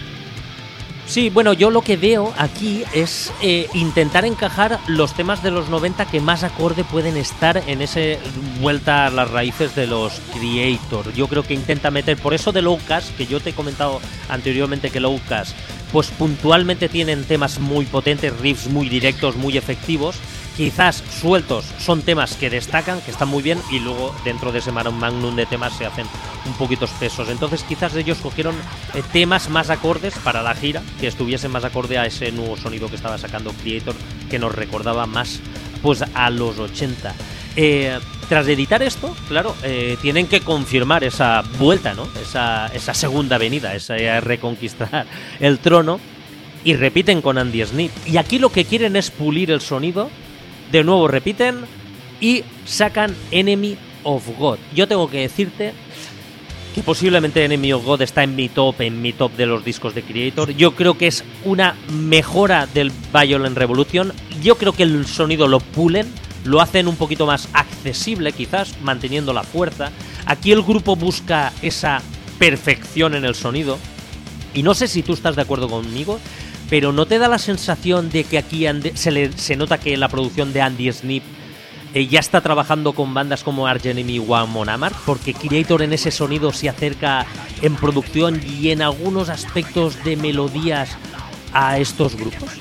Sí, bueno, yo lo que veo aquí es eh, intentar encajar los temas de los noventa que más acorde pueden estar en ese vuelta a las raíces de los Creator. Yo creo que intenta meter, por eso de Lowcast, que yo te he comentado anteriormente que Lowcast, pues puntualmente tienen temas muy potentes, riffs muy directos, muy efectivos. Quizás sueltos son temas que destacan, que están muy bien, y luego dentro de ese magnum de temas se hacen un poquito espesos. Entonces quizás ellos cogieron eh, temas más acordes para la gira, que estuviesen más acorde a ese nuevo sonido que estaba sacando Creator, que nos recordaba más pues a los ochenta. Eh, tras editar esto, claro, eh, tienen que confirmar esa vuelta, ¿no? Esa, esa segunda venida, esa eh, reconquistar el trono, y repiten con Andy Sneap. Y aquí lo que quieren es pulir el sonido. De nuevo repiten y sacan Enemy of God. Yo tengo que decirte que posiblemente Enemy of God está en mi top, en mi top de los discos de Creator. Yo creo que es una mejora del Violent Revolution. Yo creo que el sonido lo pulen, lo hacen un poquito más accesible quizás, manteniendo la fuerza. Aquí el grupo busca esa perfección en el sonido. Y no sé si tú estás de acuerdo conmigo, pero ¿no te da la sensación de que aquí Andy, se, le, se nota que la producción de Andy Sneap eh, ya está trabajando con bandas como Arch Enemy o Amon Amarth? Porque Creator en ese sonido se acerca en producción y en algunos aspectos de melodías a estos grupos.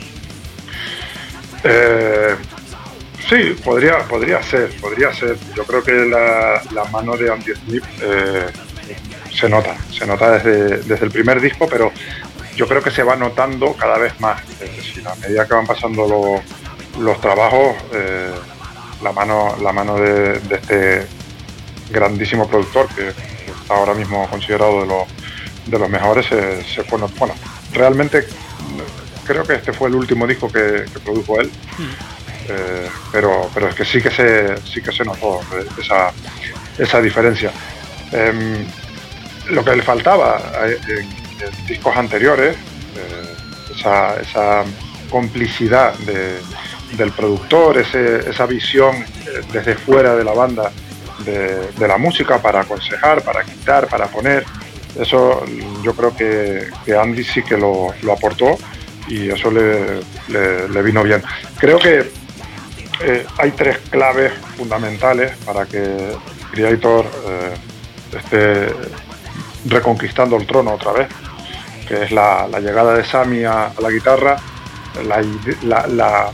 Eh, sí, podría, podría ser, podría ser. Yo creo que la, la mano de Andy Sneap eh, se nota, se nota desde, desde el primer disco, pero yo creo que se va notando cada vez más. Es decir, a medida que van pasando los, los trabajos, eh, la mano, la mano de, de este grandísimo productor que está ahora mismo considerado de los, de los mejores, se, se fue, bueno, realmente creo que este fue el último disco que, que produjo él, mm. eh, pero, pero es que sí que se, sí que se notó esa, esa diferencia. Eh, lo que le faltaba en, en discos anteriores, eh, esa, esa complicidad de, del productor, ese, esa visión desde fuera de la banda de, de la música para aconsejar, para quitar, para poner, eso yo creo que, que Andy sí que lo, lo aportó y eso le, le, le vino bien. Creo que eh, hay tres claves fundamentales para que Kreator eh, esté reconquistando el trono otra vez, que es la, la llegada de Sammy a, a la guitarra, la, la, la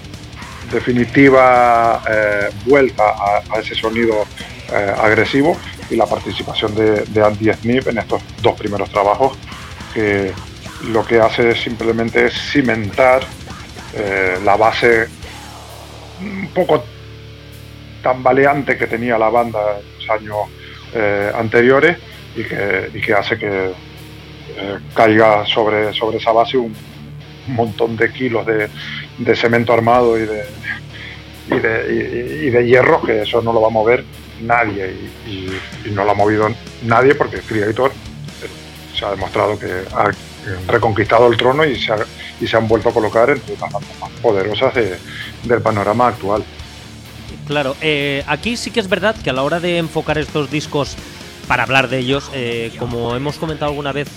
definitiva eh, vuelta a, a ese sonido eh, agresivo y la participación de, de Andy Smith en estos dos primeros trabajos, que lo que hace simplemente es cimentar eh, la base un poco tambaleante que tenía la banda en los años eh, anteriores y que, y que hace que eh, caiga sobre, sobre esa base un montón de kilos de, de cemento armado y de, y, de, y, y de hierro, que eso no lo va a mover nadie y, y, y no lo ha movido nadie porque Kreator se ha demostrado que ha reconquistado el trono y se, ha, y se han vuelto a colocar entre las bandas más poderosas de, del panorama actual. Claro, eh, aquí sí que es verdad que a la hora de enfocar estos discos para hablar de ellos, eh, como hemos comentado alguna vez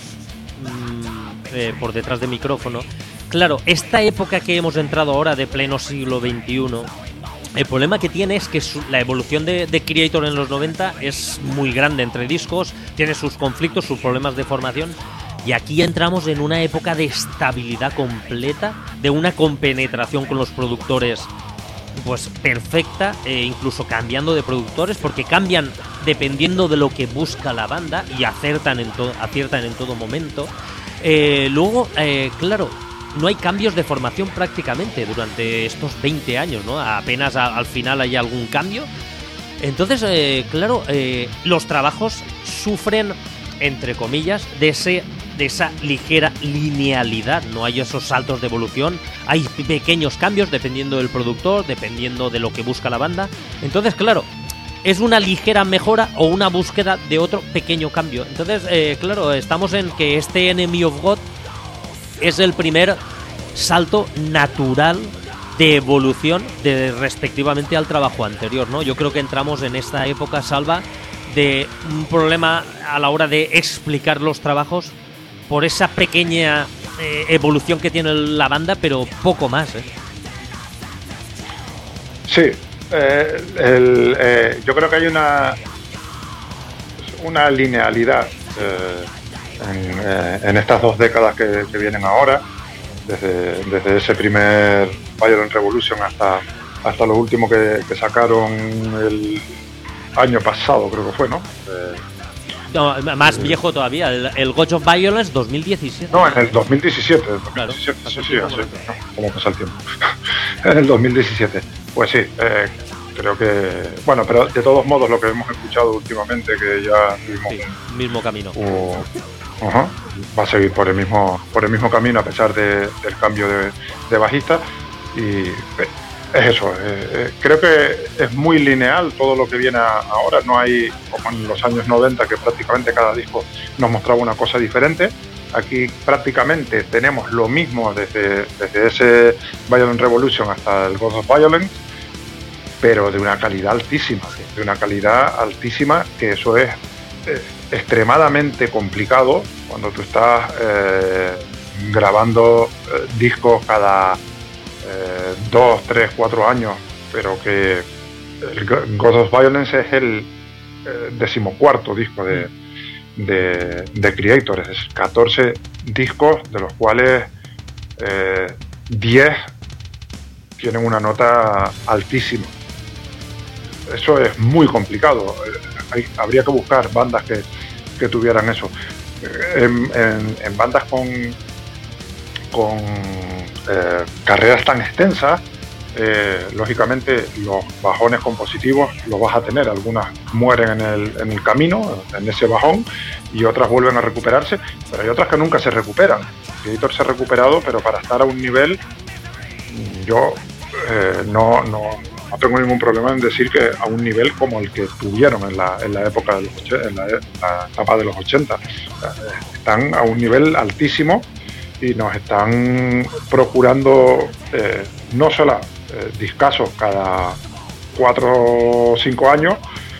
mmm, eh, por detrás de micrófono, claro, esta época que hemos entrado ahora de pleno siglo veintiuno, el problema que tiene es que su, la evolución de, de Kreator en los noventa es muy grande entre discos, tiene sus conflictos, sus problemas de formación, y aquí entramos en una época de estabilidad completa, de una compenetración con los productores pues perfecta, eh, incluso cambiando de productores, porque cambian dependiendo de lo que busca la banda y aciertan en, to- aciertan en todo momento. Eh, luego, eh, claro, no hay cambios de formación prácticamente durante estos veinte años, ¿no? Apenas a, al final hay algún cambio. Entonces, eh, claro, eh, los trabajos sufren, entre comillas, de ese de esa ligera linealidad, no hay esos saltos de evolución, hay pequeños cambios dependiendo del productor, dependiendo de lo que busca la banda. Entonces, claro, es una ligera mejora o una búsqueda de otro pequeño cambio. Entonces, eh, claro, estamos en que este Enemy of God es el primer salto natural de evolución de respectivamente al trabajo anterior, ¿no? Yo creo que entramos en esta época, Salva, de un problema a la hora de explicar los trabajos por esa pequeña eh, evolución que tiene la banda, pero poco más, ¿eh? Sí, eh, el, eh, yo creo que hay una una linealidad eh, en, eh, en estas dos décadas que, que vienen ahora, desde, desde ese primer Violent Revolution hasta, hasta lo último que, que sacaron el año pasado, creo que fue, ¿no? Eh, No, más eh, viejo todavía, el, el God of Violence dos mil diecisiete. No, en el dos mil diecisiete. Claro, sí, sí, sí, así, ¿no? ¿Cómo pasa el tiempo? En el dos mil diecisiete. Pues sí, eh, creo que... Bueno, pero de todos modos lo que hemos escuchado últimamente, que ya tuvimos... Sí, mismo camino. Uh, uh-huh, va a seguir por el mismo por el mismo camino a pesar de, del cambio de, de bajista. Y es eso, eh, creo que es muy lineal todo lo que viene ahora, no hay como en los años noventa que prácticamente cada disco nos mostraba una cosa diferente. Aquí prácticamente tenemos lo mismo desde, desde ese Violent Revolution hasta el God of Violence, pero de una calidad altísima, de una calidad altísima, que eso es eh, extremadamente complicado cuando tú estás eh, grabando eh, discos cada Eh, dos, tres, cuatro años, pero que el God of Violence es el eh, decimocuarto disco de, de, de Kreator, es decir, catorce discos, de los cuales eh, diez tienen una nota altísima. Eso es muy complicado, eh, hay, habría que buscar bandas que, que tuvieran eso. En, en, en bandas con con Eh, carreras tan extensas, eh, lógicamente los bajones compositivos los vas a tener, algunas mueren en el, en el camino, en ese bajón, y otras vuelven a recuperarse, pero hay otras que nunca se recuperan. Creator se ha recuperado, pero para estar a un nivel, yo eh, no, no, no tengo ningún problema en decir que a un nivel como el que tuvieron en la, en la época de los, en la, la etapa de los ochenta. Están a un nivel altísimo y nos están procurando eh, no solo eh, discazos cada cuatro o cinco años,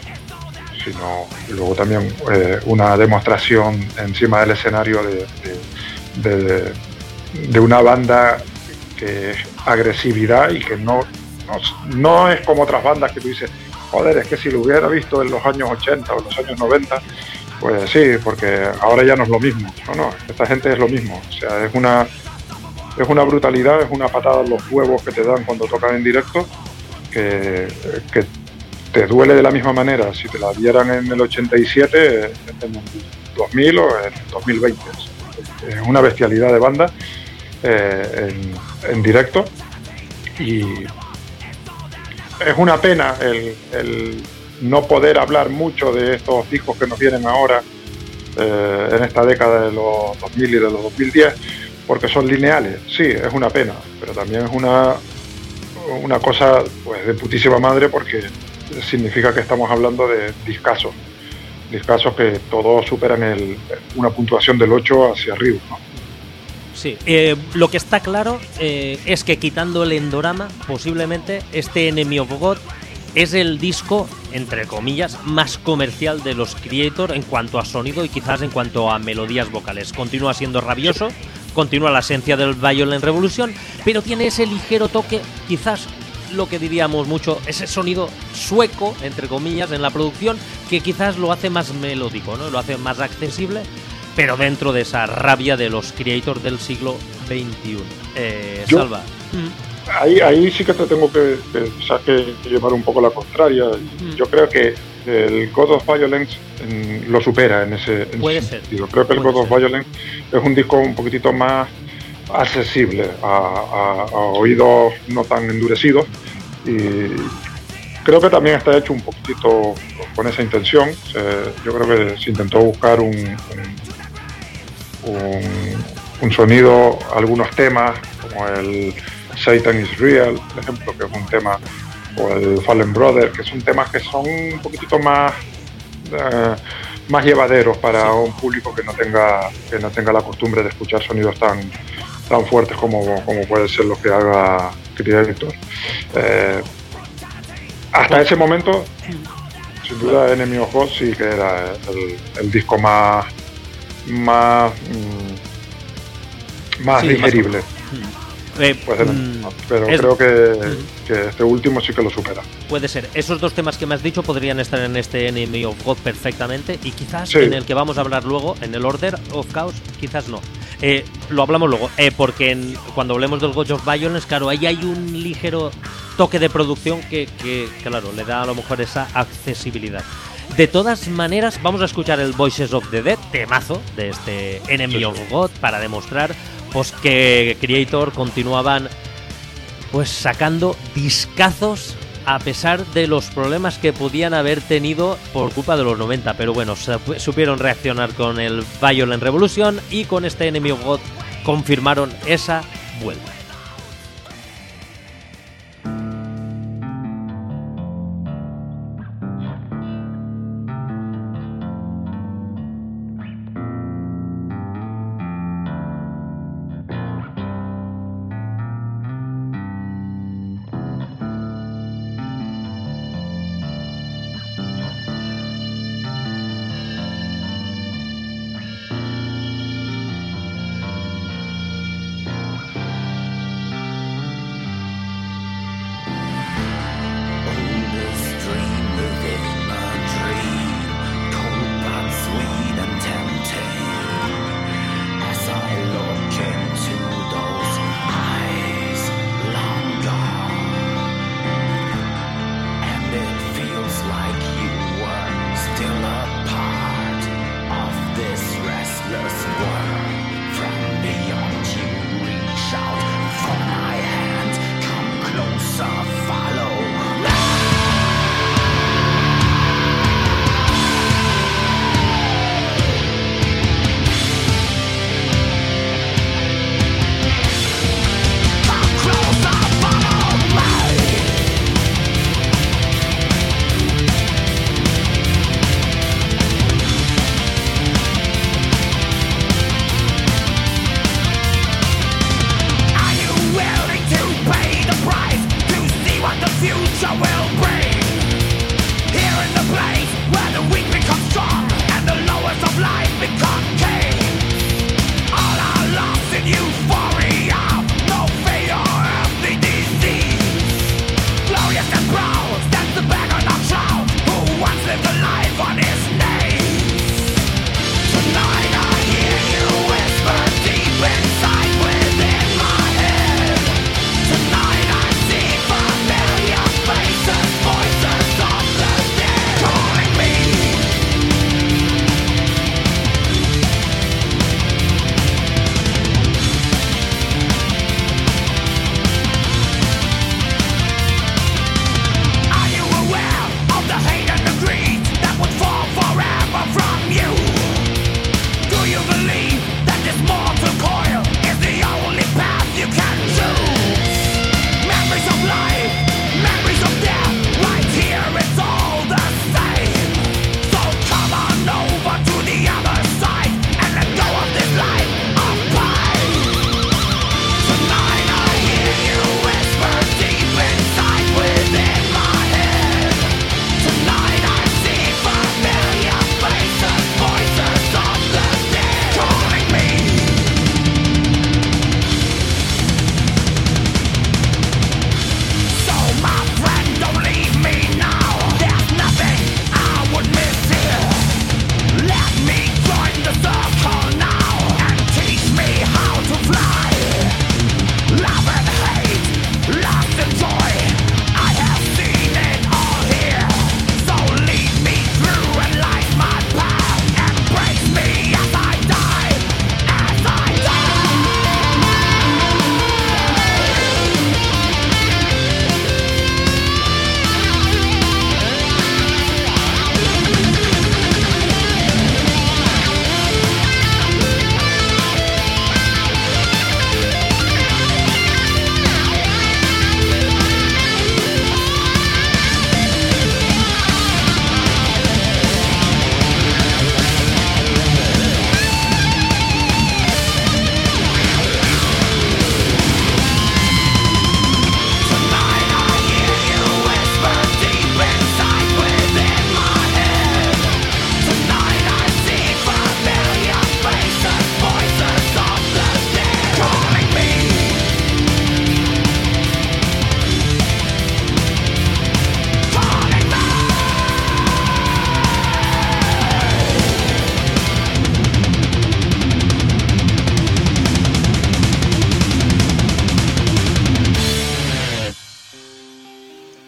sino luego también eh, una demostración encima del escenario de, de, de, de una banda que es agresividad y que no, no, no es como otras bandas que tú dices, joder, es que si lo hubiera visto en los años ochenta o en los años noventa, pues sí, porque ahora ya no es lo mismo. No, no, esta gente es lo mismo. O sea, es una, es una brutalidad, es una patada en los huevos que te dan cuando tocan en directo, que, que te duele de la misma manera si te la dieran en el ochenta y siete, en el dos mil o en el dos mil veinte. Es una bestialidad de banda eh, en, en directo, y es una pena el, el no poder hablar mucho de estos discos que nos vienen ahora eh, en esta década de los dos mil y de los dos mil diez, porque son lineales. Sí, es una pena, pero también es una, una cosa pues de putísima madre, porque significa que estamos hablando de discazos, discazos que todos superan el, una puntuación del ocho hacia arriba, ¿no? Sí, eh, lo que está claro eh, es que quitando el Endorama, posiblemente este Enemy of God es el disco, entre comillas, más comercial de los Creator en cuanto a sonido y quizás en cuanto a melodías vocales. Continúa siendo rabioso, continúa la esencia del Violent Revolution, pero tiene ese ligero toque, quizás lo que diríamos mucho, ese sonido sueco, entre comillas, en la producción, que quizás lo hace más melódico, ¿no? Lo hace más accesible, pero dentro de esa rabia de los Creator del siglo veintiuno. Eh, Yo, Salva. Ahí, ahí sí que te tengo que, que, que, que llevar un poco la contraria. Mm. Yo creo que el God of Violence en, lo supera en ese, en Puede ese ser. sentido. Creo que el God of Violence es un disco un poquitito más accesible a, a, a oídos no tan endurecidos, y creo que también está hecho un poquitito con esa intención. Eh, yo creo que se intentó buscar un, un, un, un sonido, algunos temas como el Satan is Real, por ejemplo, que es un tema, o el Fallen Brother, que son temas que son un poquitito más eh, más llevaderos para sí. un público que no tenga que no tenga la costumbre de escuchar sonidos tan tan fuertes como, como puede ser lo que haga Creator. Eh, hasta bueno. ese momento, sin duda, Enemy of God sí que era el, el disco más más mmm, más sí, digerible. Más... Eh, pues era, mm, pero es, creo que, mm, que este último sí que lo supera. Puede ser. Esos dos temas que me has dicho podrían estar en este Enemy of God perfectamente, y quizás sí. en el que vamos a hablar luego, en el Order of Chaos, quizás no. Eh, lo hablamos luego, eh, porque en, cuando hablemos del God of Violence, claro, ahí hay un ligero toque de producción que, que, claro, le da a lo mejor esa accesibilidad. De todas maneras, vamos a escuchar el Voices of the Dead, temazo de este Enemy sí. of God, para demostrar pues que Creator continuaban pues sacando discazos a pesar de los problemas que podían haber tenido por culpa de los noventa, pero bueno, supieron reaccionar con el Violent Revolution, y con este Enemy of God confirmaron esa vuelta.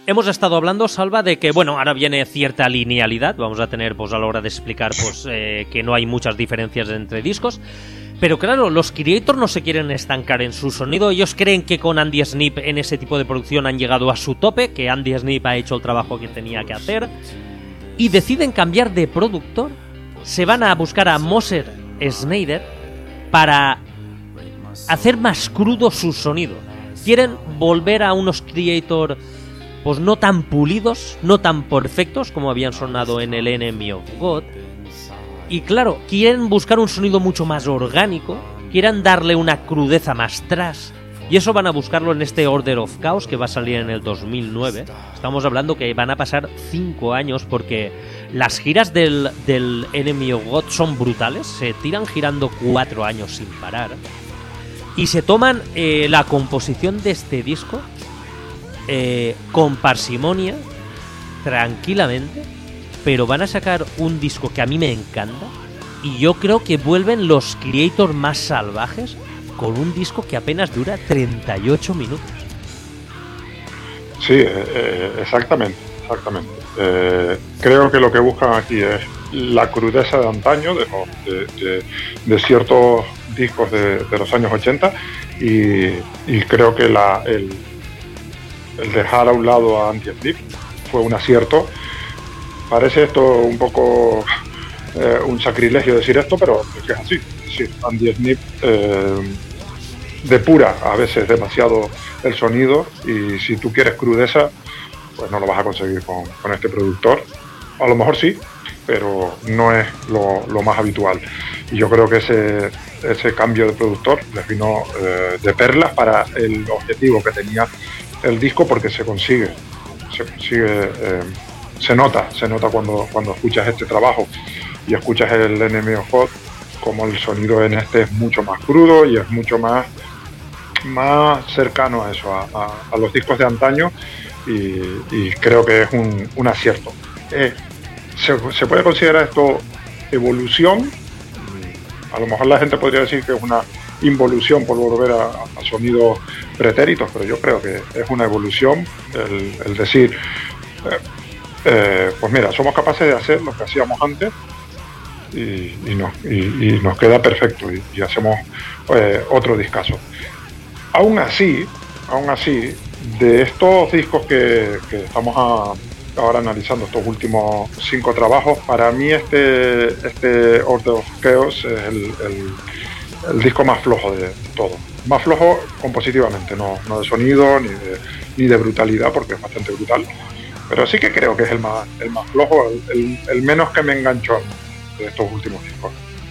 hemos estado hablando, Salva, de que, bueno, ahora viene cierta linealidad. Vamos a tener, pues, a la hora de explicar, pues, eh, que no hay muchas diferencias entre discos. Pero claro, los creators no se quieren estancar en su sonido. Ellos creen que con Andy Sneap en ese tipo de producción han llegado a su tope, que Andy Sneap ha hecho el trabajo que tenía que hacer. Y deciden cambiar de productor. Se van a buscar a Moser Schneider para hacer más crudo su sonido. Quieren volver a unos creators, pues no tan pulidos, no tan perfectos como habían sonado en el Enemy of God. Y claro, quieren buscar un sonido mucho más orgánico, quieren darle una crudeza más trash. Y eso van a buscarlo en este Order of Chaos que va a salir en el dos mil nueve. Estamos hablando que van a pasar cinco años porque las giras del, del Enemy of God son brutales. Se tiran girando cuatro años sin parar. Y se toman eh, la composición de este disco eh, con parsimonia, tranquilamente, pero van a sacar un disco que a mí me encanta y yo creo que vuelven los creators más salvajes con un disco que apenas dura treinta y ocho minutos. Sí, eh, exactamente, exactamente. Eh, creo que lo que buscan aquí es la crudeza de antaño de, de, de, de ciertos discos de, de los años ochenta y, y creo que la, el, el dejar a un lado a Andy Sneap fue un acierto. Parece esto un poco eh, un sacrilegio decir esto, pero es que es así. Es decir, Andy Sneap eh, depura a veces demasiado el sonido y si tú quieres crudeza, pues no lo vas a conseguir con, con este productor. A lo mejor sí, pero no es lo, lo más habitual. Y yo creo que ese, ese cambio de productor les vino eh, de perlas para el objetivo que tenía el disco, porque se consigue, se consigue, eh, se nota, se nota cuando, cuando escuchas este trabajo y escuchas el Enemy of God, como el sonido en este es mucho más crudo y es mucho más, más cercano a eso, a, a, a los discos de antaño, y, y creo que es un, un acierto. Eh, se, se puede considerar esto evolución. A lo mejor la gente podría decir que es una involución por volver a, a sonidos pretéritos, pero yo creo que es una evolución el, el decir, eh, eh, pues mira, somos capaces de hacer lo que hacíamos antes y, y, no, y, y nos queda perfecto y, y hacemos eh, otro discazo. Aún así, aún así, de estos discos que, que estamos a, ahora analizando, estos últimos cinco trabajos, para mí este, este Order of Chaos es el, el, el disco más flojo de todo. Más flojo compositivamente, no, no de sonido ni de, ni de brutalidad, porque es bastante brutal, pero sí que creo que es el más, el más flojo, el, el, el menos que me enganchó de estos últimos discos.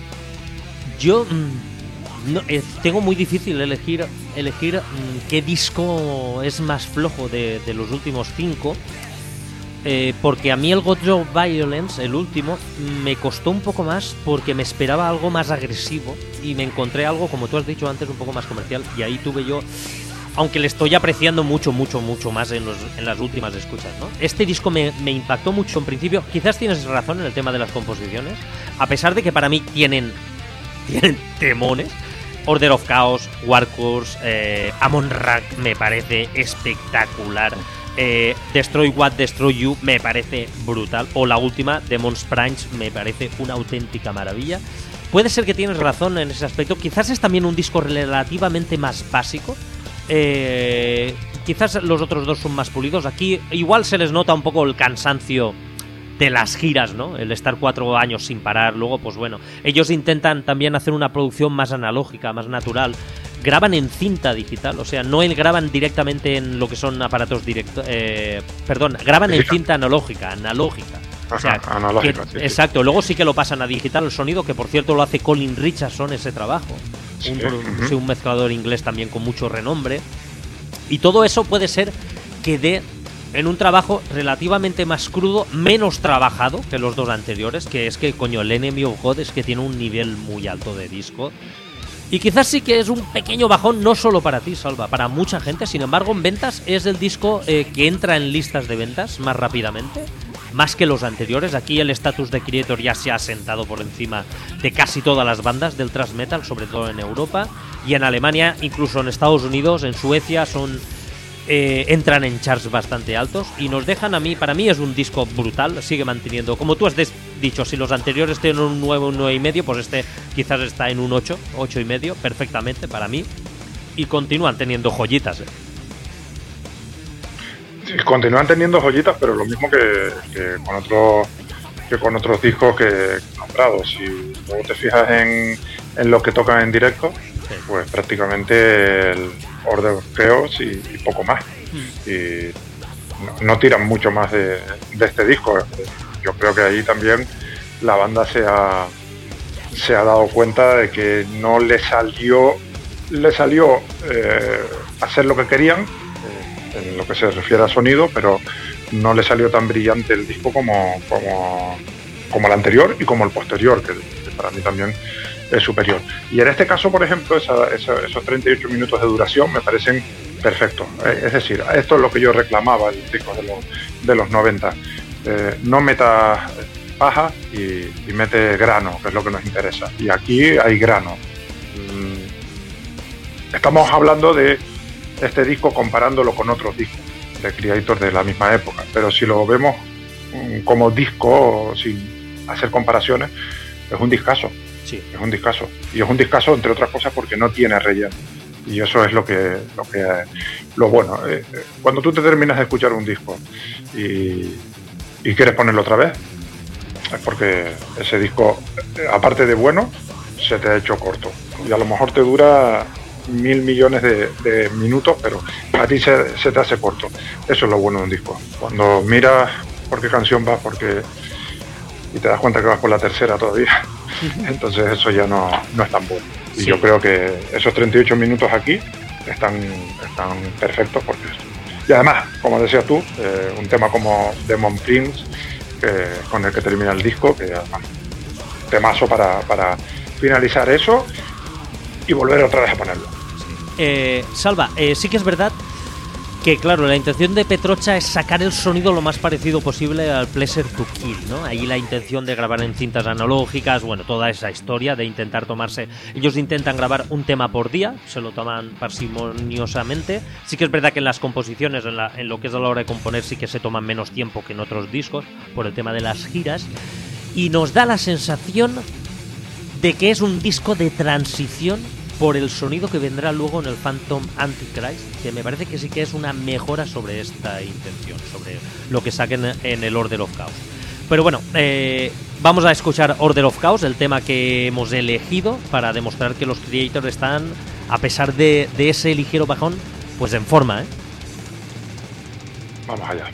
Yo no, eh, tengo muy difícil elegir elegir mm, qué disco es más flojo de, de los últimos cinco. Eh, porque a mí el God of Violence, el último, me costó un poco más porque me esperaba algo más agresivo y me encontré algo, como tú has dicho antes, un poco más comercial, y ahí tuve yo, aunque le estoy apreciando mucho, mucho, mucho más en, los, en las últimas escuchas, ¿no? Este disco me, me impactó mucho en principio. Quizás tienes razón en el tema de las composiciones, a pesar de que para mí tienen, tienen temones. Order of Chaos, Warcurs, eh, Amon-Ra me parece espectacular. Eh, Destroy What Destroy You me parece brutal, o la última, Demon's Pranks, me parece una auténtica maravilla. Puede ser que tienes razón en ese aspecto. Quizás es también un disco relativamente más básico, eh, quizás los otros dos son más pulidos. Aquí igual se les nota un poco el cansancio de las giras, ¿no? El estar cuatro años sin parar. Luego, pues bueno, ellos intentan también hacer una producción más analógica, más natural. Graban en cinta digital, o sea, no graban directamente en lo que son aparatos directos, eh, perdón, graban en cinta analógica, analógica. O sea, Ajá, analógica, que, sí, exacto, sí. Luego sí que lo pasan a digital el sonido, que por cierto lo hace Colin Richardson ese trabajo, sí, un, uh-huh. sí, un mezclador inglés también con mucho renombre. Y todo eso puede ser que dé en un trabajo relativamente más crudo, menos trabajado que los dos anteriores, que es que, coño, el Enemy of God es que tiene un nivel muy alto de disco. Y quizás sí que es un pequeño bajón, no solo para ti, Salva, para mucha gente. Sin embargo, en ventas es el disco eh, que entra en listas de ventas más rápidamente, más que los anteriores. Aquí el estatus de Creator ya se ha asentado por encima de casi todas las bandas del thrash metal, sobre todo en Europa. Y en Alemania, incluso en Estados Unidos, en Suecia, son eh, entran en charts bastante altos y nos dejan a mí, para mí es un disco brutal, sigue manteniendo, como tú has dicho, si los anteriores tienen un nueve, un nueve y medio, pues este quizás está en un ocho, ocho y medio, perfectamente para mí, y continúan teniendo joyitas. ¿eh? Sí, continúan teniendo joyitas, pero lo mismo que, que con otros que con otros discos que he nombrado. Si luego te fijas en, en lo que tocan en directo, sí. pues prácticamente el Order of Chaos y, y poco más. Mm. Y no, no tiran mucho más de, de este disco. Yo creo que ahí también la banda se ha, se ha dado cuenta de que no le salió, le salió eh, hacer lo que querían, eh, en lo que se refiere a sonido, pero no le salió tan brillante el disco como, como, como el anterior y como el posterior, que, que para mí también es superior. Y en este caso, por ejemplo, esa, esa, esos treinta y ocho minutos de duración me parecen perfectos. Es decir, esto es lo que yo reclamaba el disco de los, de los noventa. Eh, no meta paja y, y mete grano, que es lo que nos interesa. Y aquí hay grano. Estamos hablando de este disco comparándolo con otros discos de Creator de la misma época, pero si lo vemos como disco sin hacer comparaciones, es un discazo. Sí. Es un discazo. Y es un discazo, entre otras cosas, porque no tiene relleno. Y eso es lo que lo, que, lo bueno. Eh, cuando tú te terminas de escuchar un disco y, y quieres ponerlo otra vez, es porque ese disco, aparte de bueno, se te ha hecho corto. Y a lo mejor te dura mil millones de, de minutos, pero a ti se, se te hace corto. Eso es lo bueno de un disco. Cuando miras por qué canción vas, porque y te das cuenta que vas por la tercera todavía, entonces eso ya no, no es tan bueno. Y sí. Yo creo que esos treinta y ocho minutos aquí están, están perfectos, porque y además, como decías tú, eh, un tema como Demon Prince, que, con el que termina el disco, que además temazo para, para finalizar eso y volver otra vez a ponerlo. Eh, Salva, eh, sí que es verdad que, claro, la intención de Petrocha es sacar el sonido lo más parecido posible al Pleasure to Kill, ¿no? Ahí la intención de grabar en cintas analógicas, bueno, toda esa historia de intentar tomarse... Ellos intentan grabar un tema por día, se lo toman parsimoniosamente. Sí que es verdad que en las composiciones, en, la, en lo que es a la hora de componer, sí que se toman menos tiempo que en otros discos, por el tema de las giras. Y nos da la sensación de que es un disco de transición por el sonido que vendrá luego en el Phantom Antichrist, que me parece que sí que es una mejora sobre esta intención, sobre lo que saquen en el Order of Chaos. Pero bueno, eh, vamos a escuchar Order of Chaos, el tema que hemos elegido para demostrar que los Creator están, a pesar de, de ese ligero bajón, pues en forma, ¿eh? Vamos allá.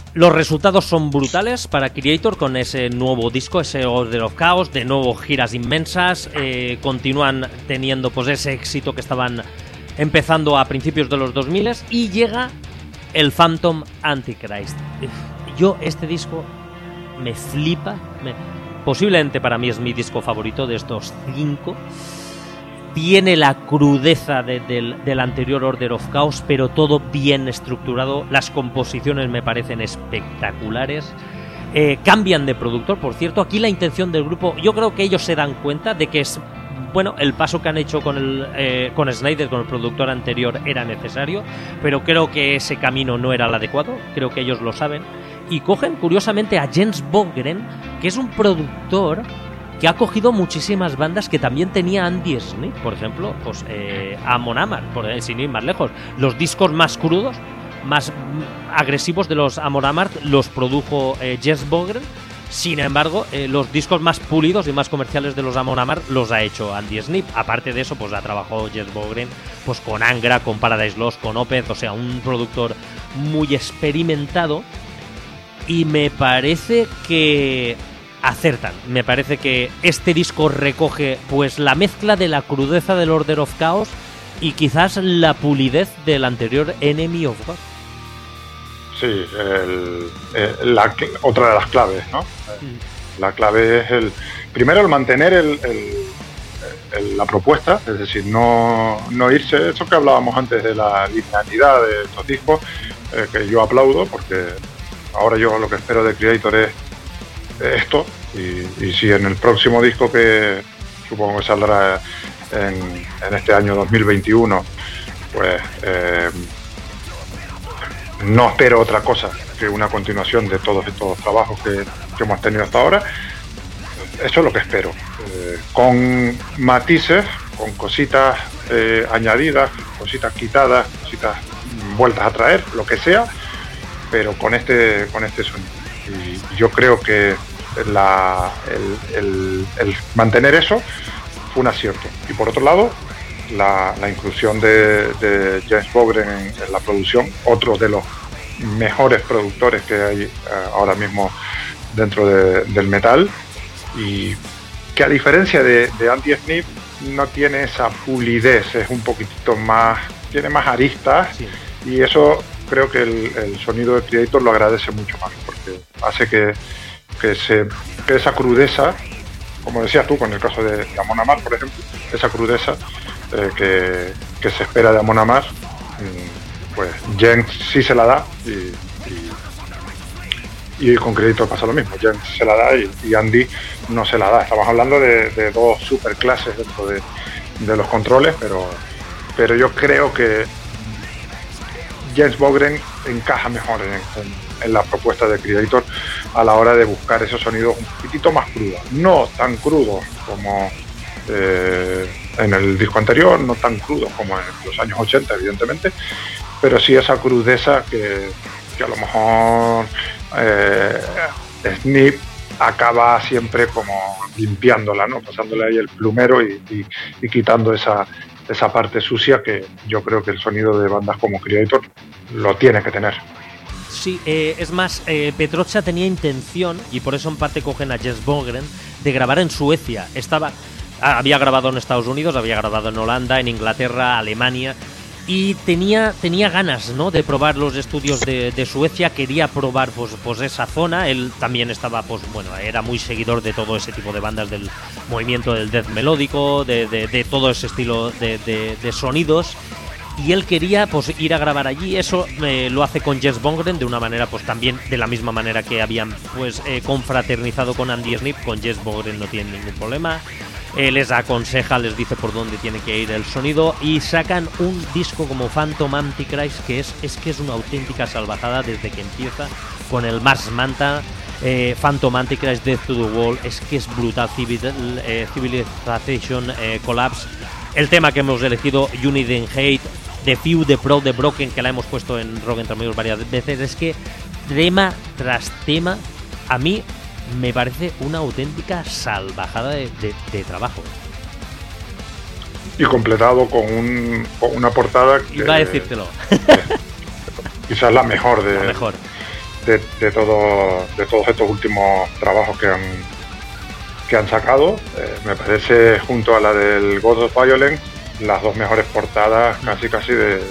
Los resultados son brutales para Creator con ese nuevo disco, ese Order of Chaos, de nuevo giras inmensas, eh, continúan teniendo pues ese éxito que estaban empezando a principios de los dos mil y llega el Phantom Antichrist. Yo este disco me flipa, me, posiblemente para mí es mi disco favorito de estos cinco. Tiene la crudeza de, de, del anterior Order of Chaos, pero todo bien estructurado. Las composiciones me parecen espectaculares. Eh, cambian de productor, por cierto. Aquí la intención del grupo, yo creo que ellos se dan cuenta de que es, bueno, el paso que han hecho con el eh, con Snyder, con el productor anterior, era necesario, pero creo que ese camino no era el adecuado. Creo que ellos lo saben. Y cogen, curiosamente, a Jens Bogren, que es un productor que ha cogido muchísimas bandas que también tenía Andy Sneap, por ejemplo, pues eh, Amon Amarth, por, eh, sin ir más lejos. Los discos más crudos, más agresivos de los Amon Amarth los produjo eh, Jens Bogren. Sin embargo, eh, los discos más pulidos y más comerciales de los Amon Amarth los ha hecho Andy Sneap. Aparte de eso, pues ha trabajado Jens Bogren pues con Angra, con Paradise Lost, con Opeth, o sea, un productor muy experimentado. Y me parece que acertan. Me parece que este disco recoge pues la mezcla de la crudeza del Order of Chaos y quizás la pulidez del anterior Enemy of God. Sí, el, el, la, otra de las claves, ¿no? Mm. La clave es el primero el mantener el, el, el, la propuesta, es decir, no, no irse, eso que hablábamos antes de la linealidad de estos discos, eh, que yo aplaudo porque ahora yo lo que espero de Creator es esto, y, y si en el próximo disco, que supongo que saldrá en, en este año dos mil veintiuno, pues eh, no espero otra cosa que una continuación de todos estos trabajos que, que hemos tenido hasta ahora. Eso es lo que espero, eh, con matices, con cositas eh, añadidas, cositas quitadas, cositas vueltas a traer, lo que sea, pero con este con este sonido. Y yo creo que la, el, el, el mantener eso fue un acierto. Y por otro lado, la, la inclusión de, de Jens Bogren en, en la producción, otro de los mejores productores que hay uh, ahora mismo dentro de, del metal, y que a diferencia de, de Andy Sneap no tiene esa pulidez, es un poquitito más, tiene más aristas, sí. Y eso creo que el, el sonido de Creator lo agradece mucho más, porque hace que, que, se, que esa crudeza, como decías tú con el caso de, de Amon Amarth, por ejemplo, esa crudeza eh, que, que se espera de Amon Amarth, pues Jens sí se la da, y, y, y con Creator pasa lo mismo. Jens se la da y, y Andy no se la da. Estamos hablando de, de dos super clases dentro de, de los controles, pero, pero yo creo que Jens Bogren encaja mejor en, en, en la propuesta de Creator a la hora de buscar esos sonidos un poquitito más crudos, no tan crudos como eh, en el disco anterior, no tan crudos como en los años ochenta, evidentemente, pero sí esa crudeza que, que a lo mejor eh, Sneap acaba siempre como limpiándola, ¿no? Pasándole ahí el plumero y, y, y quitando esa esa parte sucia que yo creo que el sonido de bandas como Creator lo tiene que tener. Sí, eh, es más, eh, Petrocha tenía intención, y por eso en parte cogen a Jens Bogren, de grabar en Suecia. Estaba, había grabado en Estados Unidos, había grabado en Holanda, en Inglaterra, Alemania, y tenía, tenía ganas, ¿no?, de probar los estudios de, de Suecia, quería probar pues, pues esa zona. Él también estaba, pues bueno, era muy seguidor de todo ese tipo de bandas del movimiento del death melódico, de, de, de todo ese estilo de, de, de sonidos, y él quería pues ir a grabar allí. Eso eh, lo hace con Jens Bogren de una manera, pues también de la misma manera que habían pues eh, confraternizado con Andy Sneap. Con Jens Bogren no tienen ningún problema. Eh, les aconseja, les dice por dónde tiene que ir el sonido, y sacan un disco como Phantom Antichrist que es, es que es una auténtica salvajada desde que empieza con el Mars Manta. eh, Phantom Antichrist, Death to the Wall, es que es brutal. Civil, eh, Civilization eh, Collapse, el tema que hemos elegido, Unity and Hate, The Few, The Pro, The Broken, que la hemos puesto en Rock Entre Amigos varias veces. Es que tema tras tema a mí me parece una auténtica salvajada de, de, de trabajo. Y completado con, un, con una portada que... Iba a decírtelo. Quizás la mejor de, la mejor. de de, de, todo, de todos estos últimos trabajos que han, que han sacado. Eh, me parece, junto a la del God of Violence, las dos mejores portadas casi casi de,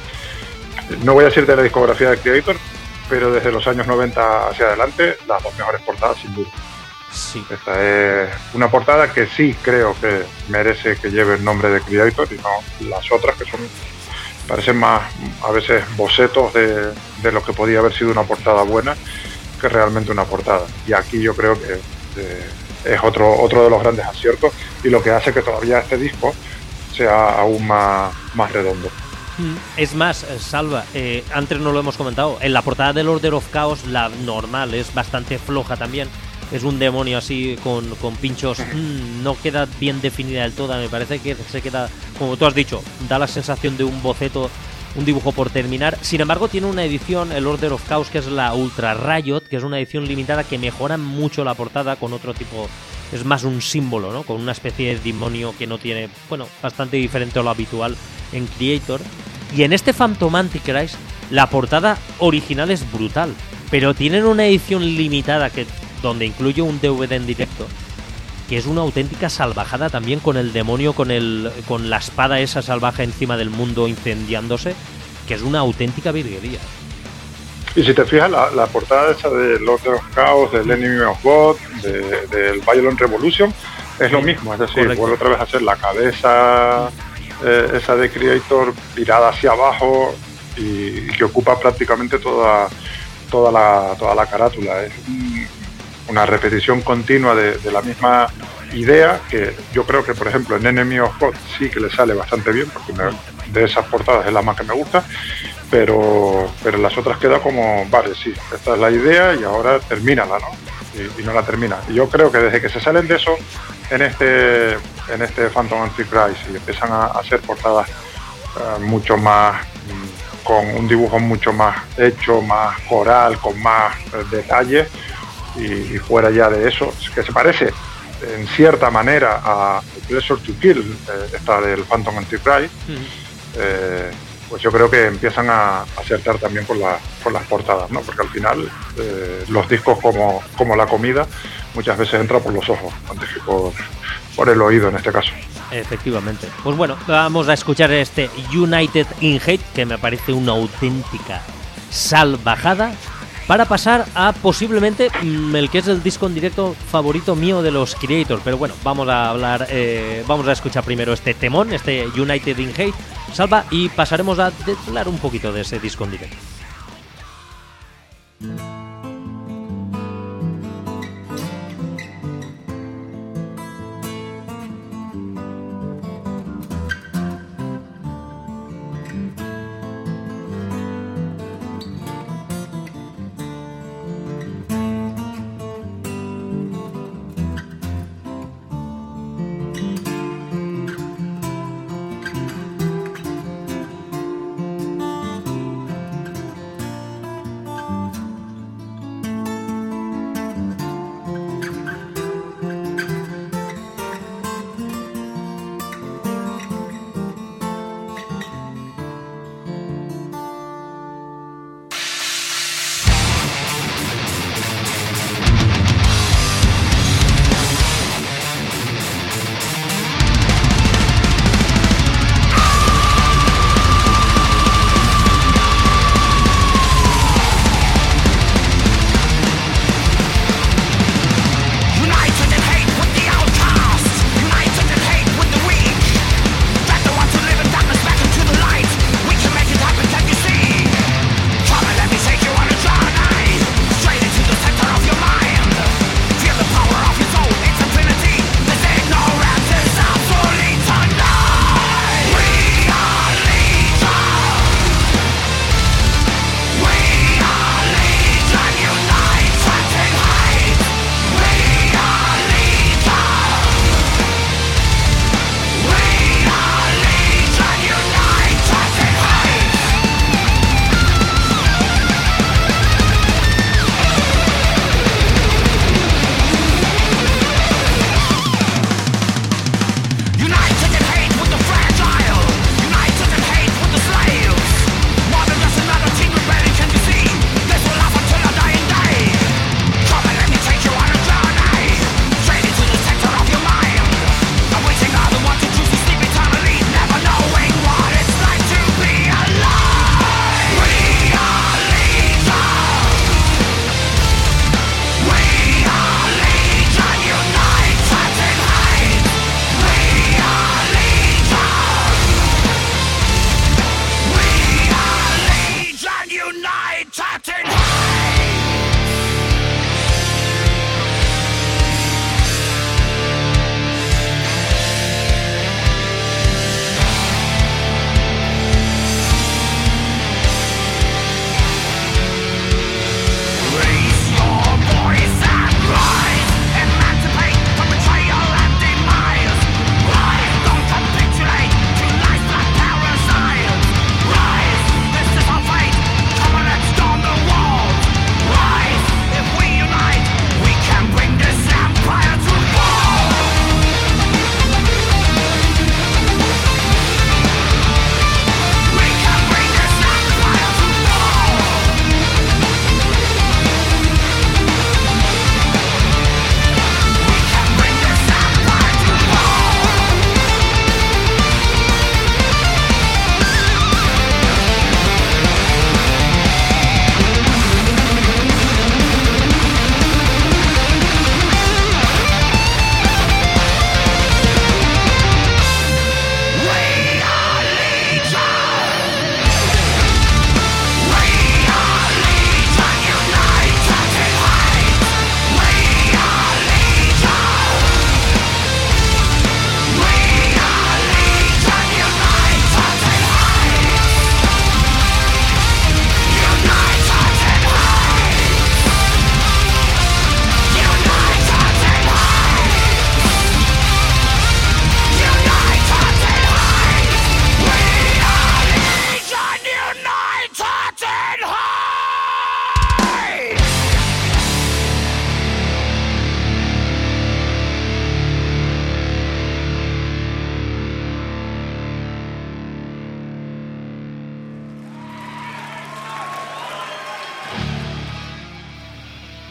no voy a decir de la discografía de Creator, pero desde los años noventa hacia adelante, las dos mejores portadas sin duda. Sí. Esta es una portada que sí creo que merece que lleve el nombre de Creator y no las otras, que son, parecen más a veces bocetos de, de lo que podía haber sido una portada buena que realmente una portada. Y aquí yo creo que eh, es otro, otro de los grandes aciertos y lo que hace que todavía este disco sea aún más, más redondo. Es más, Salva, eh, antes no lo hemos comentado, en la portada del Order of Chaos, la normal, es bastante floja también. Es un demonio así con, con pinchos, mmm, no queda bien definida del todo, me parece que se queda, como tú has dicho, da la sensación de un boceto, un dibujo por terminar. Sin embargo, tiene una edición, el Order of Chaos, que es la Ultra Riot, que es una edición limitada que mejora mucho la portada con otro tipo, es más un símbolo, ¿no? Con una especie de demonio que no tiene, bueno, bastante diferente a lo habitual en Creator. Y en este Phantom Antichrist, la portada original es brutal, pero tienen una edición limitada que donde incluye un D V D en directo, que es una auténtica salvajada también, con el demonio, con el con la espada esa salvaje encima del mundo incendiándose, que es una auténtica virguería. Y si te fijas, la, la portada esa de Lord of Chaos, del Enemy of God, de, del Violent Revolution, es lo mismo, es decir, correcto. vuelve otra vez a ser la cabeza eh, esa de Creator virada hacia abajo y, y que ocupa prácticamente toda toda la toda la carátula. Es una repetición continua de, de la misma idea, que yo creo que, por ejemplo, en Enemy of God sí que le sale bastante bien, porque me, de esas portadas es la más que me gusta, pero pero en las otras queda como, vale, sí, esta es la idea y ahora termínala, ¿no? Y, y no la termina. Y yo creo que desde que se salen de eso, en este en este Phantom Antichrist, y empiezan a, a hacer portadas uh, mucho más, mm, con un dibujo mucho más hecho, más coral, con más uh, detalles, y, y fuera ya de eso, que se parece en cierta manera a Pleasure to Kill, eh, esta del Phantom Antichrist, uh-huh. eh, pues yo creo que empiezan a acertar también con, la, con las portadas, ¿no? Porque al final eh, los discos, como, como la comida, muchas veces entra por los ojos antes que por, por el oído en este caso. Efectivamente. Pues bueno, vamos a escuchar este United in Hate, que me parece una auténtica salvajada, para pasar a posiblemente mmm, el que es el disco en directo favorito mío de los Creator. Pero bueno, vamos a hablar, eh, vamos a escuchar primero este temón, este United in Hate, Salva, y pasaremos a hablar un poquito de ese disco en directo.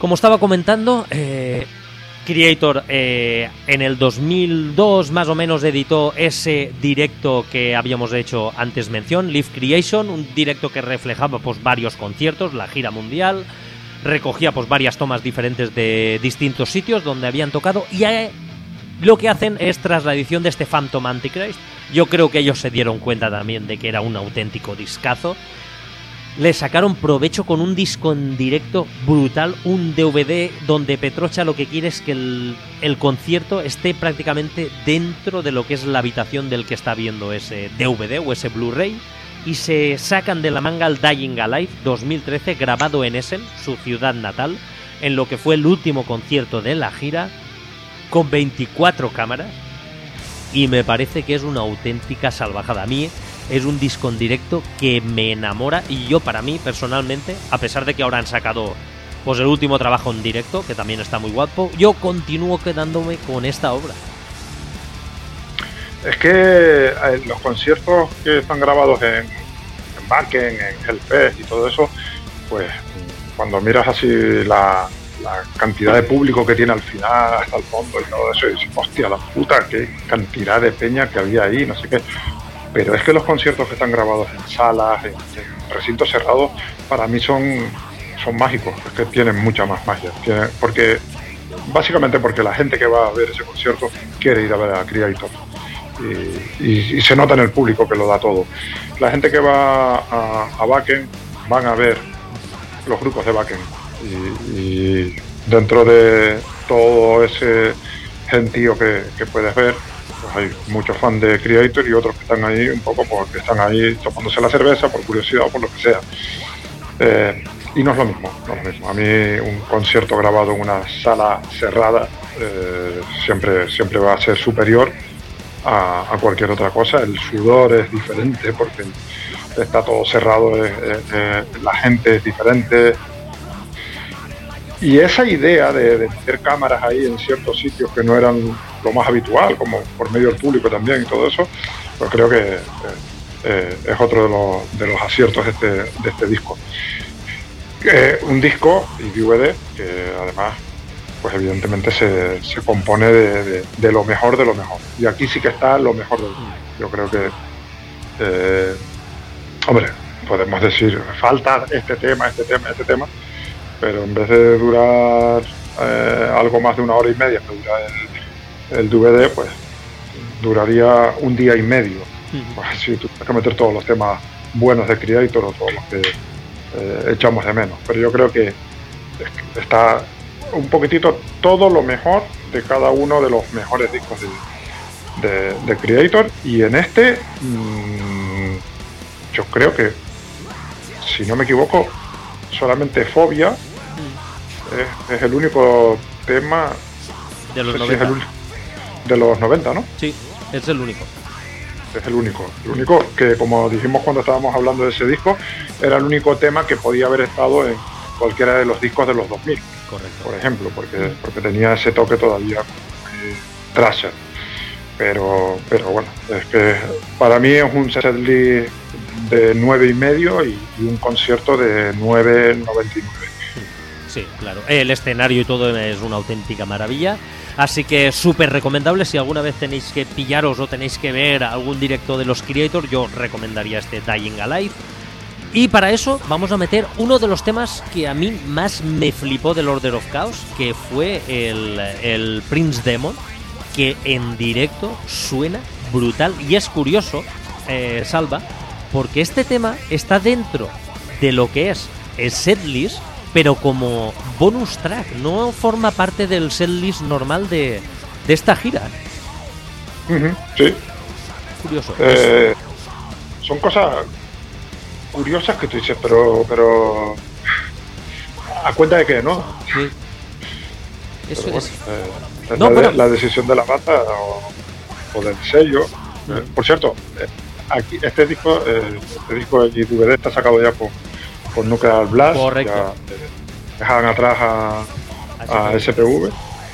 Como estaba comentando, eh, Creator eh, en el dos mil dos más o menos editó ese directo que habíamos hecho antes mención, Live Creation, un directo que reflejaba pues varios conciertos, la gira mundial, recogía pues varias tomas diferentes de distintos sitios donde habían tocado y eh, lo que hacen es, tras la edición de este Phantom Antichrist, yo creo que ellos se dieron cuenta también de que era un auténtico discazo. Le sacaron provecho con un disco en directo brutal, un D V D donde Petrocha lo que quiere es que el, el concierto esté prácticamente dentro de lo que es la habitación del que está viendo ese D V D o ese Blu-ray, y se sacan de la manga el Dying Alive dos mil trece, grabado en Essen, su ciudad natal, en lo que fue el último concierto de la gira, con veinticuatro cámaras, y me parece que es una auténtica salvajada. A mí es un disco en directo que me enamora, y yo, para mí personalmente, a pesar de que ahora han sacado pues el último trabajo en directo, que también está muy guapo, yo continúo quedándome con esta obra. Es que eh, los conciertos que están grabados en, en Wacken, en Hellfest y todo eso, pues cuando miras así la, la cantidad de público que tiene al final, hasta el fondo y todo eso, y dices, hostia, la puta, qué cantidad de peña que había ahí, no sé qué. Pero es que los conciertos que están grabados en salas, en, en recintos cerrados, para mí son, son mágicos, es que tienen mucha más magia. Tienen, porque, básicamente porque la gente que va a ver ese concierto quiere ir a ver a Creator. Y, y, y se nota en el público que lo da todo. La gente que va a, a Wacken van a ver los grupos de Wacken. Y, y dentro de todo ese gentío que, que puedes ver, pues hay muchos fans de Creator y otros que están ahí un poco porque están ahí tomándose la cerveza por curiosidad o por lo que sea. Eh, y no es lo mismo, no es lo mismo. A mí un concierto grabado en una sala cerrada eh, siempre, siempre va a ser superior a, a cualquier otra cosa. El sudor es diferente porque está todo cerrado, eh, eh, la gente es diferente. Y esa idea de, de meter cámaras ahí en ciertos sitios que no eran lo más habitual, como por medio del público también y todo eso, pues creo que eh, eh, es otro de los, de los aciertos de este, de este disco. Eh, un disco y D V D que además, pues evidentemente se, se compone de, de, de lo mejor de lo mejor. Y aquí sí que está lo mejor del disco. Yo creo que, eh, hombre, podemos decir, falta este tema, este tema, este tema, pero en vez de durar eh, algo más de una hora y media que dura el, el D V D, pues duraría un día y medio. Uh-huh. Pues, si tuvieras que meter todos los temas buenos de Creator o todos los que eh, echamos de menos. Pero yo creo que está un poquitito todo lo mejor de cada uno de los mejores discos de, de, de Creator, y en este mmm, yo creo que, si no me equivoco, solamente Fobia es, es el único tema de los, no noventa. Si es el, de los noventa, ¿no? Sí, es el único. Es el único, el único que, como dijimos cuando estábamos hablando de ese disco, era el único tema que podía haber estado en cualquiera de los discos de los dos mil. Correcto. Por ejemplo, porque, porque tenía ese toque todavía eh, thrasher. Pero, pero bueno, es que para mí es un setlist de nueve y medio y, y un concierto de nueve noventa y nueve. Sí, claro. El escenario y todo es una auténtica maravilla. Así que súper recomendable. Si alguna vez tenéis que pillaros o tenéis que ver algún directo de los Creator, yo recomendaría este Dying Alive. Y para eso vamos a meter uno de los temas que a mí más me flipó del Order of Chaos, que fue el, el Prince Demon, que en directo suena brutal. Y es curioso, eh, Salva, porque este tema está dentro de lo que es el setlist, pero como bonus track, no forma parte del setlist normal de, de esta gira. Uh-huh, sí. Curioso. Eh, son cosas curiosas que tú dices, pero pero ¿a cuenta de qué, no? Sí. Eso bueno, es. Eh, es no, la, pero... la decisión de la banda o, o del sello. Uh-huh. Eh, por cierto, eh, aquí este disco, eh, este disco de D V D está sacado ya por con Nuclear Blast. Correcto. Ya, eh, dejan atrás a, a S P V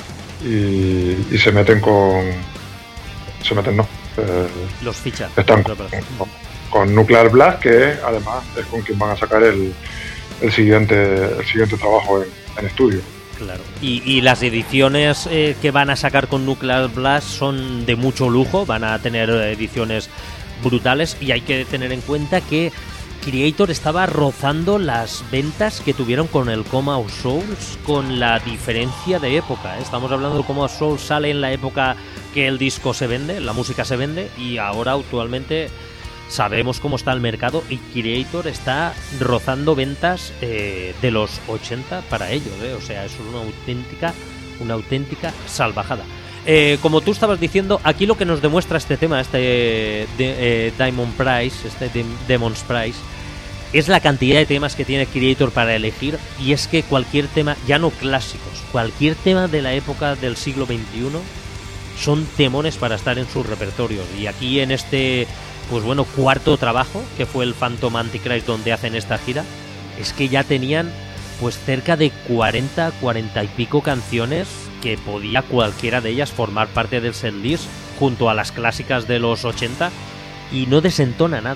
y, y se meten con se meten no eh, los fichas están con, con, con Nuclear Blast, que además es con quien van a sacar el, el siguiente el siguiente trabajo en, en estudio. Claro. Y, y las ediciones eh, que van a sacar con Nuclear Blast son de mucho lujo, van a tener ediciones brutales y hay que tener en cuenta que Creator estaba rozando las ventas que tuvieron con el Coma of Souls, con la diferencia de época. Estamos hablando de Coma of Souls sale en la época que el disco se vende, la música se vende, y ahora actualmente sabemos cómo está el mercado y Creator está rozando ventas eh, de los ochenta para ellos, ¿eh? O sea, es una auténtica, una auténtica salvajada. Eh, como tú estabas diciendo, aquí lo que nos demuestra este tema, este de, eh, Diamond Price, este de, Demon's Price, es la cantidad de temas que tiene Creator para elegir, y es que cualquier tema, ya no clásicos, cualquier tema de la época del siglo veintiuno son temones para estar en sus repertorios. Y aquí en este, pues bueno, cuarto trabajo, que fue el Phantom Antichrist, donde hacen esta gira, es que ya tenían pues cerca de cuarenta, cuarenta y pico canciones que podía cualquiera de ellas formar parte del setlist junto a las clásicas de los ochenta, y no desentona nada.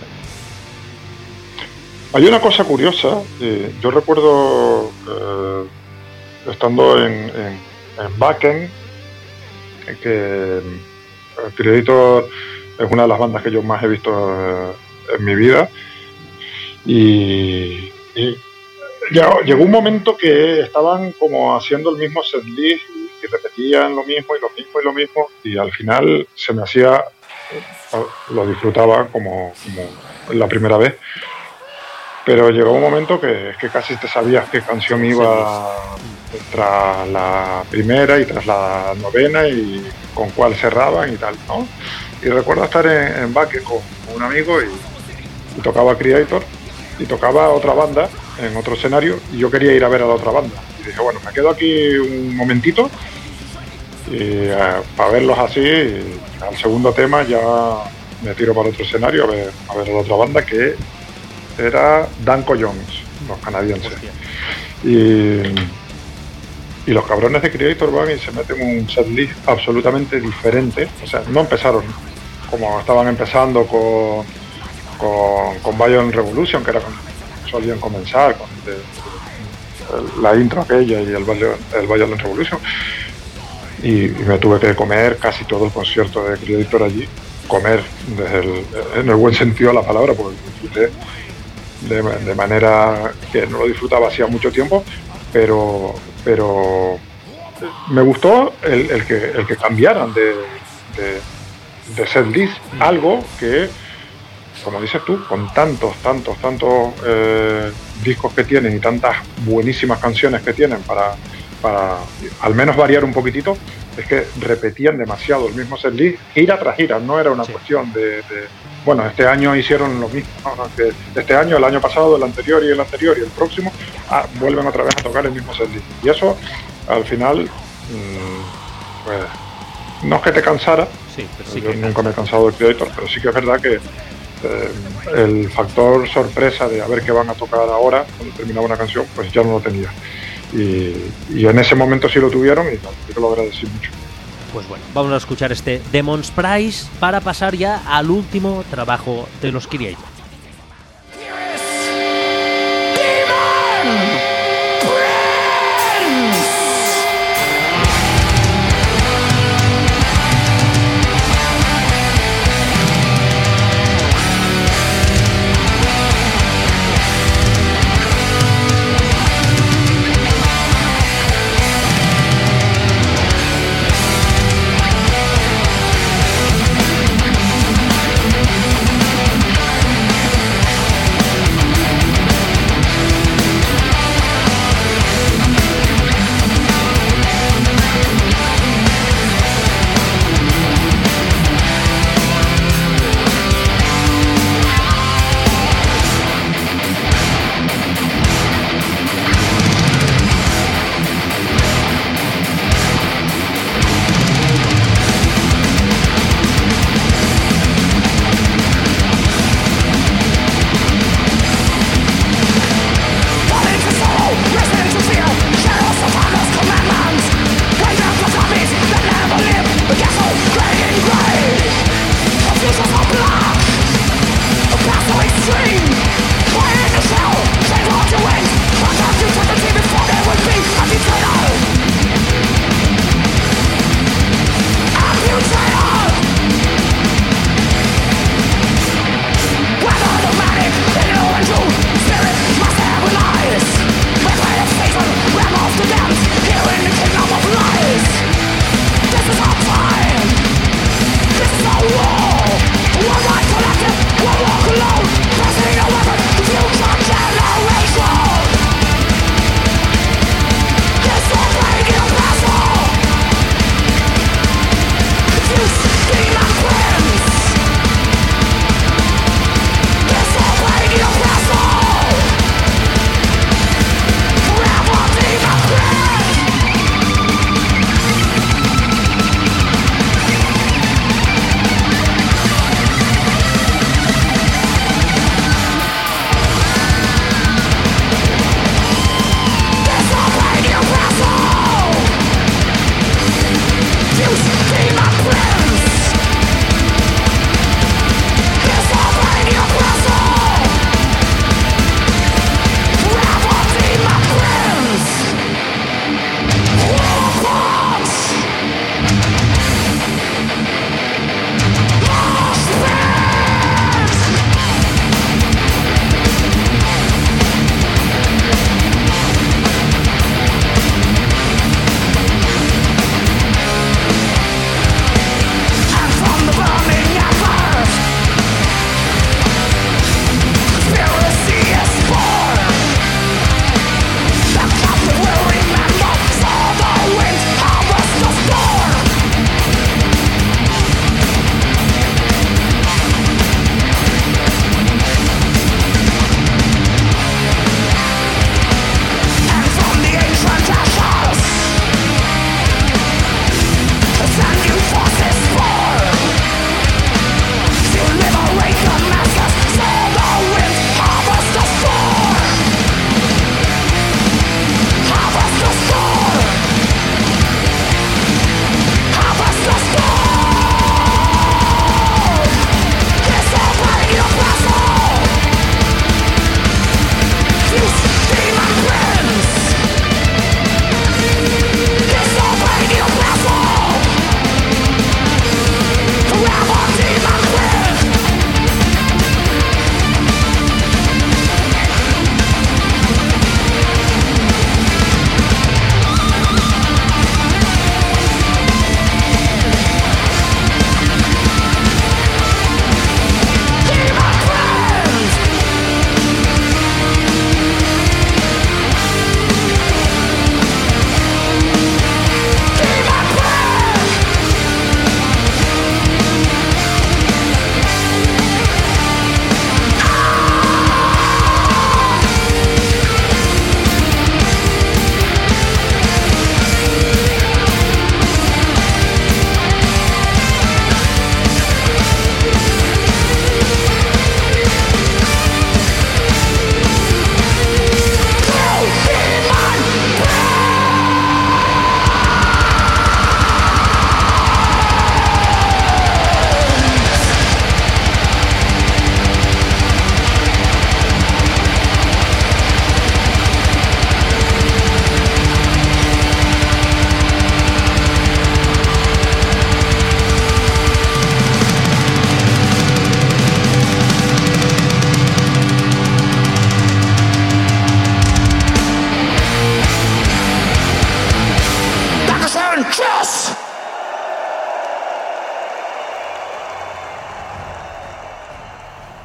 Hay una cosa curiosa, eh, yo recuerdo eh, estando en, en, en Wacken, que Creator es una de las bandas que yo más he visto eh, en mi vida, y, y ya, llegó un momento que estaban como haciendo el mismo setlist y repetían lo mismo y lo mismo y lo mismo, y al final se me hacía, lo disfrutaba como, como la primera vez, pero llegó un momento que, que casi te sabías qué canción iba tras la primera y tras la novena y con cuál cerraban y tal, ¿no? Y recuerdo estar en, en Baque con un amigo y, y tocaba Creator y tocaba otra banda en otro escenario, y yo quería ir a ver a la otra banda. Y dije, bueno, me quedo aquí un momentito y, eh, para verlos así, y al segundo tema ya me tiro para otro escenario a ver a, ver a la otra banda, que era Danko Jones, los canadienses. Y, y los cabrones de Creator van y se meten un setlist absolutamente diferente. O sea, no empezaron como estaban empezando con con, con Violent Revolution, que era con solían comenzar con de, de, la intro aquella y el Violent, el Violent Revolution, y, y me tuve que comer casi todo el concierto de Creator allí, comer desde el, en el buen sentido de la palabra, porque disfruté de, de manera que no lo disfrutaba hacía mucho tiempo, pero pero me gustó el, el que el que cambiaran de, de, de setlist, algo que, como dices tú, con tantos, tantos, tantos eh, discos que tienen y tantas buenísimas canciones que tienen para, para al menos variar un poquitito, es que repetían demasiado el mismo setlist, gira tras gira, no era una sí. cuestión de, de... Bueno, este año hicieron lo mismo, ¿no? Este año, el año pasado, el anterior y el anterior y el próximo, ah, vuelven otra vez a tocar el mismo setlist. Y eso, al final, mmm, pues, no es que te cansara, sí, pero sí yo que nunca me he cansado de Creator, pero sí que es verdad que Eh, el factor sorpresa de a ver qué van a tocar ahora cuando terminaba una canción, pues ya no lo tenía, y, y en ese momento sí lo tuvieron, y yo lo agradecí mucho. Pues bueno, vamos a escuchar este Demon's Price para pasar ya al último trabajo de los Creator.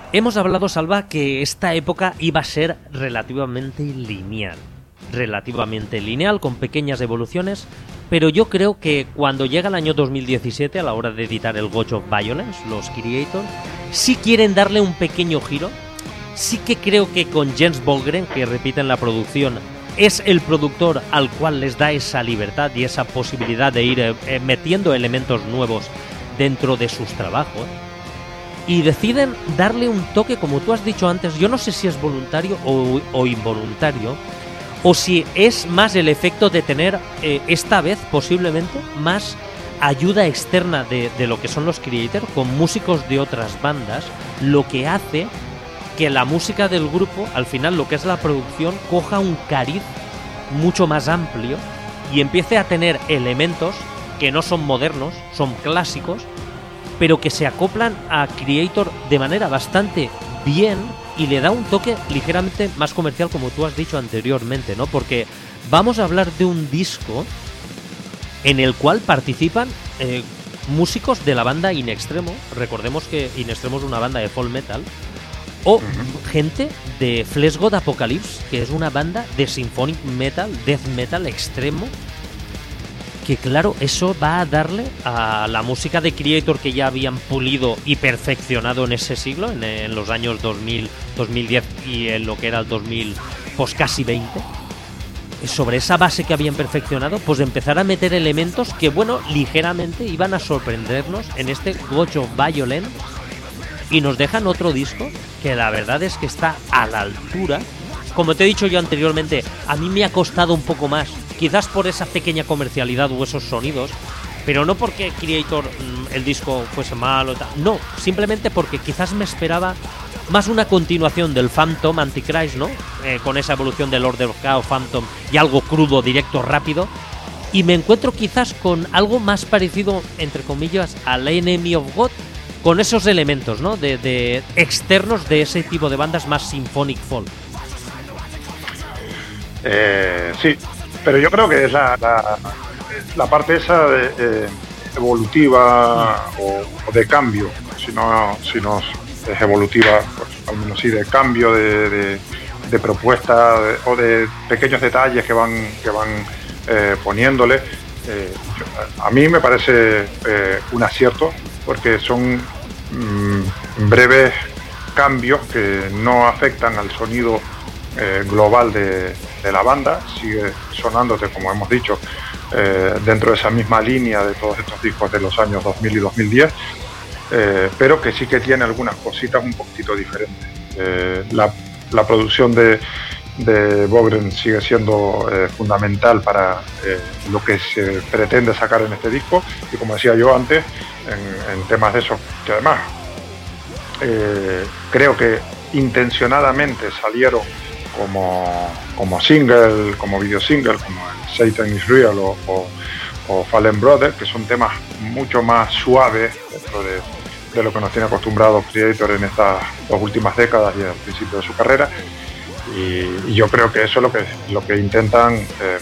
Hemos hablado, Salva, que esta época iba a ser relativamente lineal. Relativamente lineal, con pequeñas evoluciones, pero yo creo que cuando llega el año dos mil diecisiete, a la hora de editar el Watch of Violence, los Creator, sí quieren darle un pequeño giro. Sí que creo que con Jens Bogren, que repite en la producción, es el productor al cual les da esa libertad y esa posibilidad de ir eh, metiendo elementos nuevos dentro de sus trabajos. Y deciden darle un toque, como tú has dicho antes, yo no sé si es voluntario o, o involuntario, o si es más el efecto de tener, eh, esta vez posiblemente, más ayuda externa de, de lo que son los Creator, con músicos de otras bandas, lo que hace que la música del grupo, al final lo que es la producción, coja un cariz mucho más amplio y empiece a tener elementos que no son modernos, son clásicos, pero que se acoplan a Creator de manera bastante bien y le da un toque ligeramente más comercial, como tú has dicho anteriormente, ¿no? Porque vamos a hablar de un disco en el cual participan eh, músicos de la banda In Extremo. Recordemos que In Extremo es una banda de folk metal. O uh-huh. gente de Flesh God Apocalypse, que es una banda de symphonic metal, death metal extremo, que claro, eso va a darle a la música de Creator que ya habían pulido y perfeccionado en ese siglo, en, en los años dos mil, dos mil diez y en lo que era el dos mil, pues casi veinte. Sobre esa base que habían perfeccionado, pues empezar a meter elementos que, bueno, ligeramente iban a sorprendernos en este Watch of Violence. Y nos dejan otro disco que la verdad es que está a la altura. Como te he dicho yo anteriormente, a mí me ha costado un poco más, quizás por esa pequeña comercialidad o esos sonidos, pero no porque Creator, el disco fuese malo, tal. No, simplemente porque quizás me esperaba más una continuación del Phantom Antichrist, ¿no? Eh, con esa evolución del Order of Chaos, Phantom y algo crudo, directo, rápido. Y me encuentro quizás con algo más parecido, entre comillas, al Enemy of God, con esos elementos, ¿no? De, de externos de ese tipo de bandas más symphonic folk. Eh, sí, pero yo creo que es la, la, la parte esa de, eh, evolutiva mm. o, o de cambio, si no, si no es evolutiva, pues al menos sí de cambio de, de, de propuesta de, o de pequeños detalles que van, que van eh, poniéndole. Eh, yo, a mí me parece eh, un acierto, porque son mmm, breves cambios que no afectan al sonido eh, global de, de la banda. Sigue sonándote, como hemos dicho, eh, dentro de esa misma línea de todos estos discos de los años dos mil y dos mil diez, eh, pero que sí que tiene algunas cositas un poquito diferentes. Eh, la, la producción de de Bogren sigue siendo eh, fundamental para eh, lo que se pretende sacar en este disco, y como decía yo antes, en, en temas de esos que además eh, creo que intencionadamente salieron como, como single, como video single, como el Satan is Real o, o, o Fallen Brothers, que son temas mucho más suaves dentro de, de lo que nos tiene acostumbrado Creator en estas dos últimas décadas y al principio de su carrera. Y, y yo creo que eso es lo que, lo que intentan eh,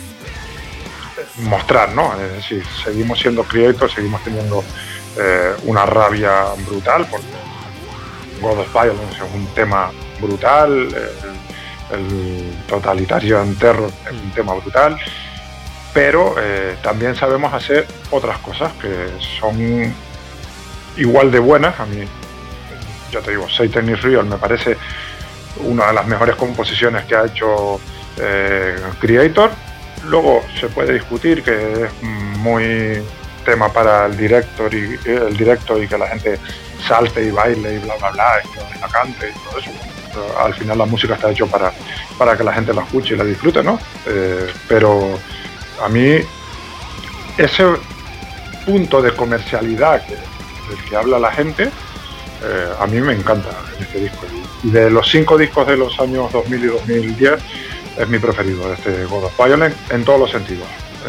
mostrar, ¿no? Es decir, seguimos siendo Creator, seguimos teniendo eh, una rabia brutal, porque God of Violence es un tema brutal, el, el Totalitarian Terror es un tema brutal, pero eh, también sabemos hacer otras cosas que son igual de buenas. A mí, ya te digo, Satan is Real me parece una de las mejores composiciones que ha hecho eh, Creator. Luego se puede discutir que es muy tema para el director y el directo y que la gente salte y baile y bla bla bla y que la cante y todo eso. Pero al final la música está hecha para, para que la gente la escuche y la disfrute, ¿no? Eh, pero a mí ese punto de comercialidad que, del que habla la gente, eh, a mí me encanta en este disco. Y de los cinco discos de los años dos mil y dos mil diez es mi preferido, este God of Violence, en todos los sentidos.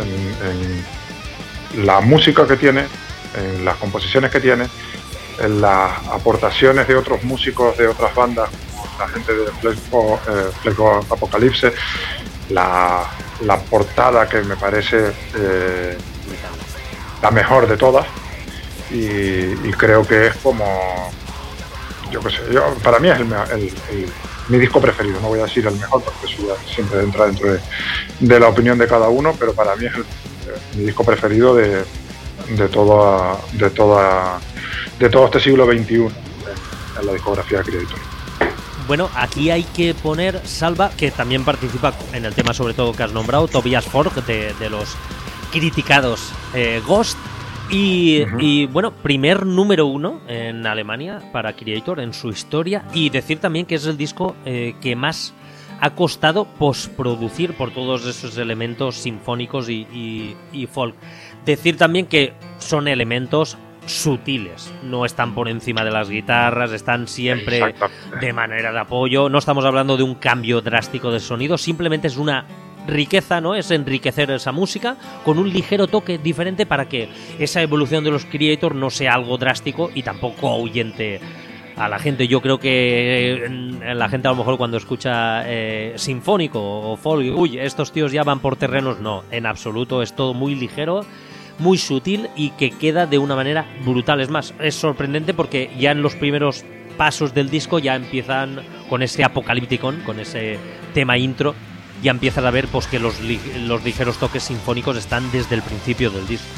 En, en la música que tiene, en las composiciones que tiene, en las aportaciones de otros músicos de otras bandas, como la gente de Flesh God Apocalypse, la, la portada que me parece eh, la mejor de todas, y, y creo que es como yo qué sé, yo, para mí es el, el, el, mi disco preferido, no voy a decir el mejor porque eso ya siempre entra dentro de, de la opinión de cada uno, pero para mí es el, mi disco preferido de, de toda de toda de todo este siglo veintiuno en, en la discografía de Creator. Bueno, aquí hay que poner, Salva, que también participa en el tema sobre todo que has nombrado, Tobias Forge, de, de los criticados eh, Ghost. Y, uh-huh. y bueno, primer número uno en Alemania para Creator en su historia. Y decir también que es el disco eh, que más ha costado postproducir por todos esos elementos sinfónicos y, y, y folk. Decir también que son elementos sutiles, no están por encima de las guitarras, están siempre de manera de apoyo, no estamos hablando de un cambio drástico de sonido, simplemente es una riqueza, ¿no? Es enriquecer esa música con un ligero toque diferente para que esa evolución de los Creator no sea algo drástico y tampoco ahuyente a la gente. Yo creo que la gente a lo mejor cuando escucha eh, sinfónico o folk, uy, estos tíos ya van por terrenos, no, en absoluto, es todo muy ligero, muy sutil y que queda de una manera brutal. Es más, es sorprendente porque ya en los primeros pasos del disco ya empiezan con ese apocalíptico, con ese tema intro, ya empiezas a ver pues que los, li- los ligeros toques sinfónicos están desde el principio del disco.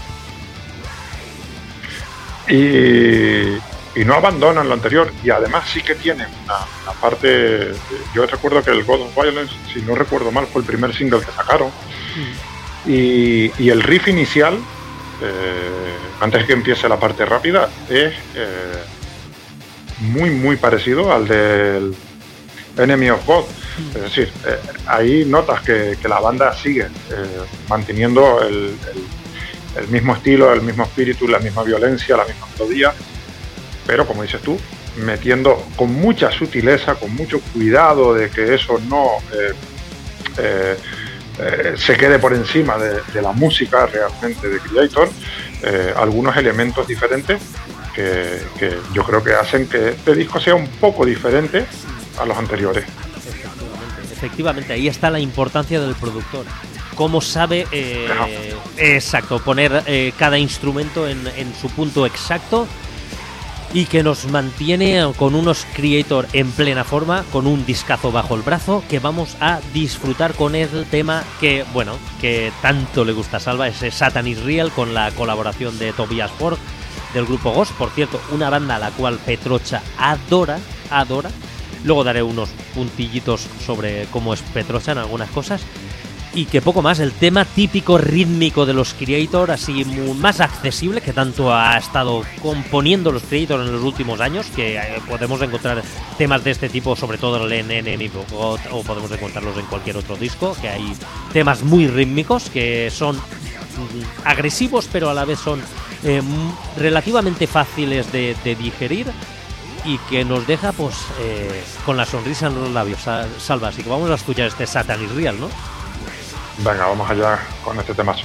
Y, y no abandonan lo anterior, y además sí que tienen una, una parte. Yo recuerdo que el God of Violence, si no recuerdo mal, fue el primer single que sacaron. Mm. Y, y el riff inicial, eh, antes que empiece la parte rápida, es eh, muy muy parecido al del Enemy of God. Es decir, eh, ahí notas que, que la banda sigue eh, manteniendo el, el, el mismo estilo, el mismo espíritu, la misma violencia, la misma melodía, pero como dices tú, metiendo con mucha sutileza, con mucho cuidado de que eso no eh, eh, eh, se quede por encima de, de la música realmente de Creator, eh, algunos elementos diferentes que, que yo creo que hacen que este disco sea un poco diferente a los anteriores. Efectivamente, efectivamente, ahí está la importancia del productor. Cómo sabe, eh, exacto, poner eh, cada instrumento en, en su punto exacto y que nos mantiene con unos Creator en plena forma, con un discazo bajo el brazo que vamos a disfrutar con el tema que, bueno, que tanto le gusta a Salva, ese Satan is Real, con la colaboración de Tobias Forge del grupo Ghost, por cierto, una banda a la cual Petrocha adora, adora. Luego daré unos puntillitos sobre cómo es Petrocha en algunas cosas. Y que poco más, el tema típico rítmico de los Creator, así muy, más accesible, que tanto ha estado componiendo los Creator en los últimos años, que eh, podemos encontrar temas de este tipo, sobre todo en Enemy of God, o podemos encontrarlos en cualquier otro disco, que hay temas muy rítmicos, que son mm, agresivos, pero a la vez son eh, relativamente fáciles de, de digerir, y que nos deja pues eh, con la sonrisa en los labios, Salva. Así que vamos a escuchar este Satan is Real, ¿no? Venga, vamos allá con este temazo.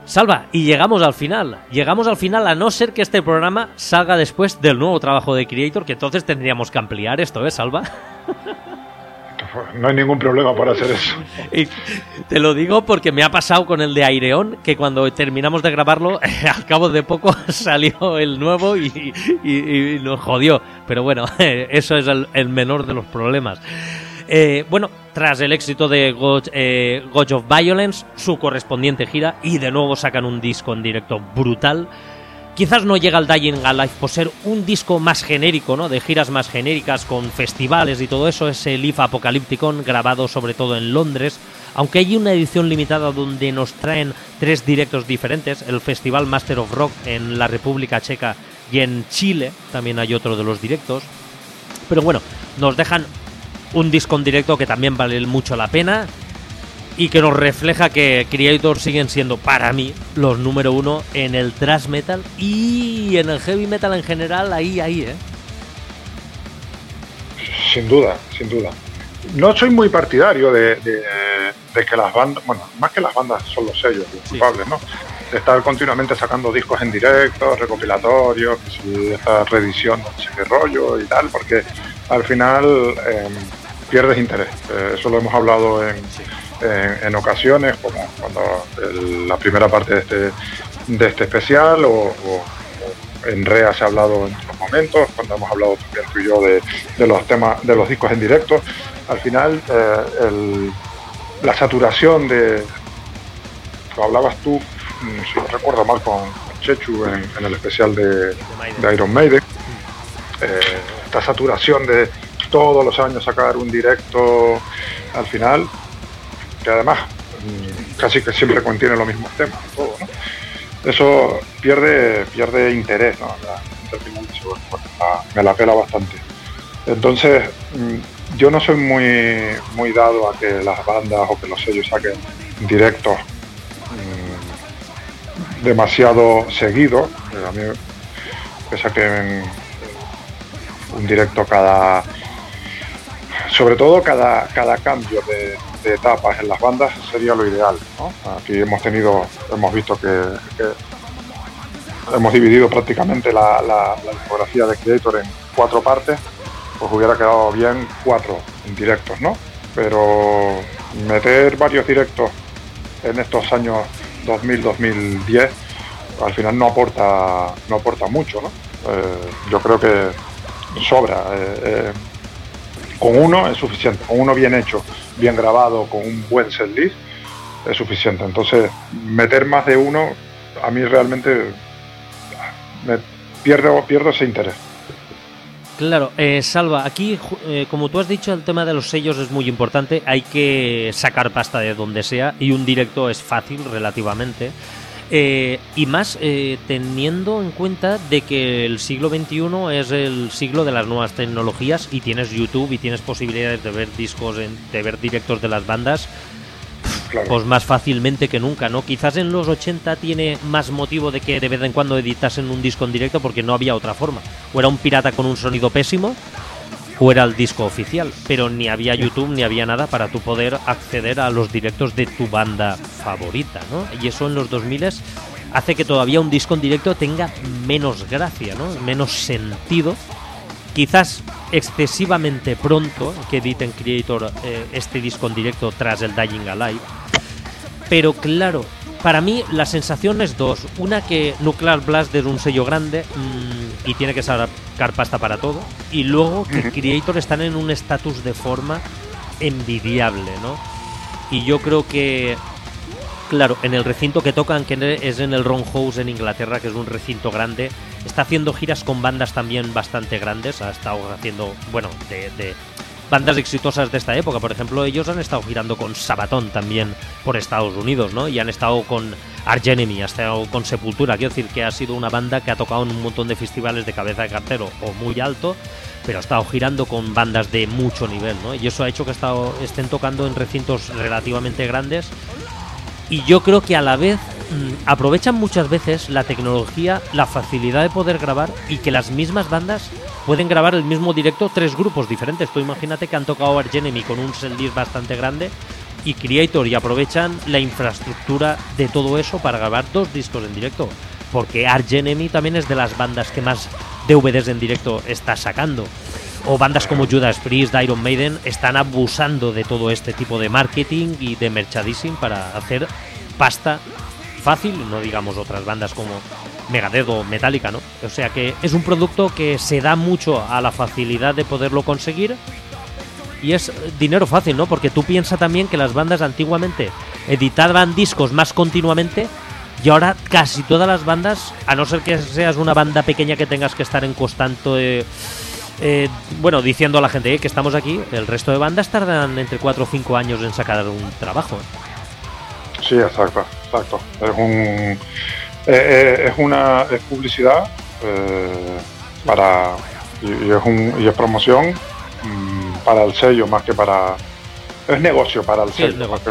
Salva, y llegamos al final. Llegamos al final, a no ser que este programa salga después del nuevo trabajo de Creator, que entonces tendríamos que ampliar esto, ¿eh, Salva? No hay ningún problema para hacer eso. Y te lo digo porque me ha pasado con el de Aireon, que cuando terminamos de grabarlo, al cabo de poco salió el nuevo y, y, y nos jodió. Pero bueno, eso es el, el menor de los problemas. Eh, bueno, tras el éxito de God, eh, God of Violence, su correspondiente gira, y de nuevo sacan un disco en directo brutal. Quizás no llega al Dying Alive por ser un disco más genérico, ¿no? De giras más genéricas con festivales y todo eso. Es el I F A Apocalypticon, grabado sobre todo en Londres, aunque hay una edición limitada donde nos traen tres directos diferentes. El Festival Master of Rock en la República Checa y en Chile también hay otro de los directos. Pero bueno, nos dejan un disco en directo que también vale mucho la pena y que nos refleja que Creator siguen siendo, para mí, los número uno en el thrash metal y en el heavy metal en general, ahí, ahí, ¿eh? Sin duda, sin duda. No soy muy partidario de, de, de que las bandas, bueno, más que las bandas son los sellos los Sí. culpables, ¿no? De estar continuamente sacando discos en directo, recopilatorios, que si esta reedición, no sé qué rollo y tal, porque al final eh, pierdes interés. Eh, eso lo hemos hablado en... En, en ocasiones, como cuando el, la primera parte de este, de este especial, o, o, o en Rea se ha hablado en otros momentos, cuando hemos hablado también tú y yo de, de los temas, de los discos en directo. Al final, eh, el, la saturación de, lo hablabas tú, si no recuerdo mal, con, con Chechu en, en el especial de, de Iron Maiden, eh, esta saturación de todos los años sacar un directo, al final, que además casi que siempre contiene los mismos temas, todo, ¿no? Eso pierde pierde interés, ¿no? La, al final, la, me la pela bastante. Entonces, yo no soy muy muy dado a que las bandas o que los sellos saquen directos mmm, demasiado seguidos. A mí que saquen un directo cada, sobre todo cada cada cambio de de etapas en las bandas sería lo ideal, ¿no? Aquí hemos tenido, hemos visto que, que hemos dividido prácticamente la, la, la discografía de Creator en cuatro partes, pues hubiera quedado bien cuatro directos, ¿no? Pero meter varios directos en estos años dos mil a dos mil diez al final no aporta no aporta mucho, ¿no? Eh, yo creo que sobra. Eh, eh, con uno es suficiente, con uno bien hecho, bien grabado, con un buen setlist es suficiente. Entonces, meter más de uno a mí realmente me pierdo, pierdo ese interés. Claro, eh, Salva, aquí, eh, como tú has dicho, el tema de los sellos es muy importante. Hay que sacar pasta de donde sea y un directo es fácil relativamente. Eh, y más eh, teniendo en cuenta de que el siglo veintiuno es el siglo de las nuevas tecnologías y tienes YouTube y tienes posibilidades de ver discos, en, de ver directos de las bandas, claro, pues más fácilmente que nunca, ¿no? Quizás en los ochenta tiene más motivo de que de vez en cuando editasen un disco en directo porque no había otra forma. O era un pirata con un sonido pésimo o era el disco oficial, pero ni había YouTube ni había nada para tú poder acceder a los directos de tu banda favorita, ¿no? Y eso en los dos mil hace que todavía un disco en directo tenga menos gracia, ¿no? Menos sentido. Quizás excesivamente pronto que editen Creator eh, este disco en directo tras el Dying Alive. Pero claro, para mí la sensación es dos. Una, que Nuclear Blast es un sello grande mmm, y tiene que sacar pasta para todo. Y luego que Creator están en un estatus de forma envidiable, ¿no? Y yo creo que, claro, en el recinto que tocan, que es en el Roundhouse en Inglaterra, que es un recinto grande, está haciendo giras con bandas también bastante grandes. Ha estado haciendo, bueno, de... de bandas exitosas de esta época. Por ejemplo, ellos han estado girando con Sabaton también por Estados Unidos, ¿no? Y han estado con Arch Enemy, ha estado con Sepultura. Quiero decir que ha sido una banda que ha tocado en un montón de festivales de cabeza de cartero o muy alto, pero ha estado girando con bandas de mucho nivel, ¿no? Y eso ha hecho que ha estado, estén tocando en recintos relativamente grandes. Y yo creo que a la vez mmm, aprovechan muchas veces la tecnología, la facilidad de poder grabar, y que las mismas bandas pueden grabar el mismo directo tres grupos diferentes. Tú imagínate que han tocado Arch Enemy con un setlist bastante grande y Creator y aprovechan la infraestructura de todo eso para grabar dos discos en directo. Porque Arch Enemy también es de las bandas que más D V Ds en directo está sacando. O bandas como Judas Priest, Iron Maiden están abusando de todo este tipo de marketing y de merchandising para hacer pasta fácil, no digamos otras bandas como Megadeth o Metallica, ¿no? O sea que es un producto que se da mucho a la facilidad de poderlo conseguir y es dinero fácil, ¿no? Porque tú piensas también que las bandas antiguamente editaban discos más continuamente y ahora casi todas las bandas, a no ser que seas una banda pequeña que tengas que estar en constante... Eh, Eh, bueno, diciendo a la gente eh, que estamos aquí, el resto de bandas tardan entre cuatro o cinco años en sacar un trabajo. Sí, exacto, exacto. Es un eh, eh, es una es publicidad eh, para y, y es un y es promoción mmm, para el sello más que para es negocio para el sí, sello más que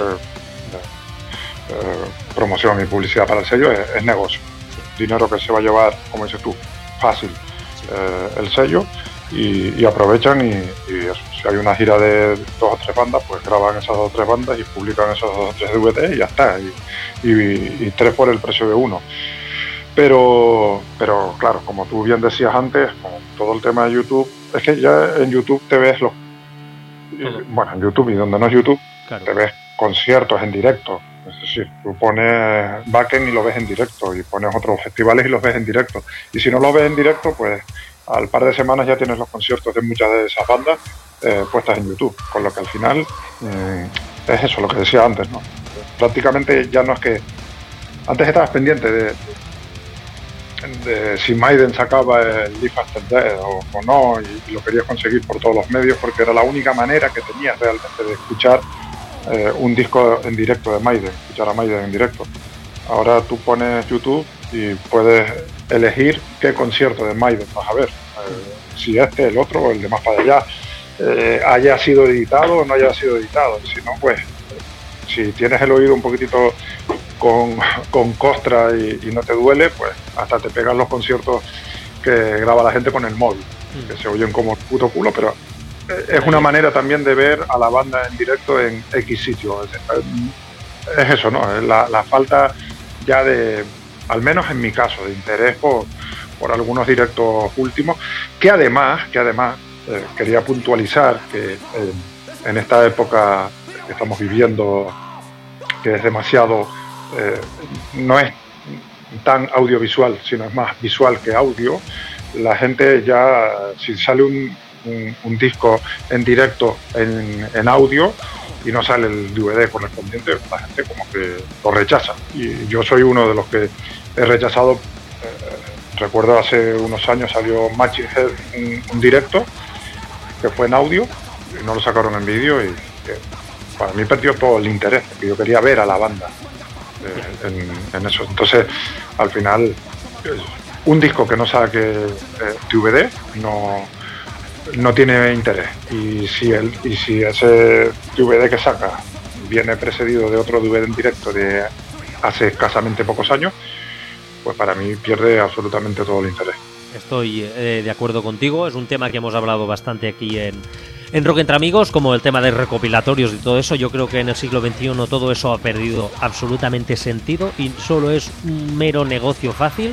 eh, promoción y publicidad para el sello es, es negocio. Sí. Dinero que se va a llevar, como dices tú, fácil sí. eh, el sello. Y, y aprovechan y, y eso, si hay una gira de dos o tres bandas, pues graban esas dos o tres bandas y publican esos dos o tres D V D y ya está, y, y, y tres por el precio de uno. Pero, pero claro, como tú bien decías antes, con todo el tema de YouTube, es que ya en YouTube te ves los... Todo. Bueno, en YouTube y donde no es YouTube, claro. Te ves conciertos en directo. Es decir, tú pones Wacken y lo ves en directo, y pones otros festivales y los ves en directo. Y si no los ves en directo, pues al par de semanas ya tienes los conciertos de muchas de esas bandas eh, puestas en YouTube, con lo que al final eh, es eso, lo que decía antes, ¿no? Prácticamente ya no es que... Antes estabas pendiente de, de si Maiden sacaba el Live After Death o, o no, y, y lo querías conseguir por todos los medios, porque era la única manera que tenías realmente de escuchar eh, un disco en directo de Maiden, escuchar a Maiden en directo. Ahora tú pones YouTube y puedes elegir qué concierto de Maiden vas a ver, eh, si este, el otro o el de más para allá eh, haya sido editado o no haya sido editado. Si no, pues si tienes el oído un poquitito con, con costra y, y no te duele, pues hasta te pegan los conciertos que graba la gente con el móvil, mm. que se oyen como puto culo, pero es una manera también de ver a la banda en directo en X sitio. Es, es eso, ¿no? La, la falta ya de, al menos en mi caso, de interés por, por algunos directos últimos, que además, que además eh, quería puntualizar que eh, en esta época que estamos viviendo, que es demasiado, eh, no es tan audiovisual, sino es más visual que audio, la gente ya, si sale un, un, un disco en directo en, en audio y no sale el D V D correspondiente, la gente como que lo rechaza. Y yo soy uno de los que he rechazado. Eh, recuerdo hace unos años salió Machine Head un, un directo que fue en audio y no lo sacaron en vídeo, y eh, para mí perdió todo el interés, porque yo quería ver a la banda eh, en, en eso. Entonces, al final, eh, un disco que no saque eh, D V D no, no tiene interés. Y si, el, y si ese D V D que saca viene precedido de otro D V D en directo de hace escasamente pocos años, pues para mí pierde absolutamente todo el interés. Estoy eh, de acuerdo contigo, es un tema que hemos hablado bastante aquí en, en Rock Entre Amigos, como el tema de recopilatorios y todo eso. Yo creo que en el siglo veintiuno todo eso ha perdido absolutamente sentido y solo es un mero negocio fácil.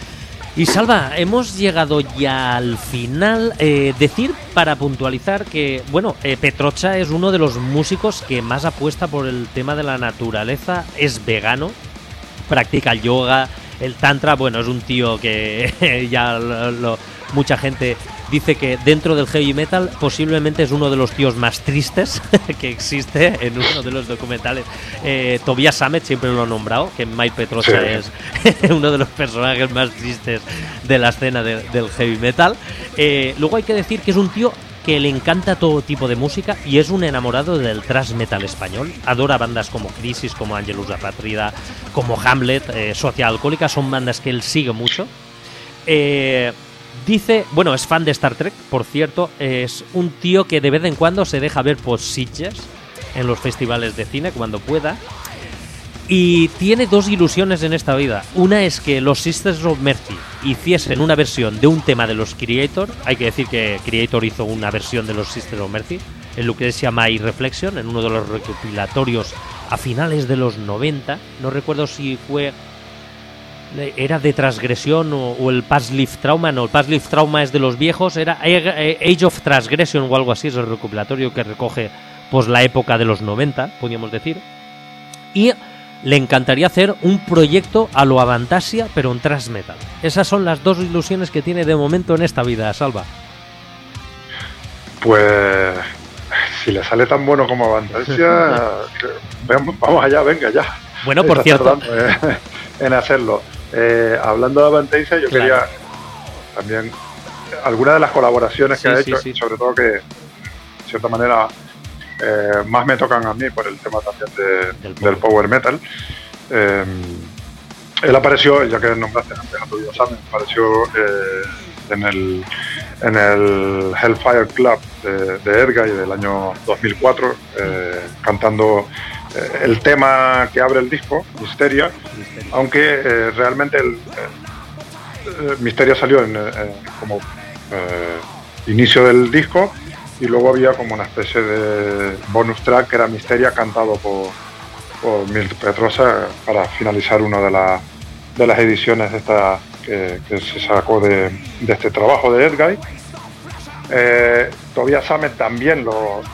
Y Salva, hemos llegado ya al final. Eh, decir, para puntualizar, que bueno, eh, Petrocha es uno de los músicos que más apuesta por el tema de la naturaleza, es vegano, practica el yoga, el tantra. Bueno, es un tío que ya lo, lo, mucha gente dice que dentro del heavy metal posiblemente es uno de los tíos más tristes que existe. En uno de los documentales, eh, Tobias Sammet siempre lo ha nombrado, que Mike Petrocha sí. es uno de los personajes más tristes de la escena de, del heavy metal. Eh, luego hay que decir que es un tío que le encanta todo tipo de música y es un enamorado del thrash metal español. Adora bandas como Crisis, como Angelus Apatrida, como Hamlet, eh, Sociedad Alcohólica. Son bandas que él sigue mucho. Eh... Dice, bueno, es fan de Star Trek, por cierto. Es un tío que de vez en cuando se deja ver por Sitges en los festivales de cine cuando pueda. Y tiene dos ilusiones en esta vida. Una es que los Sisters of Mercy hiciesen una versión de un tema de los Creator. Hay que decir que Creator hizo una versión de los Sisters of Mercy. en lo que se llama My Reflection, en uno de los recopilatorios a finales de los noventa. No recuerdo si fue... era de Transgresión o, o el Past Life Trauma. No, el Past Life Trauma es de los viejos. Era Age of Transgression o algo así, es el recopilatorio que recoge pues la época de los noventa, podríamos decir. Y le encantaría hacer un proyecto a lo Avantasia, pero en thrash metal. Esas son las dos ilusiones que tiene de momento en esta vida, Salva. Pues si le sale tan bueno como Avantasia, vamos allá, venga ya. Bueno, por cierto, eh, en hacerlo. Eh, hablando de Avantasia, yo claro. quería también algunas de las colaboraciones sí, que ha sí, hecho, sí. sobre todo que de cierta manera eh, más me tocan a mí por el tema también de, del, del power metal. Eh, él apareció, ya que nombraste antes a Tobias Sammet, apareció eh, en el en el Hellfire Club de, de Edguy del año dos mil cuatro, eh, cantando eh, el tema que abre el disco, Mysteria, Mysteria. aunque eh, realmente el, el Mysteria salió en, en, como eh, inicio del disco, y luego había como una especie de bonus track que era Mysteria cantado por, por Milt Petrosa para finalizar una de, la, de las ediciones de esta que, que se sacó de, de este trabajo de Edguy. Eh, Tobias Sammet también lo,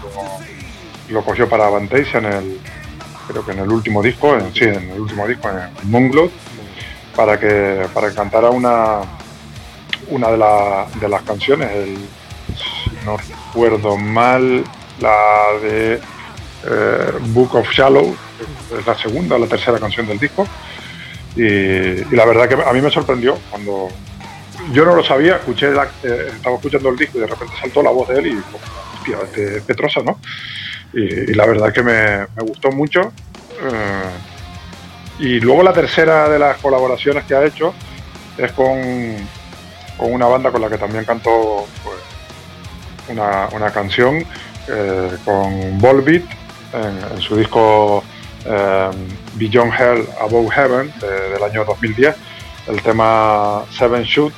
lo, lo cogió para Avantasia en el, creo que en el último disco, en, sí, en el último disco, en Moonglow, para que para que cantara una una de, la, de las canciones, el, si no recuerdo mal, la de eh, Book of Shallow, es la segunda o la tercera canción del disco. Y, y la verdad que a mí me sorprendió cuando yo no lo sabía, escuché la, eh, estaba escuchando el disco y de repente saltó la voz de él y hostia, este Petrosa, ¿no? Y, y la verdad que me, me gustó mucho. Eh, y luego la tercera de las colaboraciones que ha hecho es con, con una banda con la que también cantó pues, una, una canción, eh, con Volbeat en, en su disco eh, Beyond Hell, Above Heaven de, del año dos mil diez. El tema Seven Shoot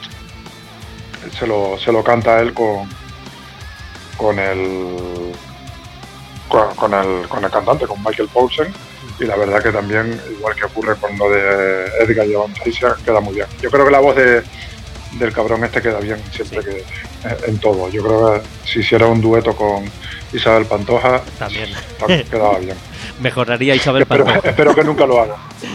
se lo, se lo canta él con con el con, con el con el cantante, con Michael Poulsen, y la verdad que también, igual que ocurre con lo de Edguy y Avantasia, queda muy bien. Yo creo que la voz de, del cabrón este queda bien siempre, que en todo. Yo creo que si hiciera un dueto con Isabel Pantoja también quedaba bien. Mejoraría Isabel espero, Pantoja. Espero que nunca lo haga.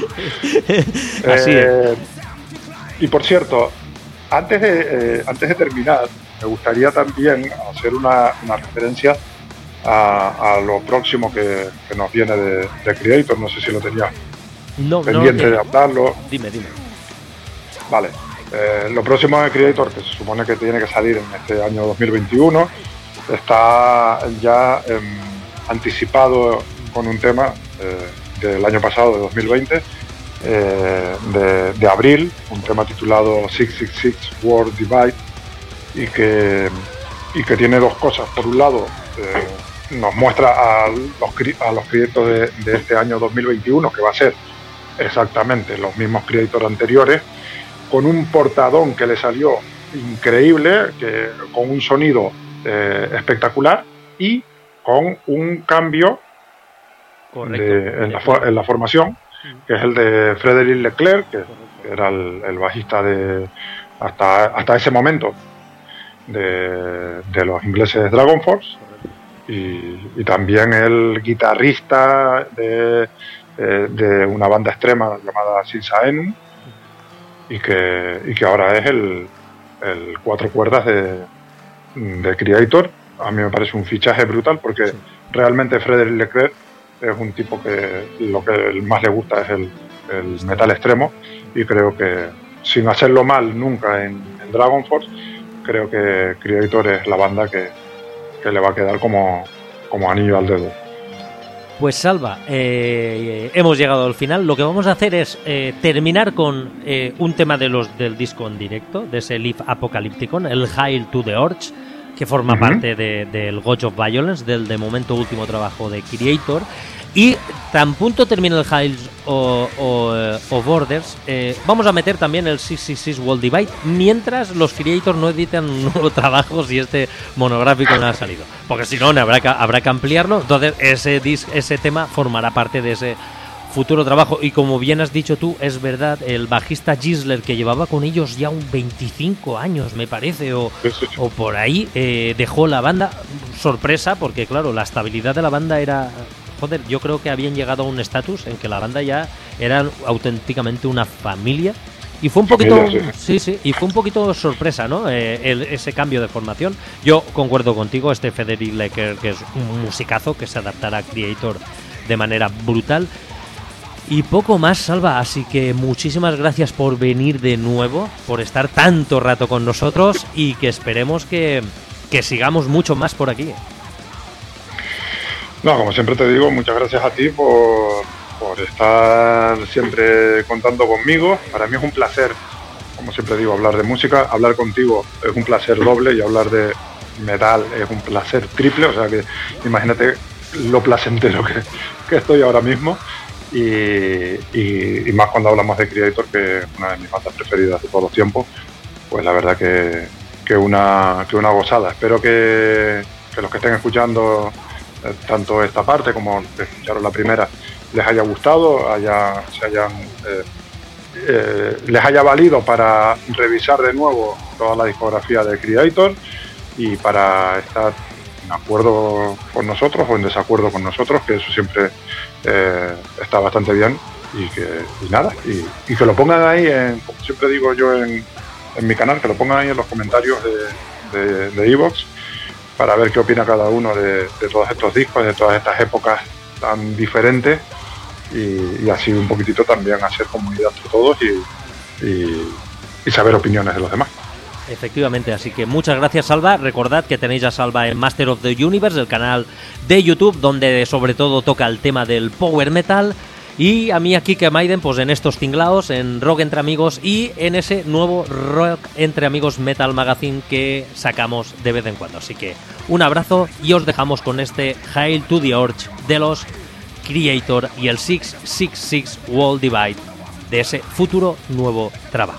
Así eh, es. Y por cierto, antes de, eh, antes de terminar, me gustaría también hacer una, una referencia a, a lo próximo que, que nos viene de, de Creator. No sé si lo tenía no, pendiente no, eh, de hablarlo. Dime, dime. Vale. Eh, lo próximo de Creator, que se supone que tiene que salir en este año dos mil veintiuno, está ya eh, anticipado con un tema eh, del año pasado, de dos mil veinte, eh, de, de abril, un tema titulado seis seis seis World Divide, y que, y que tiene dos cosas. Por un lado, eh, nos muestra a los, a los creators de, de este año dos mil veintiuno, que va a ser exactamente los mismos creators anteriores, con un portadón que le salió increíble, que, con un sonido eh, espectacular y con un cambio de, en, la, en la formación, que es el de Frédéric Leclerc, que era el, el bajista de hasta, hasta ese momento de, de los ingleses Dragon Force, y, y también el guitarrista de, de, de una banda extrema llamada Sinsa Enum, y que, y que ahora es el, el cuatro cuerdas de, de Creator. A mí me parece un fichaje brutal, porque sí, realmente Frédéric Leclerc es un tipo que lo que más le gusta es el, el metal extremo, y creo que sin hacerlo mal nunca en, en Dragon Force, creo que Creator es la banda que, que le va a quedar como, como anillo al dedo. Pues Salva, eh, hemos llegado al final. Lo que vamos a hacer es eh, terminar con eh, un tema de los del disco en directo, de ese Live Apocalypticon, el Hail to the Orch, que forma uh-huh. parte de, del God of Violence, del de momento último trabajo de Creator. Y tan punto termina el Hales o, o, o Borders, eh, vamos a meter también el seiscientos sesenta y seis World Divide mientras los creators no editan nuevos trabajos y este monográfico no ha salido, porque si no habrá que, habrá que ampliarlo. Entonces ese, disc, ese tema formará parte de ese futuro trabajo. Y como bien has dicho tú, es verdad, el bajista Gisler, que llevaba con ellos ya un veinticinco años, me parece, o, o por ahí, eh, dejó la banda. Sorpresa, porque claro, la estabilidad de la banda era... Joder, yo creo que habían llegado a un estatus en que la banda ya era auténticamente una familia. Y fue un poquito... Familia, sí. sí, sí, y fue un poquito sorpresa, ¿no? Eh, el, ese cambio de formación. Yo concuerdo contigo, este Frederick Lecker, que es un musicazo, que se adaptará a Creator de manera brutal. Y poco más, Salva, así que muchísimas gracias por venir de nuevo, por estar tanto rato con nosotros y que esperemos que, que sigamos mucho más por aquí. No, como siempre te digo, muchas gracias a ti por, por estar siempre contando conmigo. Para mí es un placer, como siempre digo, hablar de música. Hablar contigo es un placer doble y hablar de metal es un placer triple. O sea que imagínate lo placentero que, que estoy ahora mismo. Y, y, y más cuando hablamos de Creator, que es una de mis bandas preferidas de todos los tiempos, pues la verdad que, que, una, que una gozada. Espero que, que los que estén escuchando eh, tanto esta parte como los que escucharon la primera les haya gustado, haya, se hayan, eh, eh, les haya valido para revisar de nuevo toda la discografía de Creator y para estar en acuerdo con nosotros o en desacuerdo con nosotros, que eso siempre eh, está bastante bien, y que y nada, y, y que lo pongan ahí, en, como siempre digo yo en, en mi canal, que lo pongan ahí en los comentarios de de iVoox para ver qué opina cada uno de, de todos estos discos, de todas estas épocas tan diferentes, y, y así un poquitito también hacer comunidad entre todos y, y, y saber opiniones de los demás. Efectivamente, así que muchas gracias, Salva. Recordad que tenéis a Salva en Master of the Universe, el canal de YouTube, donde sobre todo toca el tema del power metal, y a mí aquí que Maiden, pues en estos tinglaos, en Rock Entre Amigos y en ese nuevo Rock Entre Amigos Metal Magazine que sacamos de vez en cuando. Así que un abrazo y os dejamos con este Hail to the Orch de los Creator y el seiscientos sesenta y seis World Divide de ese futuro nuevo trabajo.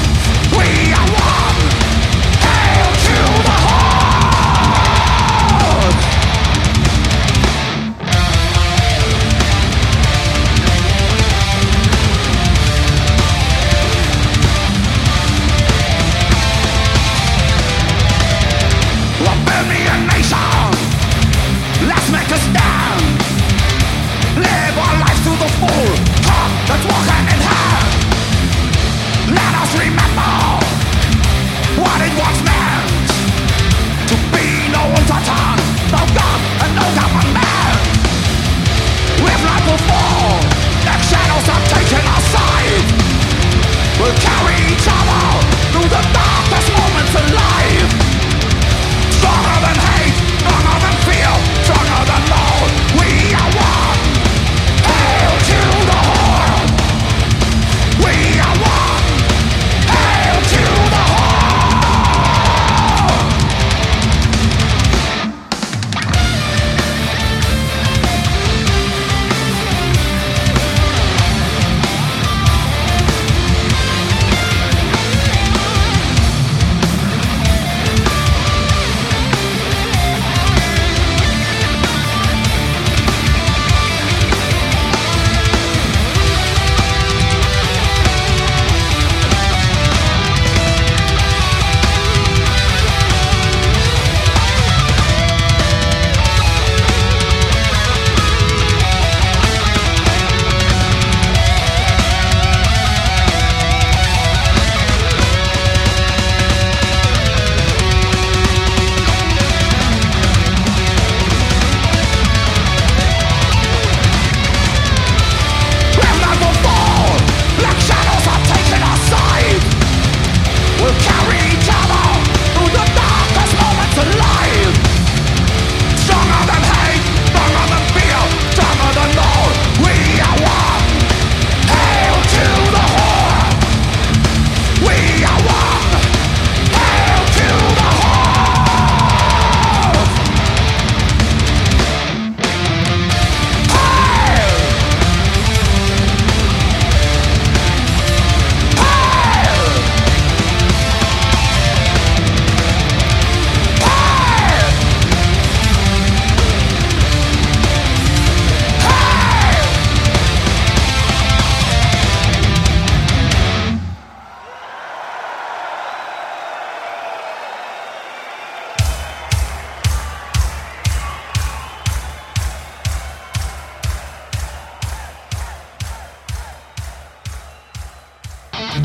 Hail to the Horde!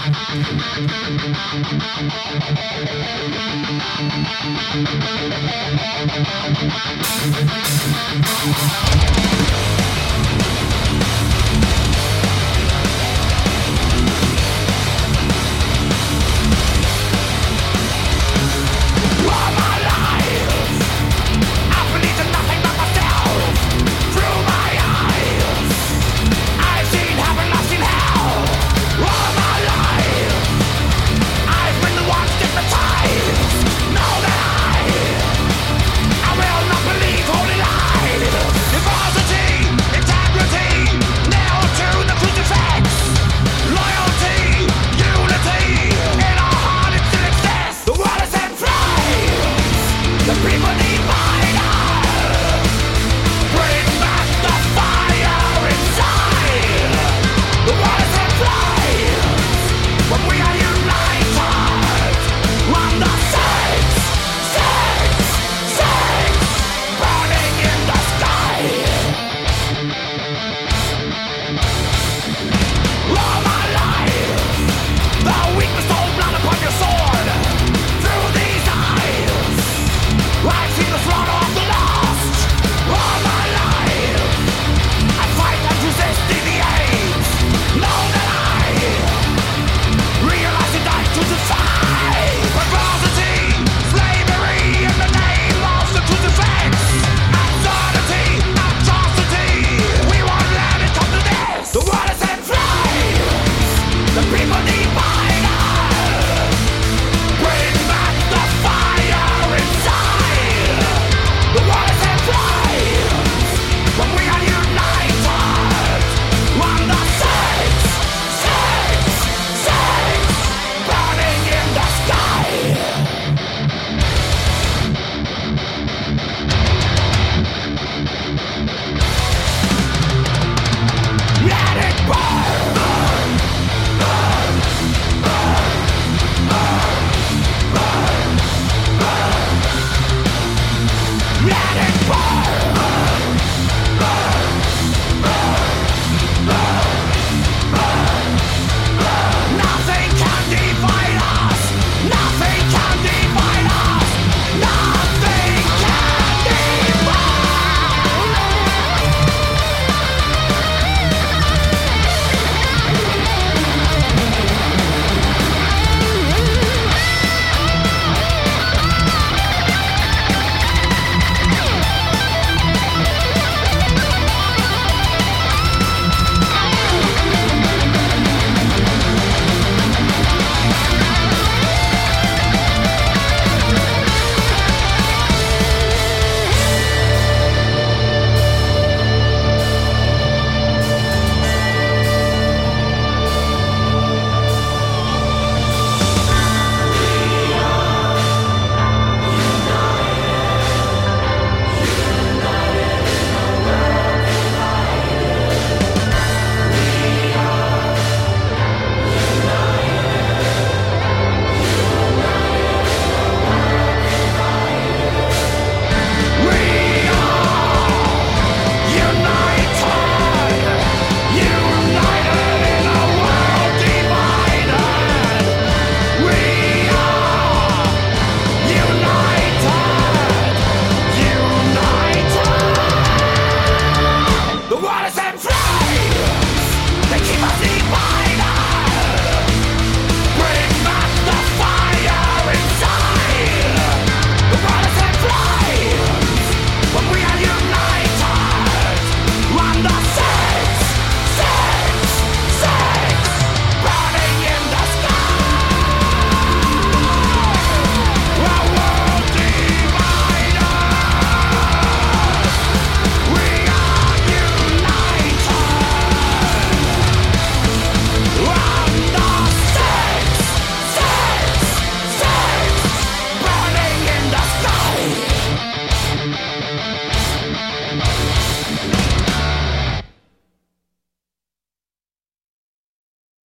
We'll be right back.